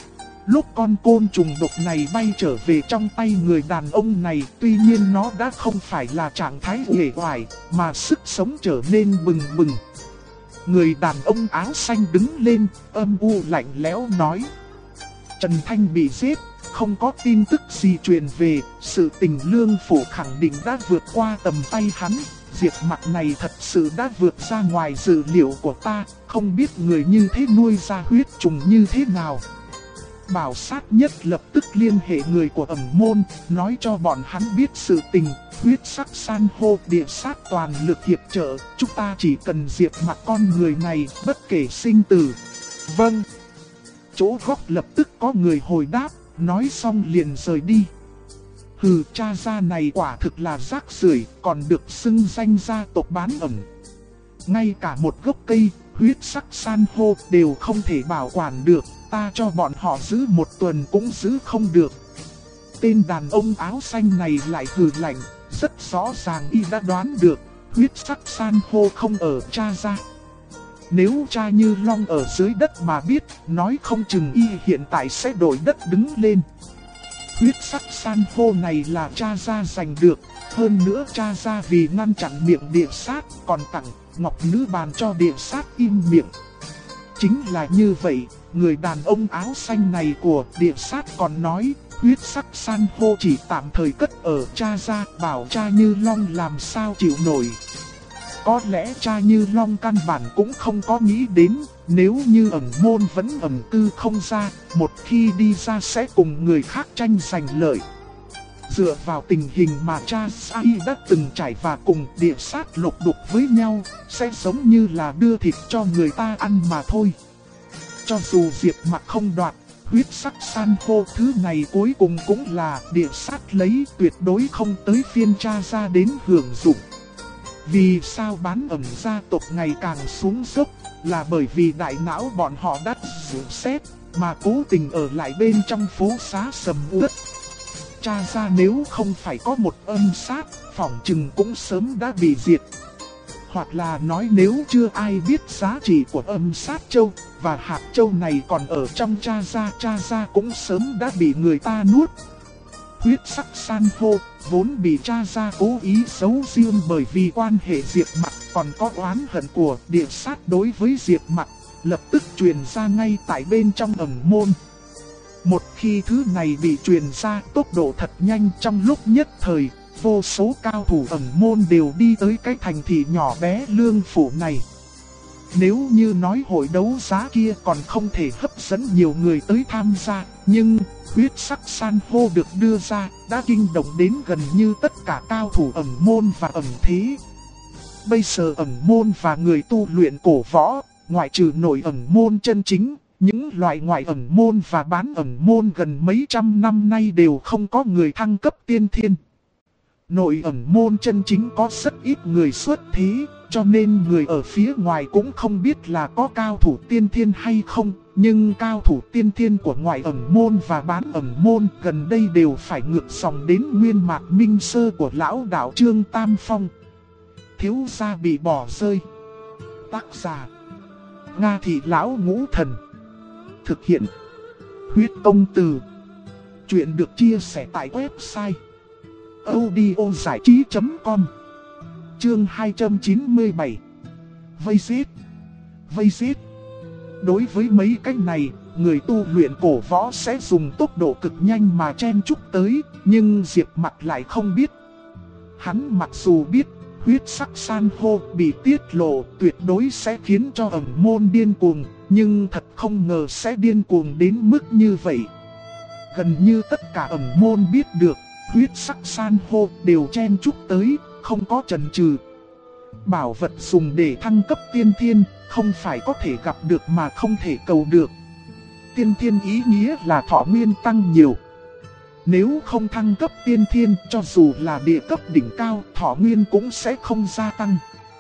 Lúc con côn trùng độc này bay trở về trong tay người đàn ông này, tuy nhiên nó đã không phải là trạng thái uể oải, mà sức sống trở nên bừng bừng. Người đàn ông áo xanh đứng lên, âm u lạnh lẽo nói. Trần Thanh bị giết, không có tin tức gì truyền về, sự tình Lương Phủ khẳng định đã vượt qua tầm tay hắn. Diệp Mặc này thật sự đã vượt ra ngoài dự liệu của ta, không biết người như thế nuôi ra huyết trùng như thế nào. Bảo sát nhất lập tức liên hệ người của ẩn môn, nói cho bọn hắn biết sự tình, huyết sắc san hô địa sát toàn lực hiệp trợ, chúng ta chỉ cần Diệp Mặc con người này, bất kể sinh tử. Vâng. Chỗ góc lập tức có người hồi đáp, nói xong liền rời đi. Hừ, cha gia này quả thực là rác rưởi, còn được xưng danh gia tộc bán ẩn. Ngay cả một gốc cây, huyết sắc san hô đều không thể bảo quản được, ta cho bọn họ giữ 1 tuần cũng giữ không được. Tên đàn ông áo xanh này lại hừ lạnh, rất rõ ràng y đã đoán được, huyết sắc san hô không ở cha gia. Nếu cha Như Long ở dưới đất mà biết, nói không chừng y hiện tại sẽ đổi đất đứng lên. Huyết sắc san hô này là cha gia giành được, hơn nữa cha gia vì ngăn chặn miệng địa sát, còn tặng ngọc nữ bàn cho địa sát im miệng. Chính là như vậy, người đàn ông áo xanh này của địa sát còn nói, huyết sắc san hô chỉ tạm thời cất ở cha gia, bảo cha Như Long làm sao chịu nổi. Có lẽ cha Như Long căn bản cũng không có nghĩ đến, nếu như ẩn môn vẫn ẩn cư không ra, một khi đi ra sẽ cùng người khác tranh giành lợi. Dựa vào tình hình mà cha Sai đã từng trải và cùng địa sát lục đục với nhau, sẽ giống như là đưa thịt cho người ta ăn mà thôi. Cho dù Diệp Mặc không đoạt, Huyết sắc san hô thứ này cuối cùng cũng là địa sát lấy, tuyệt đối không tới phiên cha ra đến hưởng dụng. Vì sao bán ẩn gia tộc ngày càng xuống dốc, là bởi vì đại não bọn họ đắt rượu xét, mà cố tình ở lại bên trong phố xá sầm uất. Cha ra nếu không phải có một âm sát, phỏng chừng cũng sớm đã bị diệt. Hoặc là nói nếu chưa ai biết giá trị của âm sát châu, và hạt châu này còn ở trong cha ra cũng sớm đã bị người ta nuốt. Huyết sắc san hô vốn bị cha ra cố ý giấu riêng bởi vì quan hệ Diệp Mặc còn có oán hận của địa sát đối với Diệp Mặc, lập tức truyền ra ngay tại bên trong ẩn môn. Một khi thứ này bị truyền ra, tốc độ thật nhanh, trong lúc nhất thời, vô số cao thủ ẩn môn đều đi tới cái thành thị nhỏ bé Lương Phủ này. Nếu như nói hội đấu giá kia còn không thể hấp dẫn nhiều người tới tham gia, nhưng huyết sắc san hô được đưa ra đã kinh động đến gần như tất cả cao thủ ẩn môn và ẩn thế. Bây giờ ẩn môn và người tu luyện cổ võ, ngoại trừ nội ẩn môn chân chính, những loại ngoại ẩn môn và bán ẩn môn gần mấy trăm năm nay đều không có người thăng cấp tiên thiên. Nội ẩn môn chân chính có rất ít người xuất thế, cho nên người ở phía ngoài cũng không biết là có cao thủ tiên thiên hay không. Nhưng cao thủ tiên thiên của ngoại ẩn môn và bán ẩn môn gần đây đều phải ngược dòng đến nguyên mạc minh sơ của lão đạo Trương Tam Phong. Thiếu gia bị bỏ rơi. Tác giả: Nga Thị Lão Ngũ Thần. Thực hiện: Huyết Công Từ. Chuyện được chia sẻ tại website audiozảichí.com. Chương 297. Vây giết. Vây giết. Đối với mấy cách này, người tu luyện cổ võ sẽ dùng tốc độ cực nhanh mà chen chúc tới, nhưng Diệp Mặc lại không biết. Hắn mặc dù biết huyết sắc san hô bị tiết lộ tuyệt đối sẽ khiến cho ẩn môn điên cuồng, nhưng thật không ngờ sẽ điên cuồng đến mức như vậy. Gần như tất cả ẩn môn biết được, huyết sắc san hô đều chen chúc tới, không có chần chừ. Bảo vật dùng để thăng cấp tiên thiên, không phải có thể gặp được mà không thể cầu được. Tiên thiên ý nghĩa là thọ nguyên tăng nhiều. Nếu không thăng cấp tiên thiên, cho dù là địa cấp đỉnh cao, thọ nguyên cũng sẽ không gia tăng.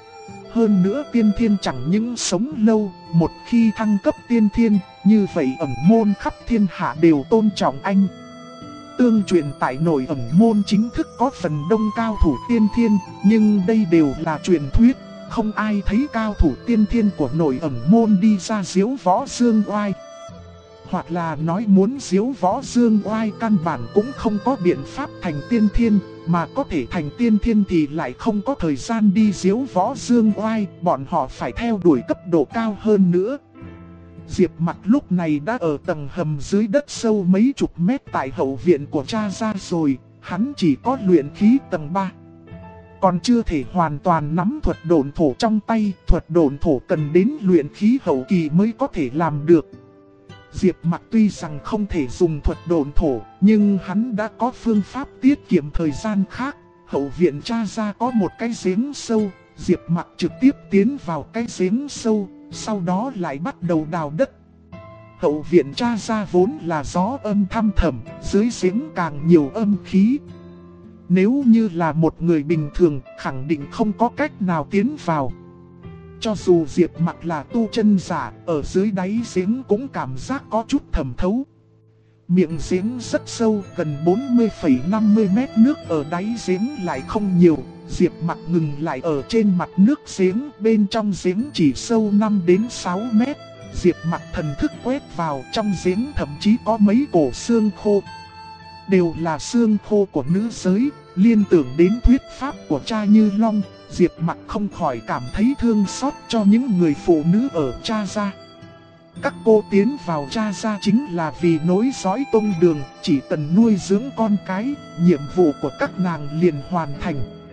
Hơn nữa tiên thiên chẳng những sống lâu, một khi thăng cấp tiên thiên, như vậy ẩn môn khắp thiên hạ đều tôn trọng anh. Tương truyền tại nội ẩn môn chính thức có phần đông cao thủ tiên thiên, nhưng đây đều là truyền thuyết, không ai thấy cao thủ tiên thiên của nội ẩn môn đi ra diếu võ dương oai. Hoặc là nói muốn diếu võ dương oai căn bản cũng không có biện pháp thành tiên thiên, mà có thể thành tiên thiên thì lại không có thời gian đi diếu võ dương oai, bọn họ phải theo đuổi cấp độ cao hơn nữa. Diệp Mặc lúc này đã ở tầng hầm dưới đất sâu mấy chục mét tại hậu viện của cha ra rồi, hắn chỉ có luyện khí tầng 3. Còn chưa thể hoàn toàn nắm thuật độn thổ trong tay, thuật độn thổ cần đến luyện khí hậu kỳ mới có thể làm được. Diệp Mặc tuy rằng không thể dùng thuật độn thổ, nhưng hắn đã có phương pháp tiết kiệm thời gian khác. Hậu viện cha ra có một cái giếng sâu, Diệp Mặc trực tiếp tiến vào cái giếng sâu, sau đó lại bắt đầu đào đất. Hậu viện cha ra vốn là gió âm thăm thẳm, dưới giếng càng nhiều âm khí. Nếu như là một người bình thường, khẳng định không có cách nào tiến vào. Cho dù Diệp Mặc là tu chân giả, ở dưới đáy giếng cũng cảm giác có chút thẩm thấu. Miệng giếng rất sâu, gần 40,50 mét, nước ở đáy giếng lại không nhiều. Diệp Mặc ngừng lại ở trên mặt nước giếng, bên trong giếng chỉ sâu 5 đến 6 mét. Diệp Mặc thần thức quét vào, trong giếng thậm chí có mấy cổ xương khô. Đều là xương khô của nữ giới, liên tưởng đến thuyết pháp của cha Như Long. Diệp Mặc không khỏi cảm thấy thương xót cho những người phụ nữ ở cha gia. Các cô tiến vào cha gia chính là vì nối dõi tông đường, chỉ cần nuôi dưỡng con cái, nhiệm vụ của các nàng liền hoàn thành.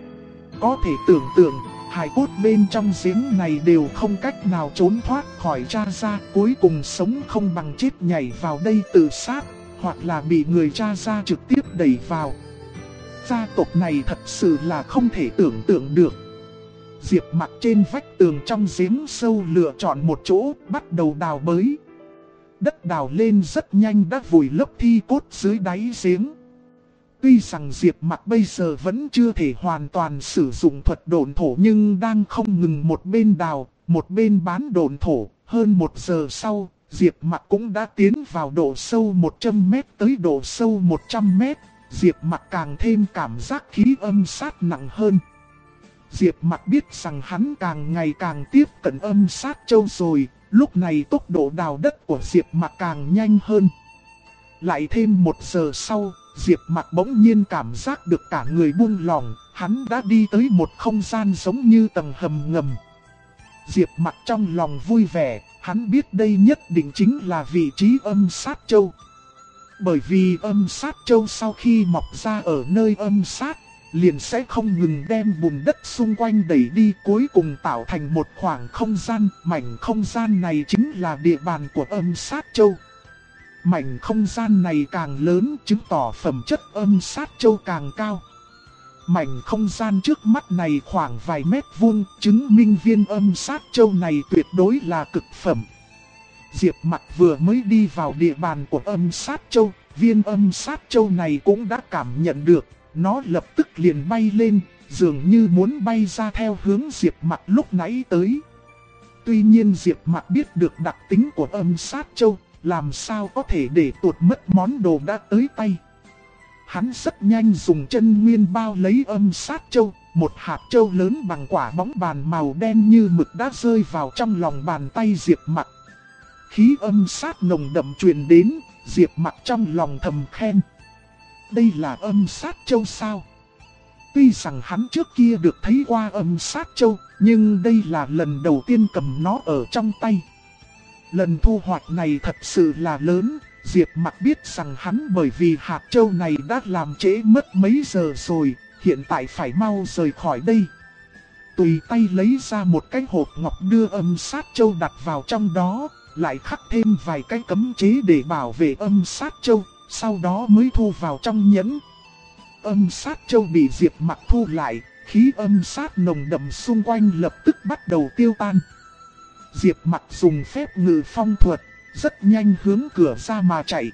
Có thể tưởng tượng, hài cốt bên trong giếng này đều không cách nào trốn thoát khỏi cha gia, cuối cùng sống không bằng chết nhảy vào đây tự sát, hoặc là bị người cha gia trực tiếp đẩy vào. Gia tộc này thật sự là không thể tưởng tượng được. Diệp Mặc trên vách tường trong giếng sâu lựa chọn một chỗ, bắt đầu đào bới. đất đào lên rất nhanh đã vùi lấp thi cốt dưới đáy giếng. Tuy rằng Diệp Mặc bây giờ vẫn chưa thể hoàn toàn sử dụng thuật độn thổ nhưng đang không ngừng một bên đào, một bên bán độn thổ. Hơn 1 giờ sau, Diệp Mặc cũng đã tiến vào độ sâu 100 mét tới độ sâu 100 mét. Diệp Mặc càng thêm cảm giác khí âm sát nặng hơn. Diệp Mặc biết rằng hắn càng ngày càng tiếp cận âm sát châu rồi, lúc này tốc độ đào đất của Diệp Mặc càng nhanh hơn. Lại thêm 1 giờ sau, Diệp Mặc bỗng nhiên cảm giác được cả người buông lỏng, hắn đã đi tới một không gian giống như tầng hầm ngầm. Diệp Mặc trong lòng vui vẻ, hắn biết đây nhất định chính là vị trí âm sát châu. Bởi vì âm sát châu sau khi mọc ra ở nơi âm sát, liền sẽ không ngừng đem bùn đất xung quanh đẩy đi, cuối cùng tạo thành một khoảng không gian. Mảnh không gian này chính là địa bàn của âm sát châu. Mảnh không gian này càng lớn chứng tỏ phẩm chất âm sát châu càng cao. Mảnh không gian trước mắt này khoảng vài mét vuông, chứng minh viên âm sát châu này tuyệt đối là cực phẩm. Diệp Mặc vừa mới đi vào địa bàn của âm sát châu, viên âm sát châu này cũng đã cảm nhận được, nó lập tức liền bay lên, dường như muốn bay ra theo hướng Diệp Mặc lúc nãy tới. Tuy nhiên Diệp Mặc biết được đặc tính của âm sát châu, làm sao có thể để tuột mất món đồ đã tới tay. Hắn rất nhanh dùng chân nguyên bao lấy âm sát châu, một hạt châu lớn bằng quả bóng bàn màu đen như mực đã rơi vào trong lòng bàn tay Diệp Mặc. Khí âm sát nồng đậm truyền đến, Diệp Mặc trong lòng thầm khen. Đây là âm sát châu sao? Tuy rằng hắn trước kia được thấy qua âm sát châu, nhưng đây là lần đầu tiên cầm nó ở trong tay. Lần thu hoạch này thật sự là lớn, Diệp Mặc biết rằng hắn bởi vì hạt châu này đã làm trễ mất mấy giờ rồi, hiện tại phải mau rời khỏi đây. Tùy tay lấy ra một cái hộp ngọc đưa âm sát châu đặt vào trong đó, lại khắc thêm vài cái cấm chế để bảo vệ âm sát châu, sau đó mới thu vào trong nhẫn. Âm sát châu bị Diệp Mặc thu lại, khí âm sát nồng đậm xung quanh lập tức bắt đầu tiêu tan. Diệp Mặc dùng phép ngự phong thuật, rất nhanh hướng cửa ra mà chạy.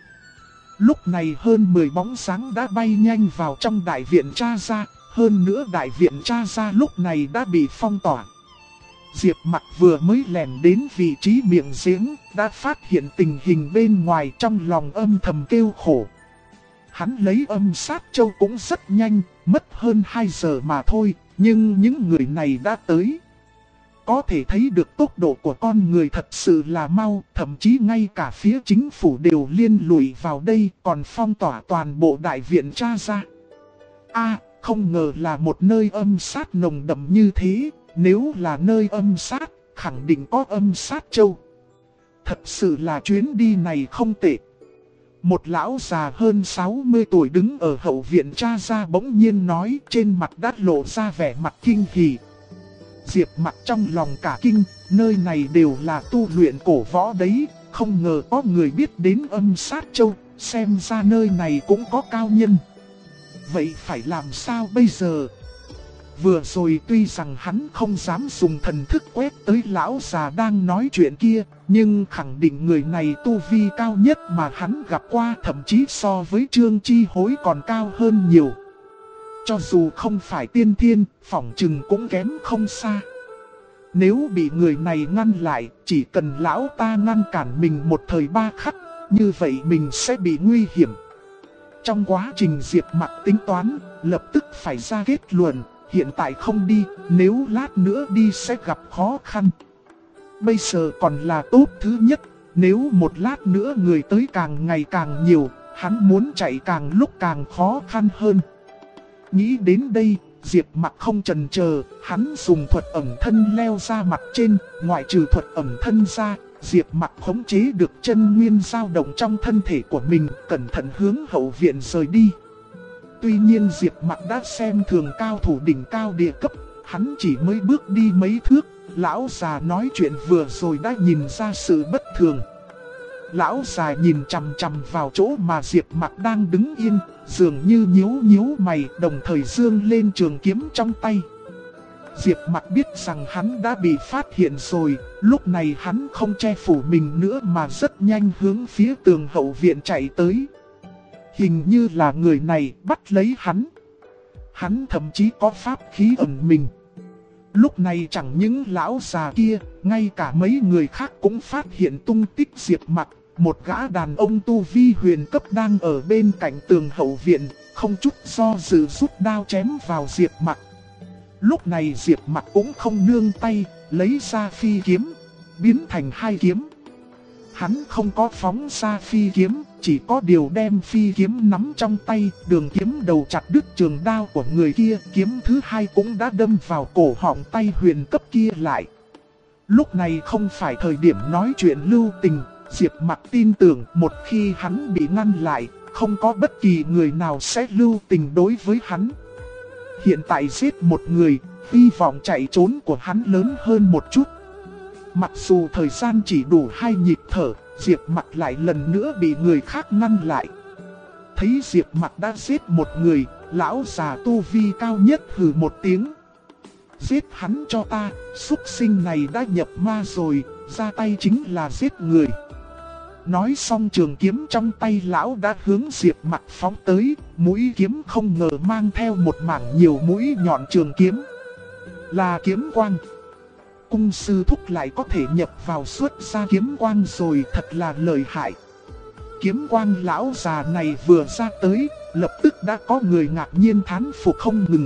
Lúc này hơn 10 bóng sáng đã bay nhanh vào trong đại viện Cha Gia, hơn nữa đại viện Cha Gia lúc này đã bị phong tỏa. Diệp Mặc vừa mới lẻn đến vị trí miệng giếng, đã phát hiện tình hình bên ngoài, trong lòng âm thầm kêu khổ. Hắn lấy âm sát châu cũng rất nhanh, mất hơn 2 giờ mà thôi, nhưng những người này đã tới. Có thể thấy được tốc độ của con người thật sự là mau, thậm chí ngay cả phía chính phủ đều liên lụy vào đây, còn phong tỏa toàn bộ đại viện Cha Gia. Không ngờ là một nơi âm sát nồng đậm như thế, nếu là nơi âm sát, khẳng định có âm sát châu. Thật sự là chuyến đi này không tệ. Một lão già hơn 60 tuổi đứng ở hậu viện Cha Gia bỗng nhiên nói, trên mặt đã lộ ra vẻ mặt kinh hỉ. Diệp Mặc trong lòng cả kinh, nơi này đều là tu luyện cổ võ đấy, không ngờ có người biết đến âm sát châu, xem ra nơi này cũng có cao nhân. Vậy phải làm sao bây giờ? Vừa rồi tuy rằng hắn không dám dùng thần thức quét tới lão già đang nói chuyện kia, nhưng khẳng định người này tu vi cao nhất mà hắn gặp qua, thậm chí so với Trương Chi Hối còn cao hơn nhiều. Cho dù không phải tiên thiên, phỏng chừng cũng kém không xa. Nếu bị người này ngăn lại, chỉ cần lão ta ngăn cản mình một thời 3 khắc, như vậy mình sẽ bị nguy hiểm. Trong quá trình Diệp Mặc tính toán, lập tức phải ra kết luận, hiện tại không đi, nếu lát nữa đi sẽ gặp khó khăn. Bây giờ còn là tốt thứ nhất, nếu một lát nữa người tới càng ngày càng nhiều, hắn muốn chạy càng lúc càng khó khăn hơn. Nghĩ đến đây, Diệp Mặc không chần chờ, hắn dùng thuật ẩn thân leo ra mặt trên, ngoại trừ thuật ẩn thân ra, Diệp Mặc khống chế được chân nguyên dao động trong thân thể của mình, cẩn thận hướng hậu viện rời đi. Tuy nhiên Diệp Mặc đã xem thường cao thủ đỉnh cao địa cấp, hắn chỉ mới bước đi mấy thước, lão già nói chuyện vừa rồi đã nhìn ra sự bất thường. Lão già nhìn chằm chằm vào chỗ mà Diệp Mặc đang đứng yên, dường như nhíu nhíu mày, đồng thời giương lên trường kiếm trong tay. Diệp Mặc biết rằng hắn đã bị phát hiện rồi, lúc này hắn không che phủ mình nữa mà rất nhanh hướng phía tường hậu viện chạy tới. Hình như là người này bắt lấy hắn. Hắn thậm chí có pháp khí ẩn mình. Lúc này chẳng những lão già kia, ngay cả mấy người khác cũng phát hiện tung tích Diệp Mặc. Một gã đàn ông tu vi huyền cấp đang ở bên cạnh tường hậu viện, không chút do dự rút đao chém vào Diệp Mặc. Lúc này Diệp Mặc cũng không nương tay, lấy ra phi kiếm, biến thành hai kiếm. Hắn không có phóng ra phi kiếm, chỉ có điều đem phi kiếm nắm trong tay, đường kiếm đầu chặt đứt trường đao của người kia, kiếm thứ hai cũng đã đâm vào cổ họng tay huyền cấp kia lại. Lúc này không phải thời điểm nói chuyện lưu tình, Diệp Mặc tin tưởng một khi hắn bị ngăn lại, không có bất kỳ người nào sẽ lưu tình đối với hắn. Hiện tại giết một người, hy vọng chạy trốn của hắn lớn hơn một chút. Mặc dù thời gian chỉ đủ 2 nhịp thở, Diệp Mặc lại lần nữa bị người khác ngăn lại. Thấy Diệp Mặc đã giết một người, lão già tu vi cao nhất hừ một tiếng. Giết hắn cho ta, súc sinh này đã nhập ma rồi, ra tay chính là giết người. Nói xong trường kiếm trong tay lão đã hướng Diệp Mặc phóng tới, mũi kiếm không ngờ mang theo một mảng nhiều mũi nhọn trường kiếm. Là kiếm quang. Cung sư thúc lại có thể nhập vào xuất ra kiếm quang rồi, thật là lợi hại. Kiếm quang lão già này vừa ra tới, lập tức đã có người ngạc nhiên thán phục không ngừng.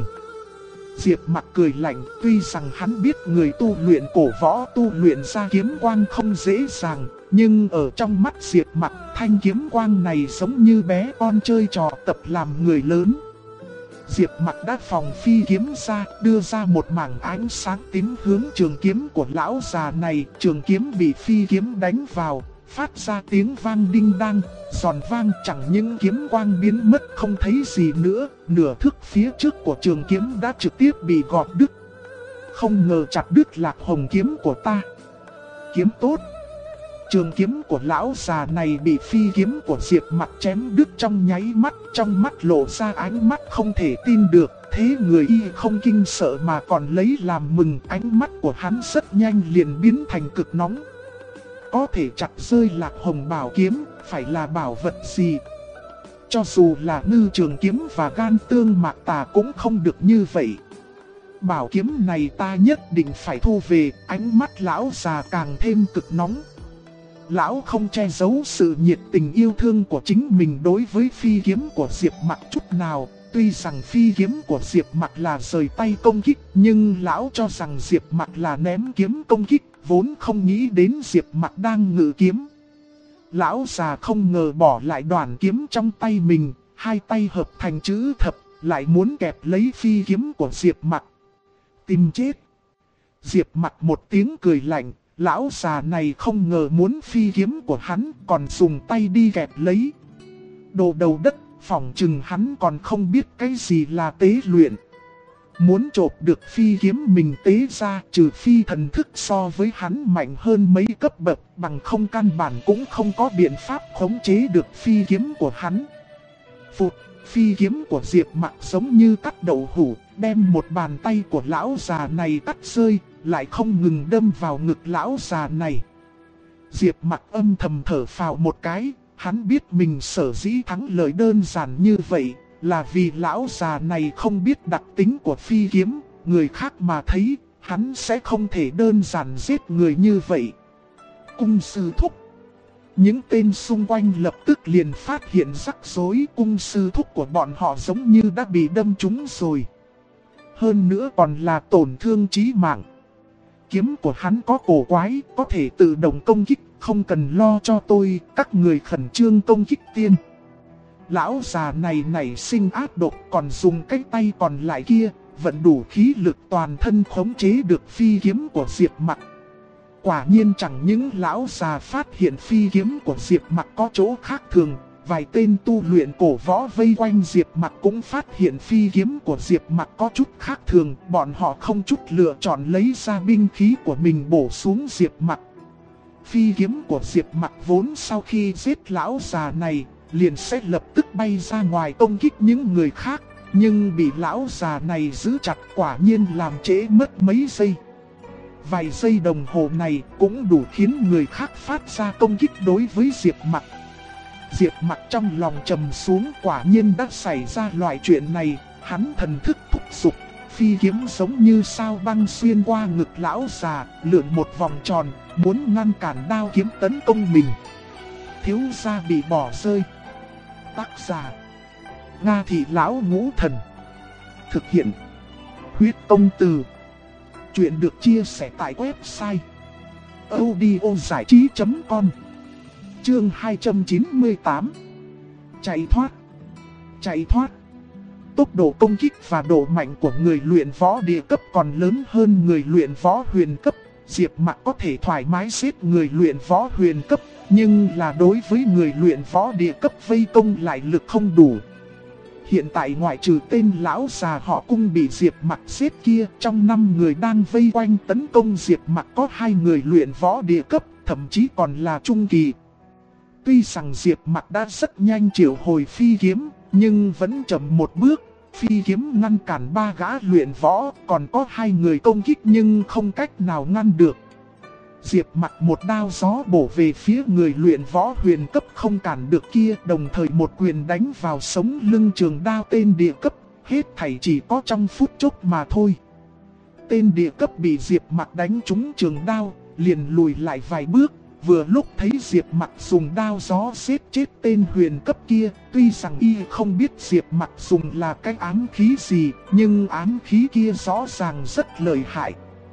Diệp Mặc cười lạnh, tuy rằng hắn biết người tu luyện cổ võ tu luyện ra kiếm quang không dễ dàng, nhưng ở trong mắt Diệp Mặc, thanh kiếm quang này giống như bé con chơi trò tập làm người lớn. Diệp Mặc đã phòng phi kiếm ra, đưa ra một mảng ánh sáng tím hướng trường kiếm của lão già này, trường kiếm bị phi kiếm đánh vào, phát ra tiếng vang đinh đăng, giòn vang, chẳng những kiếm quang biến mất không thấy gì nữa, nửa thước phía trước của trường kiếm đã trực tiếp bị gọt đứt. Không ngờ chặt đứt Lạc Hồng kiếm của ta. Kiếm tốt. Trường kiếm của lão già này bị phi kiếm của Diệp Mặc chém đứt trong nháy mắt, trong mắt lộ ra ánh mắt không thể tin được. Thế người y không kinh sợ mà còn lấy làm mừng, ánh mắt của hắn rất nhanh liền biến thành cực nóng. Có thể chặt rơi Lạc Hồng bảo kiếm, phải là bảo vật gì? Cho dù là ngư trường kiếm và gan tương mạc tà cũng không được như vậy. Bảo kiếm này ta nhất định phải thu về, ánh mắt lão già càng thêm cực nóng. Lão không che giấu sự nhiệt tình yêu thương của chính mình đối với phi kiếm của Diệp Mặc chút nào. Tuy rằng phi kiếm của Diệp Mặc là rời tay công kích, nhưng lão cho rằng Diệp Mặc là ném kiếm công kích, vốn không nghĩ đến Diệp Mặc đang ngự kiếm. Lão già không ngờ bỏ lại đoạn kiếm trong tay mình, hai tay hợp thành chữ thập, lại muốn kẹp lấy phi kiếm của Diệp Mặc. Tìm chết. Diệp Mặc một tiếng cười lạnh, lão già này không ngờ muốn phi kiếm của hắn, còn dùng tay đi kẹp lấy. Đồ đầu đất, phỏng chừng hắn còn không biết cái gì là tế luyện. Muốn trộm được phi kiếm mình tế ra, trừ phi thần thức so với hắn mạnh hơn mấy cấp bậc, bằng không căn bản cũng không có biện pháp khống chế được phi kiếm của hắn. Phụt, phi kiếm của Diệp Mặc giống như cắt đậu hũ, đem một bàn tay của lão già này cắt rơi, lại không ngừng đâm vào ngực lão già này. Diệp Mặc âm thầm thở phào một cái, hắn biết mình sở dĩ thắng lợi đơn giản như vậy, là vì lão già này không biết đặc tính của phi kiếm, người khác mà thấy, hắn sẽ không thể đơn giản giết người như vậy. Cung sư thúc. Những tên xung quanh lập tức liền phát hiện rắc rối, cung sư thúc của bọn họ giống như đã bị đâm trúng rồi. Hơn nữa còn là tổn thương chí mạng. Kiếm của hắn có cổ quái, có thể tự động công kích, không cần lo cho tôi, các người khẩn trương công kích tiên. Lão già này nảy sinh ác độc, còn dùng cái tay còn lại kia, vận đủ khí lực toàn thân khống chế được phi kiếm của Diệp Mặc. Quả nhiên chẳng những lão già phát hiện phi kiếm của Diệp Mặc có chỗ khác thường, vài tên tu luyện cổ võ vây quanh Diệp Mặc cũng phát hiện phi kiếm của Diệp Mặc có chút khác thường, bọn họ không chút lựa chọn lấy ra binh khí của mình bổ xuống Diệp Mặc. Phi kiếm của Diệp Mặc vốn sau khi giết lão già này, liền sẽ lập tức bay ra ngoài công kích những người khác, Nhưng bị lão già này giữ chặt quả nhiên làm trễ mất mấy giây. Vài giây đồng hồ này cũng đủ khiến người khác phát ra công kích đối với Diệp Mặc. Diệp Mặc trong lòng trầm xuống, quả nhiên đã xảy ra loại chuyện này. Hắn thần thức thúc giục, phi kiếm giống như sao băng xuyên qua ngực lão già, lượn một vòng tròn, muốn ngăn cản đao kiếm tấn công mình. Thiếu gia bị bỏ rơi. Tác giả: Nga Thị Lão Ngũ Thần. Thực hiện: Huyết Công Từ. Chuyện được chia sẻ tại website audiozảichí.com. Chương 298. Chạy thoát. Chạy thoát. Tốc độ công kích và độ mạnh của người luyện võ địa cấp còn lớn hơn người luyện võ huyền cấp. Diệp Mặc có thể thoải mái giết người luyện võ huyền cấp, nhưng là đối với người luyện võ địa cấp vây công lại lực không đủ. Hiện tại ngoại trừ tên lão già họ Cung bị Diệp Mặc giết kia, trong 5 người đang vây quanh tấn công Diệp Mặc có 2 người luyện võ địa cấp, thậm chí còn là trung kỳ. Tuy rằng Diệp Mặc đã rất nhanh triệu hồi phi kiếm, nhưng vẫn chậm một bước. Phi kiếm ngăn cản 3 gã luyện võ, còn có 2 người công kích nhưng không cách nào ngăn được. Diệp Mặc một đao gió bổ về phía người luyện võ huyền cấp không cản được kia, đồng thời một quyền đánh vào sống lưng trường đao tên địa cấp, hết thảy chỉ có trong phút chốc mà thôi. Tên địa cấp bị Diệp Mặc đánh trúng trường đao, liền lùi lại vài bước. Vừa lúc thấy Diệp Mặc dùng đao gió giết chết tên huyền cấp kia, tuy rằng y không biết Diệp Mặc dùng là cái ám khí gì, nhưng ám khí kia rõ ràng rất lợi hại.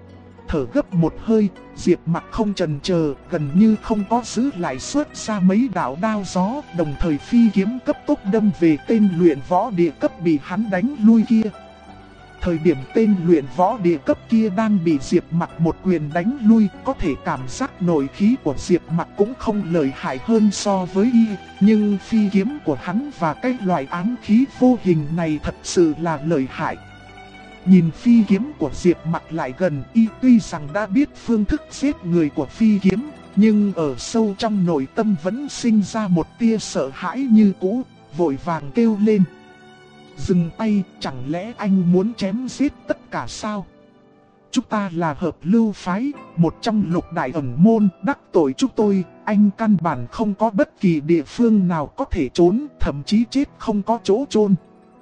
Thở gấp một hơi, Diệp Mặc không chần chờ, gần như không có giữ lại, xuất ra mấy đạo đao gió, đồng thời phi kiếm cấp tốc đâm về tên luyện võ địa cấp bị hắn đánh lui kia. Thời điểm tên luyện võ địa cấp kia đang bị Diệp Mặc một quyền đánh lui, có thể cảm giác nội khí của Diệp Mặc cũng không lợi hại hơn so với y, nhưng phi kiếm của hắn và cái loại ám khí vô hình này thật sự là lợi hại. Nhìn phi kiếm của Diệp Mặc lại gần, y tuy rằng đã biết phương thức giết người của phi kiếm, nhưng ở sâu trong nội tâm vẫn sinh ra một tia sợ hãi như cũ, vội vàng kêu lên: "Dừng tay, chẳng lẽ anh muốn chém giết tất cả sao? Chúng ta là Hợp Lưu Phái, một trong lục đại ẩn môn, đắc tội chúng tôi, anh căn bản không có bất kỳ địa phương nào có thể trốn, thậm chí chết không có chỗ chôn."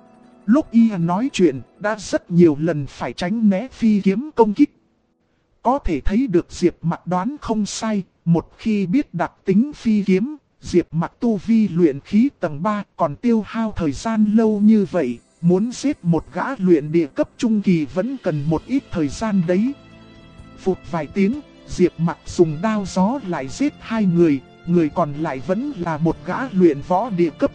Lúc y nói chuyện, đã rất nhiều lần phải tránh né phi kiếm công kích. Có thể thấy được Diệp Mặc đoán không sai, một khi biết đặc tính phi kiếm, Diệp Mặc tu vi luyện khí tầng 3 còn tiêu hao thời gian lâu như vậy, muốn giết một gã luyện địa cấp trung kỳ vẫn cần một ít thời gian đấy. Phụt vài tiếng, Diệp Mặc dùng đao gió lại giết 2 người, người còn lại vẫn là một gã luyện võ địa cấp.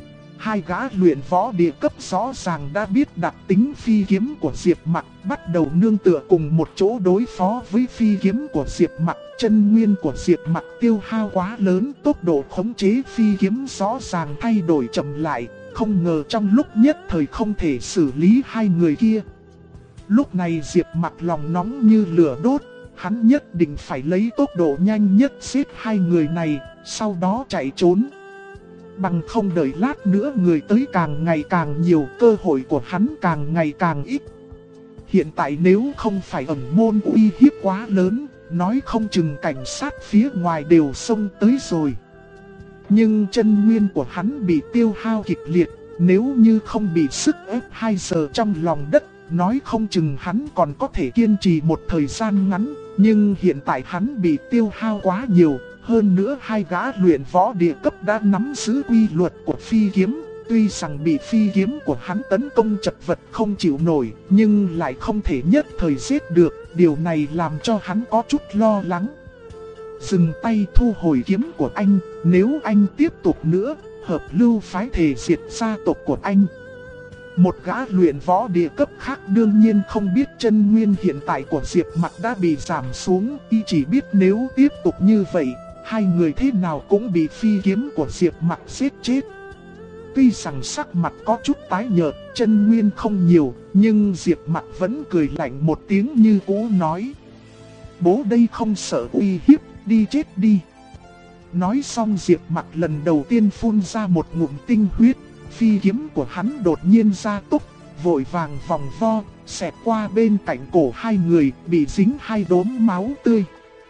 2 gã luyện võ địa cấp rõ ràng đã biết đặc tính phi kiếm của Diệp Mặc, bắt đầu nương tựa cùng một chỗ đối phó với phi kiếm của Diệp Mặc. Chân nguyên của Diệp Mặc tiêu hao quá lớn, tốc độ khống chế phi kiếm rõ ràng thay đổi chậm lại, không ngờ trong lúc nhất thời không thể xử lý 2 người kia. Lúc này Diệp Mặc lòng nóng như lửa đốt, hắn nhất định phải lấy tốc độ nhanh nhất giết 2 người này, sau đó chạy trốn. Bằng không đợi lát nữa người tới càng ngày càng nhiều, cơ hội của hắn càng ngày càng ít. Hiện tại nếu không phải ẩn môn uy hiếp quá lớn, nói không chừng cảnh sát phía ngoài đều xông tới rồi. Nhưng chân nguyên của hắn bị tiêu hao kịch liệt, nếu như không bị sức ép 2 giờ trong lòng đất, nói không chừng hắn còn có thể kiên trì một thời gian ngắn. Nhưng hiện tại hắn bị tiêu hao quá nhiều. Hơn nữa 2 gã luyện võ địa cấp đã nắm giữ quy luật của phi kiếm, tuy rằng bị phi kiếm của hắn tấn công chật vật không chịu nổi, nhưng lại không thể nhất thời giết được, điều này làm cho hắn có chút lo lắng. Dừng tay, thu hồi kiếm của anh, nếu anh tiếp tục nữa, Hợp Lưu Phái thể diệt gia tộc của anh. Một gã luyện võ địa cấp khác đương nhiên không biết chân nguyên hiện tại của Diệp Mặc đã bị giảm xuống, y chỉ biết nếu tiếp tục như vậy, 2 người thế nào cũng bị phi kiếm của Diệp Mặc giết chết. Tuy rằng sắc mặt có chút tái nhợt, chân nguyên không nhiều, nhưng Diệp Mặc vẫn cười lạnh một tiếng như cũ nói: "Bố đây không sợ uy hiếp, đi chết đi." Nói xong Diệp Mặc lần đầu tiên phun ra một ngụm tinh huyết, phi kiếm của hắn đột nhiên ra tốc, vội vàng vòng vo, xẹt qua bên cạnh cổ hai người, bị dính hai đốm máu tươi.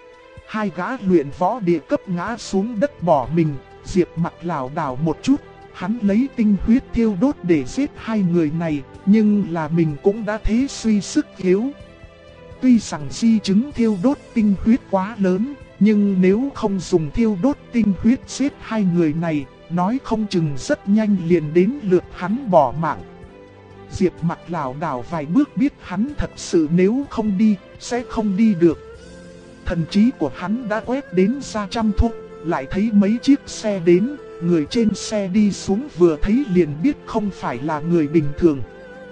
Hai gã luyện võ địa cấp ngã xuống đất bỏ mình, Diệp Mặc lảo đảo một chút, hắn lấy tinh huyết thiêu đốt để giết hai người này, nhưng là mình cũng đã thế suy sức yếu. Tuy rằng di chứng thiêu đốt tinh huyết quá lớn, nhưng nếu không dùng thiêu đốt tinh huyết giết hai người này, nói không chừng rất nhanh liền đến lượt hắn bỏ mạng. Diệp Mặc lảo đảo vài bước biết hắn thật sự nếu không đi, sẽ không đi được. Thần trí của hắn đã quét đến ra trăm thước, lại thấy mấy chiếc xe đến, người trên xe đi xuống vừa thấy liền biết không phải là người bình thường.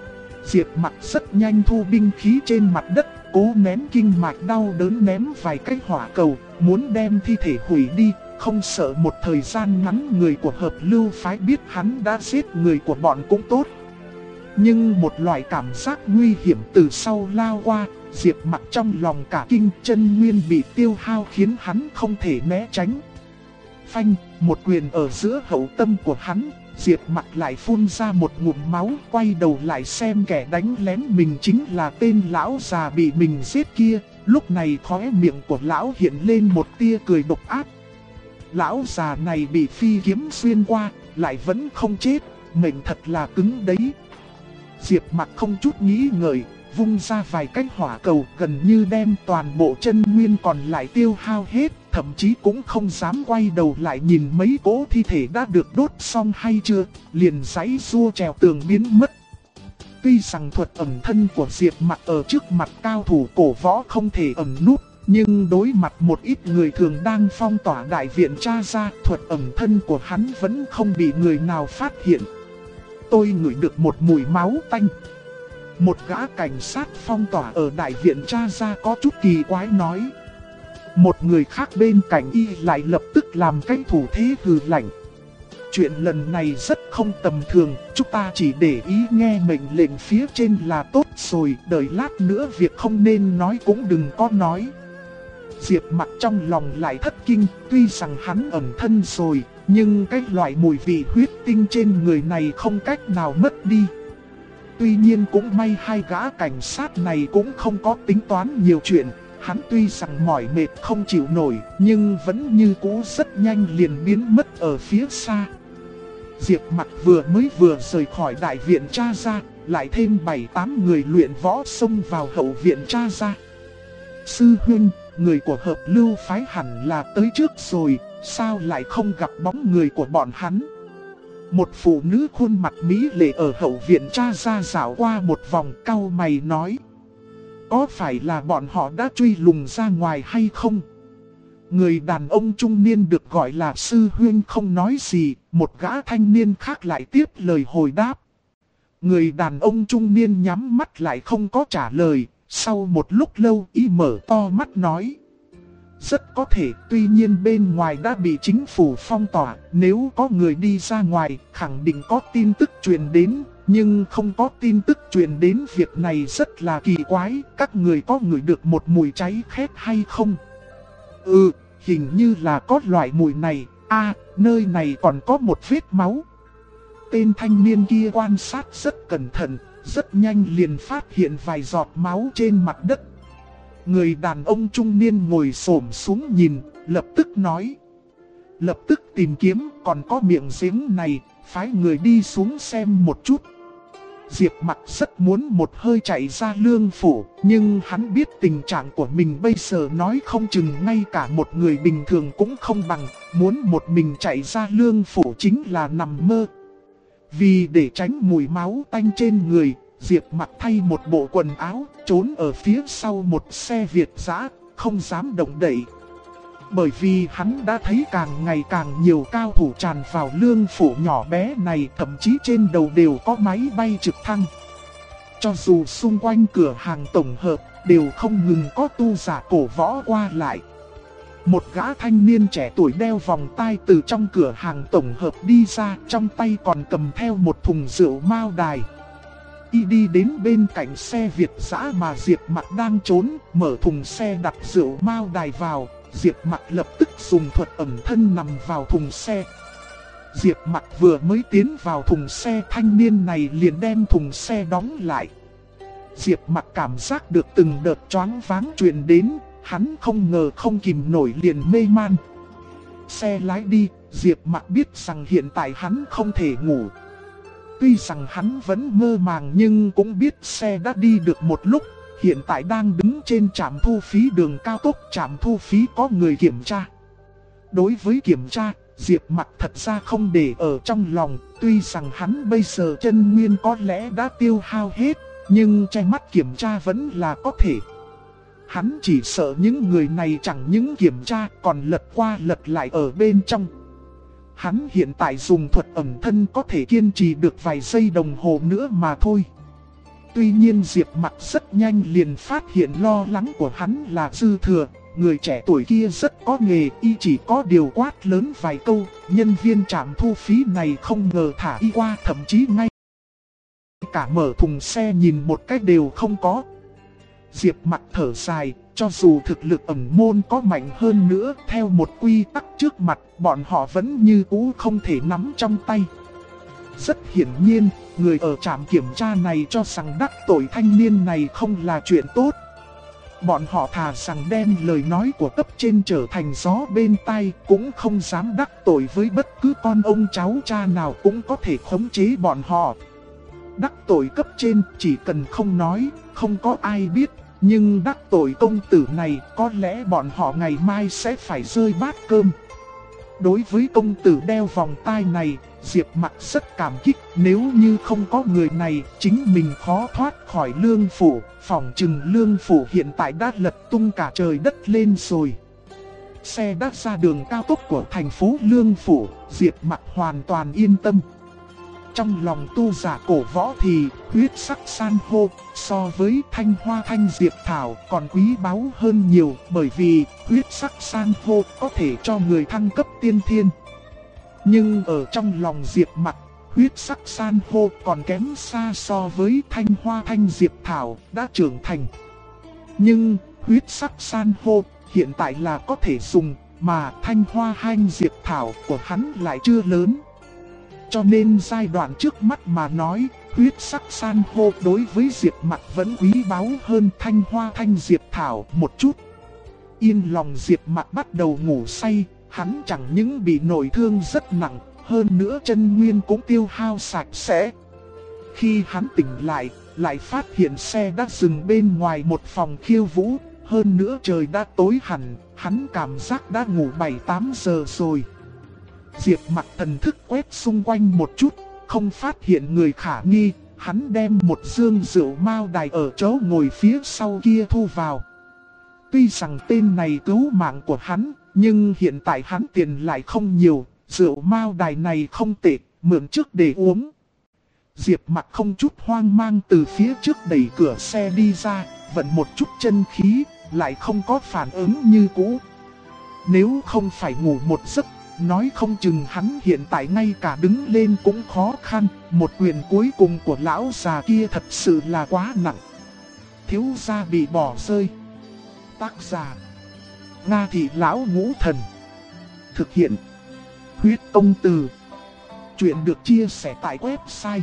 Diệp Mặc rất nhanh thu binh khí trên mặt đất, cố nén kinh mạch đau đớn ném vài cái hỏa cầu, muốn đem thi thể hủy đi, không sợ một thời gian ngắn người của Hợp Lưu phái biết hắn đã giết người của bọn cũng tốt. Nhưng một loại cảm giác nguy hiểm từ sau lao qua, Diệp Mặc trong lòng cả kinh, chân nguyên bị tiêu hao khiến hắn không thể né tránh. Phanh, một quyền ở giữa hậu tâm của hắn, Diệp Mặc lại phun ra một ngụm máu, quay đầu lại xem kẻ đánh lén mình chính là tên lão già bị mình giết kia. Lúc này khóe miệng của lão hiện lên một tia cười độc ác. Lão già này bị phi kiếm xuyên qua, lại vẫn không chết, mệnh thật là cứng đấy. Diệp Mặc không chút nghĩ ngợi, vung ra vài cái hỏa cầu, gần như đem toàn bộ chân nguyên còn lại tiêu hao hết, thậm chí cũng không dám quay đầu lại nhìn mấy cỗ thi thể đã được đốt xong hay chưa, liền giãy giụa trèo tường biến mất. Tuy rằng thuật ẩn thân của Diệp Mặc ở trước mặt cao thủ cổ võ không thể ẩn núp, nhưng đối mặt một ít người thường đang phong tỏa đại viện tra ra, thuật ẩn thân của hắn vẫn không bị người nào phát hiện. Tôi ngửi được một mùi máu tanh. Một gã cảnh sát phong tỏa ở đại viện tra ra có chút kỳ quái nói. Một người khác bên cạnh y lại lập tức làm cái thủ thế hừ lạnh. Chuyện lần này rất không tầm thường, chúng ta chỉ để ý nghe mệnh lệnh phía trên là tốt rồi, đợi lát nữa việc không nên nói cũng đừng có nói. Diệp Mặc trong lòng lại thất kinh, tuy rằng hắn ẩn thân rồi, nhưng cái loại mùi vị huyết tinh trên người này không cách nào mất đi. Tuy nhiên cũng may hai gã cảnh sát này cũng không có tính toán nhiều chuyện. Hắn tuy rằng mỏi mệt không chịu nổi, nhưng vẫn như cũ rất nhanh liền biến mất ở phía xa. Diệp Mặc vừa rời khỏi đại viện tra ra, lại thêm 7-8 người luyện võ xông vào hậu viện tra ra. Sư huynh, người của Hợp Lưu phái hẳn là tới trước rồi, sao lại không gặp bóng người của bọn hắn? Một phụ nữ khuôn mặt mỹ lệ ở hậu viện tra ra dạo qua một vòng, cau mày nói. Có phải là bọn họ đã truy lùng ra ngoài hay không? Người đàn ông trung niên được gọi là sư huynh không nói gì, một gã thanh niên khác lại tiếp lời hồi đáp. Người đàn ông trung niên nhắm mắt lại không có trả lời, sau một lúc lâu y mở to mắt nói. Rất có thể, tuy nhiên bên ngoài đã bị chính phủ phong tỏa, nếu có người đi ra ngoài, khẳng định có tin tức truyền đến, nhưng không có tin tức truyền đến việc này rất là kỳ quái, các người có ngửi được một mùi cháy khét hay không? Hình như là có loại mùi này, nơi này còn có một vết máu. Tên thanh niên kia quan sát rất cẩn thận, rất nhanh liền phát hiện vài giọt máu trên mặt đất. Người đàn ông trung niên ngồi xổm xuống nhìn, lập tức nói. Lập tức tìm kiếm, còn có miệng giếng này, phái người đi xuống xem một chút. Diệp Mặc rất muốn một hơi chạy ra lương phủ, nhưng hắn biết tình trạng của mình bây giờ nói không chừng ngay cả một người bình thường cũng không bằng, muốn một mình chạy ra lương phủ chính là nằm mơ. Vì để tránh mùi máu tanh trên người, Diệp Mặc thay một bộ quần áo, trốn ở phía sau một xe Việt dã, không dám động đậy. Bởi vì hắn đã thấy càng ngày càng nhiều cao thủ tràn vào lương phủ nhỏ bé này, thậm chí trên đầu đều có máy bay trực thăng. Cho dù xung quanh cửa hàng tổng hợp, đều không ngừng có tu giả cổ võ qua lại. Một gã thanh niên trẻ tuổi đeo vòng tai từ trong cửa hàng tổng hợp đi ra, trong tay còn cầm theo một thùng rượu Mao Đài. Y đi đến bên cạnh xe Việt dã mà Diệp Mặc đang trốn, mở thùng xe đặt rượu Mao Đài vào. Diệp Mặc lập tức dùng thuật ẩn thân nằm vào thùng xe. Diệp Mặc vừa mới tiến vào thùng xe, thanh niên này liền đem thùng xe đóng lại. Diệp Mặc cảm giác được từng đợt choáng váng truyền đến, hắn không ngờ không kìm nổi liền mê man. Xe lái đi, Diệp Mặc biết rằng hiện tại hắn không thể ngủ. Tuy rằng hắn vẫn mơ màng nhưng cũng biết xe đã đi được một lúc, hiện tại đang đứng trên trạm thu phí đường cao tốc, trạm thu phí có người kiểm tra. Đối với kiểm tra, Diệp Mặc thật ra không để ở trong lòng, tuy rằng hắn bây giờ chân nguyên có lẽ đã tiêu hao hết, nhưng che mắt kiểm tra vẫn là có thể. Hắn chỉ sợ những người này chẳng những kiểm tra còn lật qua lật lại ở bên trong. Hắn hiện tại dùng thuật ẩn thân có thể kiên trì được vài giây đồng hồ nữa mà thôi. Tuy nhiên Diệp Mặc rất nhanh liền phát hiện lo lắng của hắn là dư thừa. Người trẻ tuổi kia rất có nghề, y chỉ có điều quát lớn vài câu, nhân viên trạm thu phí này không ngờ thả y qua, thậm chí ngay cả mở thùng xe nhìn một cách đều không có. Diệp Mặc thở dài, cho dù thực lực ẩn môn có mạnh hơn nữa, theo một quy tắc trước mặt, bọn họ vẫn như cũ không thể nắm trong tay. Rất hiển nhiên, người ở trạm kiểm tra này cho rằng đắc tội thanh niên này không là chuyện tốt. Bọn họ thà rằng đem lời nói của cấp trên trở thành gió bên tai, cũng không dám đắc tội với bất cứ con ông cháu cha nào cũng có thể khống chế bọn họ. Đắc tội cấp trên chỉ cần không nói, không có ai biết, nhưng đắc tội công tử này có lẽ bọn họ ngày mai sẽ phải rơi bát cơm. Đối với công tử đeo vòng tai này, Diệp Mặc rất cảm kích, nếu như không có người này, chính mình khó thoát khỏi lương phủ, phỏng chừng lương phủ hiện tại đã lật tung cả trời đất lên rồi. Xe đã ra đường cao tốc của thành phố Lương Phủ, Diệp Mặc hoàn toàn yên tâm. Trong lòng tu giả cổ võ thì huyết sắc san hô so với thanh hoa thanh diệp thảo còn quý báu hơn nhiều, bởi vì huyết sắc san hô có thể cho người thăng cấp tiên thiên. Nhưng ở trong lòng Diệp Mặc, huyết sắc san hô còn kém xa so với thanh hoa thanh diệp thảo đã trưởng thành. Nhưng huyết sắc san hô hiện tại là có thể dùng, mà thanh hoa thanh diệp thảo của hắn lại chưa lớn. Cho nên giai đoạn trước mắt mà nói, huyết sắc san hô đối với Diệp Mặc vẫn quý báu hơn thanh hoa thanh diệp thảo một chút. Yên lòng Diệp Mặc bắt đầu ngủ say, hắn chẳng những bị nội thương rất nặng, hơn nữa chân nguyên cũng tiêu hao sạch sẽ. Khi hắn tỉnh lại phát hiện xe đã dừng bên ngoài một phòng khiêu vũ, hơn nữa trời đã tối hẳn, hắn cảm giác đã ngủ 7-8 giờ rồi. Diệp Mặc thần thức quét xung quanh một chút, không phát hiện người khả nghi, hắn đem một dương rượu mao đài ở chỗ ngồi phía sau kia thu vào. Tuy rằng tên này cứu mạng của hắn, nhưng hiện tại hắn tiền lại không nhiều, rượu mao đài này không tệ, mượn trước để uống. Diệp Mặc không chút hoang mang từ phía trước đẩy cửa xe đi ra, vận một chút chân khí, lại không có phản ứng như cũ. Nếu không phải ngủ một giấc, nói không chừng hắn hiện tại ngay cả đứng lên cũng khó khăn, một quyền cuối cùng của lão già kia thật sự là quá nặng. Thiếu gia bị bỏ rơi. Tác giả: Nga Thị Lão Ngũ Thần. Thực hiện: Huyết Công Từ. Chuyện được chia sẻ tại website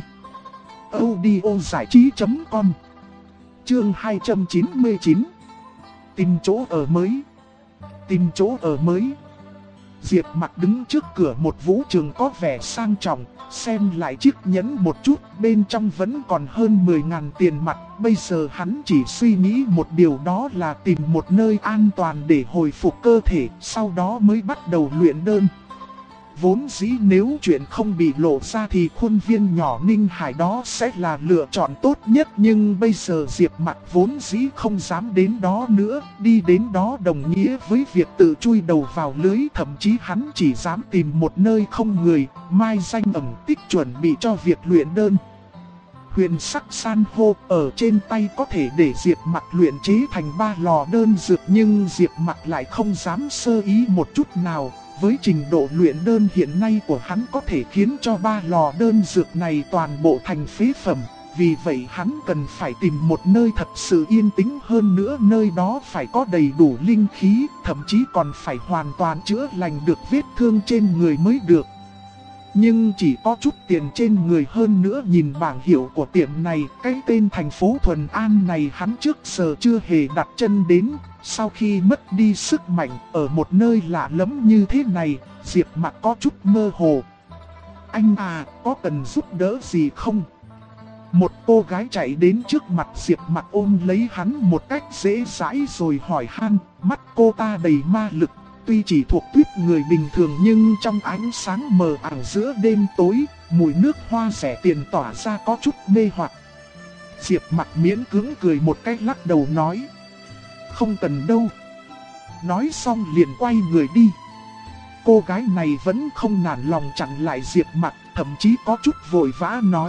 audiozảichí.com. Chương 299. Tìm chỗ ở mới. Tìm chỗ ở mới. Diệp Mặc đứng trước cửa một vũ trường có vẻ sang trọng, xem lại chiếc nhẫn một chút, bên trong vẫn còn hơn 10.000 tiền mặt. Bây giờ hắn chỉ suy nghĩ một điều, đó là tìm một nơi an toàn để hồi phục cơ thể, sau đó mới bắt đầu luyện đơn. Vốn dĩ nếu chuyện không bị lộ ra thì khuôn viên nhỏ Ninh Hải đó sẽ là lựa chọn tốt nhất. Nhưng bây giờ Diệp Mặc vốn dĩ không dám đến đó nữa, đi đến đó đồng nghĩa với việc tự chui đầu vào lưới. Thậm chí hắn chỉ dám tìm một nơi không người, mai danh ẩn tích chuẩn bị cho việc luyện đơn. Huyền sắc san hô ở trên tay có thể để Diệp Mặc luyện chế thành 3 lò đơn dược, nhưng Diệp Mặc lại không dám sơ ý một chút nào. Với trình độ luyện đơn hiện nay của hắn có thể khiến cho 3 lò đơn dược này toàn bộ thành phế phẩm. Vì vậy hắn cần phải tìm một nơi thật sự yên tĩnh hơn nữa, nơi đó phải có đầy đủ linh khí, thậm chí còn phải hoàn toàn chữa lành được vết thương trên người mới được. nhưng chỉ có chút tiền trên người. Hơn nữa nhìn bảng hiệu của tiệm này, cái tên thành phố Thuần An này hắn trước giờ chưa hề đặt chân đến. Sau khi mất đi sức mạnh ở một nơi lạ lẫm như thế này, Diệp Mặc có chút mơ hồ. Anh à, có cần giúp đỡ gì không? Một cô gái chạy đến trước mặt Diệp Mặc ôm lấy hắn một cách dễ dãi rồi hỏi han. Mắt cô ta đầy ma lực, tuy chỉ thuộc tuyết người bình thường nhưng trong ánh sáng mờ ảo giữa đêm tối, mùi nước hoa rẻ tiền tỏa ra có chút mê hoặc. Diệp Mặc miễn cưỡng cười một cách lắc đầu nói. Không cần đâu. Nói xong liền quay người đi. Cô gái này vẫn không nản lòng chặn lại Diệp Mặc, thậm chí có chút vội vã nói.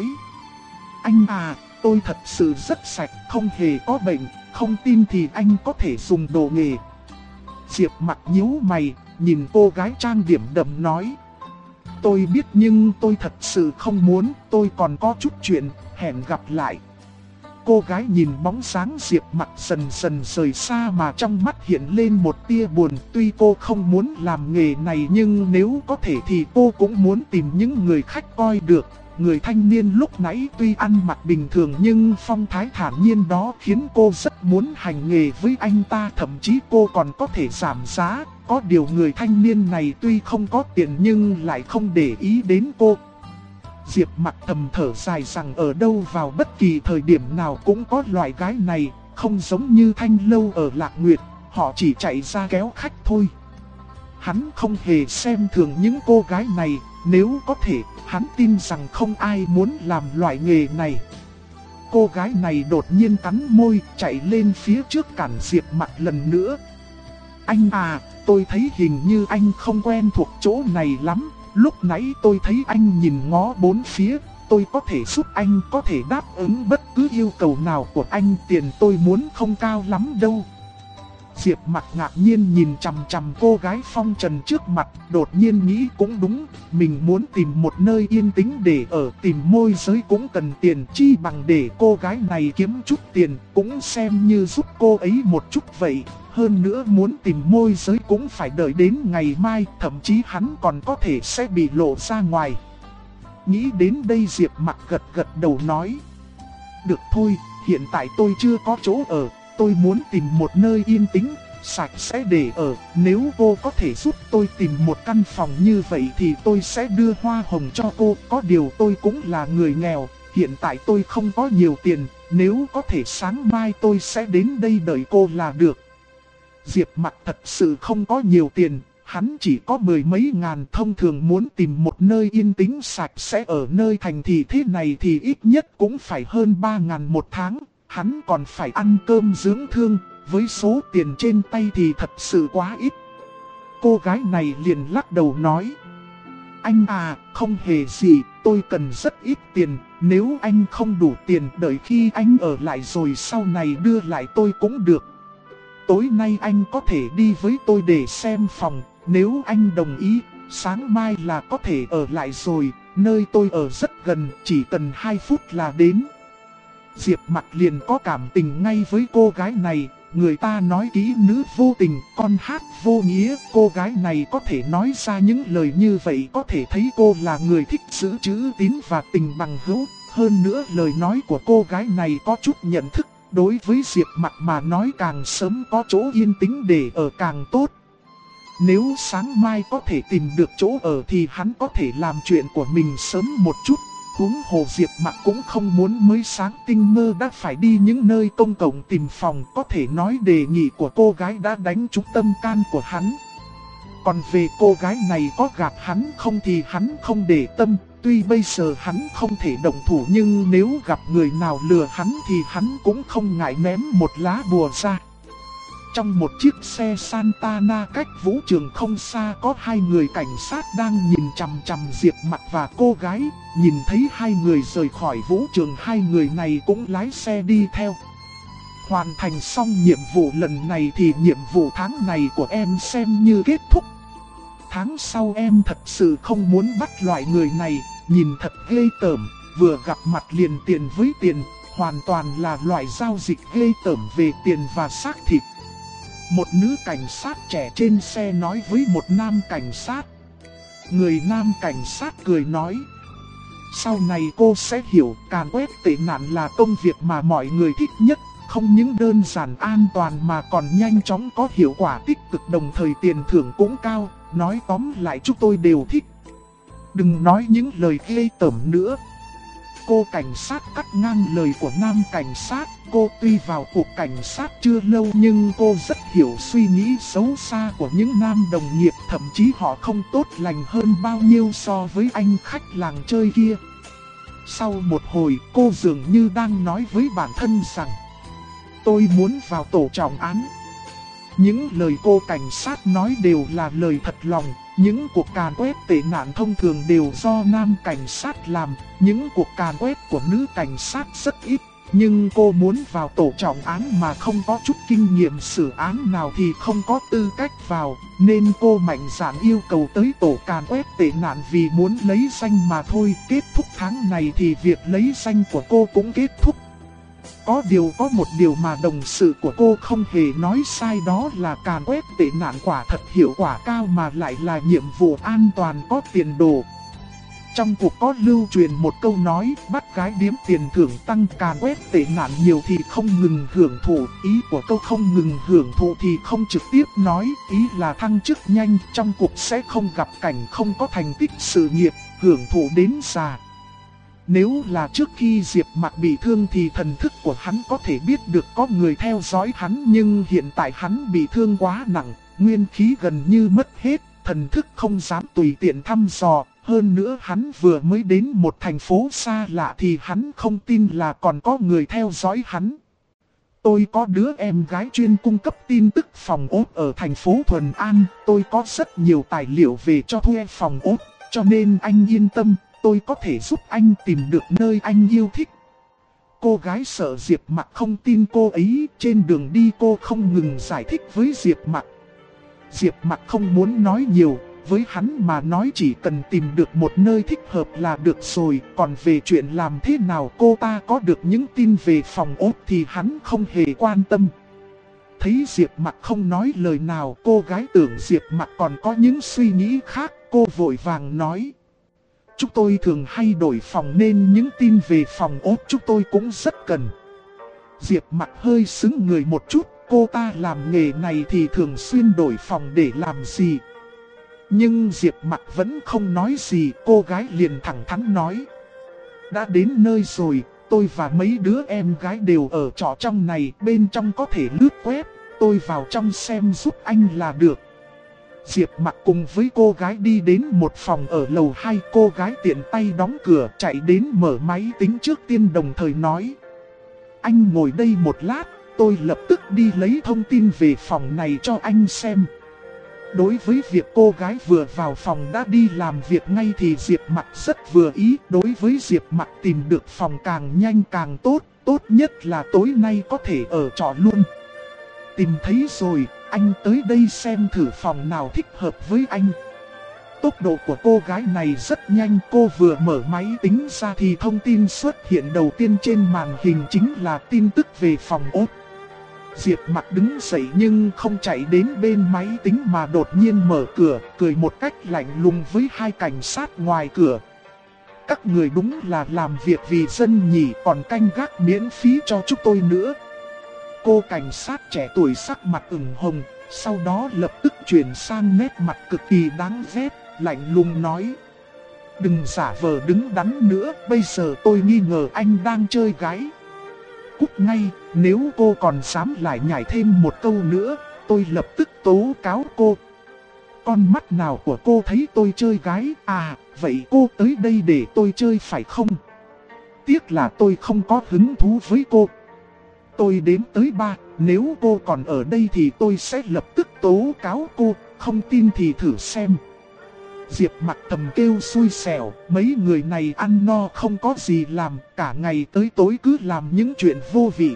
Anh à, tôi thật sự rất sạch, không hề có bệnh, không tin thì anh có thể dùng đồ nghề. Diệp Mặc nhíu mày, nhìn cô gái trang điểm đậm nói. Tôi biết nhưng tôi thật sự không muốn, tôi còn có chút chuyện, hẹn gặp lại. Cô gái nhìn bóng dáng Diệp Mặc dần dần rời xa mà trong mắt hiện lên một tia buồn. Tuy cô không muốn làm nghề này nhưng nếu có thể thì cô cũng muốn tìm những người khách coi được. Người thanh niên lúc nãy tuy ăn mặc bình thường nhưng phong thái thản nhiên đó khiến cô rất muốn hành nghề với anh ta. Thậm chí cô còn có thể giảm giá. Có điều người thanh niên này tuy không có tiền nhưng lại không để ý đến cô. Diệp Mặc thầm thở dài rằng ở đâu vào bất kỳ thời điểm nào cũng có loại gái này, không giống như Thanh Lâu ở Lạc Nguyệt, họ chỉ chạy ra kéo khách thôi. Hắn không hề xem thường những cô gái này, nếu có thể, hắn tin rằng không ai muốn làm loại nghề này. Cô gái này đột nhiên cắn môi, chạy lên phía trước cản Diệp Mặc lần nữa. Anh à, tôi thấy hình như anh không quen thuộc chỗ này lắm. Lúc nãy tôi thấy anh nhìn ngó bốn phía, tôi có thể giúp anh, có thể đáp ứng bất cứ yêu cầu nào của anh, tiền tôi muốn không cao lắm đâu. Diệp Mặc ngạc nhiên nhìn chằm chằm cô gái phong trần trước mặt, đột nhiên nghĩ cũng đúng, mình muốn tìm một nơi yên tĩnh để ở, tìm môi giới cũng cần tiền, chi bằng để cô gái này kiếm chút tiền, cũng xem như giúp cô ấy một chút vậy. Hơn nữa muốn tìm môi giới cũng phải đợi đến ngày mai, thậm chí hắn còn có thể sẽ bị lộ ra ngoài. Nghĩ đến đây Diệp Mặc gật gật đầu nói. Được thôi, hiện tại tôi chưa có chỗ ở, tôi muốn tìm một nơi yên tĩnh, sạch sẽ để ở. Nếu cô có thể giúp tôi tìm một căn phòng như vậy thì tôi sẽ đưa hoa hồng cho cô. Có điều tôi cũng là người nghèo, hiện tại tôi không có nhiều tiền, nếu có thể sáng mai tôi sẽ đến đây đợi cô là được. Diệp Mặc thật sự không có nhiều tiền, hắn chỉ có mười mấy ngàn. Thông thường muốn tìm một nơi yên tĩnh sạch sẽ ở nơi thành thị thế này thì ít nhất cũng phải hơn 3.000 một tháng. Hắn còn phải ăn cơm dưỡng thương, với số tiền trên tay thì thật sự quá ít. Cô gái này liền lắc đầu nói. Anh à, không hề gì, tôi cần rất ít tiền, nếu anh không đủ tiền đợi khi anh ở lại rồi sau này đưa lại tôi cũng được. Tối nay anh có thể đi với tôi để xem phòng, nếu anh đồng ý, sáng mai là có thể ở lại rồi, nơi tôi ở rất gần, chỉ cần 2 phút là đến. Diệp Mặc liền có cảm tình ngay với cô gái này, người ta nói kỹ nữ vô tình, con hát vô nghĩa, cô gái này có thể nói ra những lời như vậy có thể thấy cô là người thích giữ chữ tín và tình bằng hữu. Hơn nữa lời nói của cô gái này có chút nhận thức. Đối với Diệp Mặc mà nói càng sớm có chỗ yên tĩnh để ở càng tốt. Nếu sáng mai có thể tìm được chỗ ở thì hắn có thể làm chuyện của mình sớm một chút. Huống hồ Diệp Mặc cũng không muốn mới sáng tinh mơ đã phải đi những nơi công cộng tìm phòng. Có thể nói đề nghị của cô gái đã đánh trúng tâm can của hắn. Còn về cô gái này có gạt hắn không thì hắn không để tâm. Tuy bây giờ hắn không thể động thủ nhưng nếu gặp người nào lừa hắn thì hắn cũng không ngại ném một lá bùa ra. Trong một chiếc xe Santana cách vũ trường không xa có 2 người cảnh sát đang nhìn chằm chằm Diệp Mặc và cô gái. Nhìn thấy 2 người rời khỏi vũ trường, 2 người này cũng lái xe đi theo. Hoàn thành xong nhiệm vụ lần này thì nhiệm vụ tháng này của em xem như kết thúc. Tháng sau em thật sự không muốn bắt loại người này, nhìn thật ghê tởm, vừa gặp mặt liền tiền với tiền, hoàn toàn là loại giao dịch ghê tởm về tiền và xác thịt. Một nữ cảnh sát trẻ trên xe nói với một nam cảnh sát. Người nam cảnh sát cười nói. Sau này cô sẽ hiểu càn quét tệ nạn là công việc mà mọi người thích nhất. Không những đơn giản an toàn mà còn nhanh chóng có hiệu quả tích cực, đồng thời tiền thưởng cũng cao. Nói tóm lại chúng tôi đều thích. Đừng nói những lời ghê tởm nữa. Cô cảnh sát cắt ngang lời của nam cảnh sát. Cô tuy vào cuộc cảnh sát chưa lâu nhưng cô rất hiểu suy nghĩ xấu xa của những nam đồng nghiệp. Thậm chí họ không tốt lành hơn bao nhiêu so với anh khách làng chơi kia. Sau một hồi cô dường như đang nói với bản thân rằng tôi muốn vào tổ trọng án. Những lời cô cảnh sát nói đều là lời thật lòng. Những cuộc càn quét tệ nạn thông thường đều do nam cảnh sát làm. Những cuộc càn quét của nữ cảnh sát rất ít. Nhưng cô muốn vào tổ trọng án mà không có chút kinh nghiệm xử án nào thì không có tư cách vào. Nên cô mạnh dạn yêu cầu tới tổ càn quét tệ nạn vì muốn lấy danh mà thôi. Kết thúc tháng này thì việc lấy danh của cô cũng kết thúc. Có một điều mà đồng sự của cô không hề nói sai, đó là càn quét tệ nạn quả thật hiệu quả cao mà lại là nhiệm vụ an toàn có tiền đồ. Trong cuộc có lưu truyền một câu nói bắt gái điếm tiền thưởng tăng, càn quét tệ nạn nhiều thì không ngừng hưởng thụ. Ý của câu không ngừng hưởng thụ thì không trực tiếp nói, ý là thăng chức nhanh, trong cuộc sẽ không gặp cảnh không có thành tích sự nghiệp, hưởng thụ đến già. Nếu là trước khi Diệp Mạc bị thương thì thần thức của hắn có thể biết được có người theo dõi hắn, nhưng hiện tại hắn bị thương quá nặng, nguyên khí gần như mất hết, thần thức không dám tùy tiện thăm dò. Hơn nữa hắn vừa mới đến một thành phố xa lạ thì hắn không tin là còn có người theo dõi hắn. Tôi có đứa em gái chuyên cung cấp tin tức phòng ốt ở thành phố Thuần An, tôi có rất nhiều tài liệu về cho thuê phòng ốt, cho nên anh yên tâm. Tôi có thể giúp anh tìm được nơi anh yêu thích. Cô gái sợ Diệp Mạc không tin cô ấy, trên đường đi cô không ngừng giải thích với Diệp Mạc. Diệp Mạc không muốn nói nhiều, với hắn mà nói chỉ cần tìm được một nơi thích hợp là được rồi. Còn về chuyện làm thế nào cô ta có được những tin về phòng ốt thì hắn không hề quan tâm. Thấy Diệp Mạc không nói lời nào, cô gái tưởng Diệp Mạc còn có những suy nghĩ khác, cô vội vàng nói. Chúng tôi thường hay đổi phòng nên những tin về phòng ốt chúng tôi cũng rất cần. Diệp Mạc hơi sững người một chút, cô ta làm nghề này thì thường xuyên đổi phòng để làm gì? Nhưng Diệp Mạc vẫn không nói gì, cô gái liền thẳng thắn nói. Đã đến nơi rồi, tôi và mấy đứa em gái đều ở trọ trong này, bên trong có thể lướt web, tôi vào trong xem giúp anh là được. Diệp Mạc cùng với cô gái đi đến một phòng ở lầu 2, cô gái tiện tay đóng cửa chạy đến mở máy tính trước tiên đồng thời nói. Anh ngồi đây một lát, tôi lập tức đi lấy thông tin về phòng này cho anh xem. Đối với việc cô gái vừa vào phòng đã đi làm việc ngay thì Diệp Mạc rất vừa ý. Đối với Diệp Mạc tìm được phòng càng nhanh càng tốt, tốt nhất là tối nay có thể ở trọ luôn. Tìm thấy rồi, anh tới đây xem thử phòng nào thích hợp với anh. Tốc độ của cô gái này rất nhanh, cô vừa mở máy tính ra thì thông tin xuất hiện đầu tiên trên màn hình chính là tin tức về phòng ốt. Diệp Mạc đứng dậy nhưng không chạy đến bên máy tính mà đột nhiên mở cửa, cười một cách lạnh lùng với hai cảnh sát ngoài cửa. Các người đúng là làm việc vì dân nhỉ, còn canh gác miễn phí cho chúng tôi nữa. Cô cảnh sát trẻ tuổi sắc mặt ửng hồng, sau đó lập tức chuyển sang nét mặt cực kỳ đáng ghét, lạnh lùng nói. Đừng giả vờ đứng đắn nữa, bây giờ tôi nghi ngờ anh đang chơi gái. Cút ngay, nếu cô còn dám lại nhảy thêm một câu nữa, tôi lập tức tố cáo cô. Con mắt nào của cô thấy tôi chơi gái, à, vậy cô tới đây để tôi chơi phải không? Tiếc là tôi không có hứng thú với cô. Tôi đếm tới 3, nếu cô còn ở đây thì tôi sẽ lập tức tố cáo cô, không tin thì thử xem. Diệp Mạc thầm kêu xui xẻo, mấy người này ăn no không có gì làm, cả ngày tới tối cứ làm những chuyện vô vị.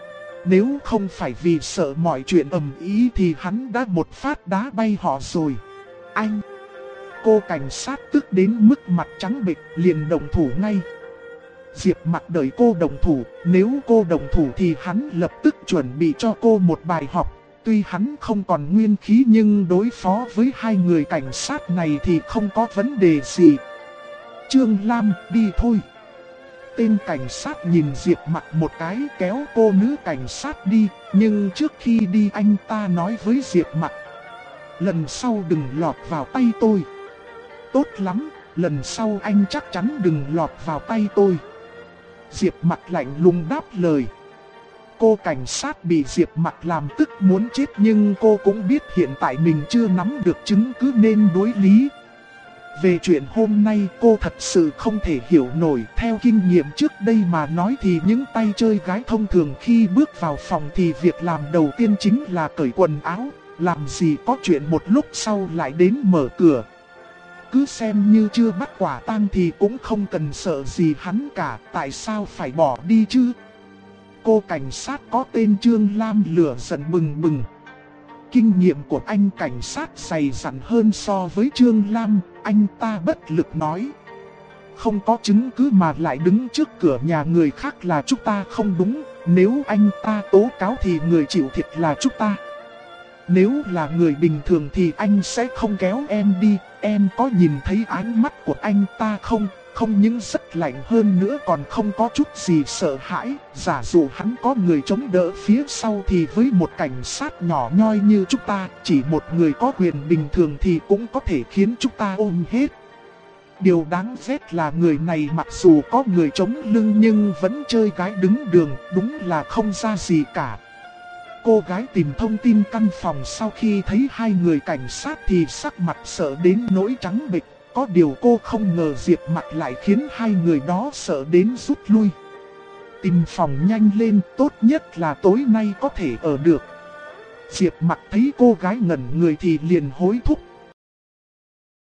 Nếu không phải vì sợ mọi chuyện ầm ĩ thì hắn đã một phát đá bay họ rồi. Anh! Cô cảnh sát tức đến mức mặt trắng bệch, liền động thủ ngay. Diệp Mạc đợi cô động thủ, nếu cô động thủ thì hắn lập tức chuẩn bị cho cô một bài học. Tuy hắn không còn nguyên khí nhưng đối phó với hai người cảnh sát này thì không có vấn đề gì. Trương Lam, đi thôi. Tên cảnh sát nhìn Diệp Mặc một cái kéo cô nữ cảnh sát đi, nhưng trước khi đi anh ta nói với Diệp Mặc: lần sau đừng lọt vào tay tôi. Tốt lắm, lần sau anh chắc chắn đừng lọt vào tay tôi. Diệp Mặc lạnh lùng đáp lời. Cô cảnh sát bị Diệp Mặc làm tức muốn chết nhưng cô cũng biết hiện tại mình chưa nắm được chứng cứ nên đối lý. Về chuyện hôm nay cô thật sự không thể hiểu nổi. Theo kinh nghiệm trước đây mà nói thì những tay chơi gái thông thường khi bước vào phòng thì việc làm đầu tiên chính là cởi quần áo. Làm gì có chuyện một lúc sau lại đến mở cửa. Cứ xem như chưa bắt quả tang thì cũng không cần sợ gì hắn cả. Tại sao phải bỏ đi chứ? Cô cảnh sát có tên Trương Lam lửa giận bừng bừng. Kinh nghiệm của anh cảnh sát dày dặn hơn so với Trương Lam. Anh ta bất lực nói: không có chứng cứ mà lại đứng trước cửa nhà người khác là chúng ta không đúng. Nếu anh ta tố cáo thì người chịu thiệt là chúng ta. Nếu là người bình thường thì anh sẽ không kéo em đi. Em có nhìn thấy ánh mắt của anh ta không? Không những rất lạnh hơn nữa còn không có chút gì sợ hãi. Giả dụ hắn có người chống đỡ phía sau thì với một cảnh sát nhỏ nhoi như chúng ta, chỉ một người có quyền bình thường thì cũng có thể khiến chúng ta ôm hết. Điều đáng ghét là người này mặc dù có người chống lưng nhưng vẫn chơi gái đứng đường, đúng là không ra gì cả. Cô gái tìm thông tin căn phòng sau khi thấy hai người cảnh sát thì sắc mặt sợ đến nỗi trắng bệch. Có điều cô không ngờ Diệp Mặc lại khiến hai người đó sợ đến rút lui. Tìm phòng nhanh lên, tốt nhất là tối nay có thể ở được. Diệp Mặc thấy cô gái ngẩn người thì liền hối thúc: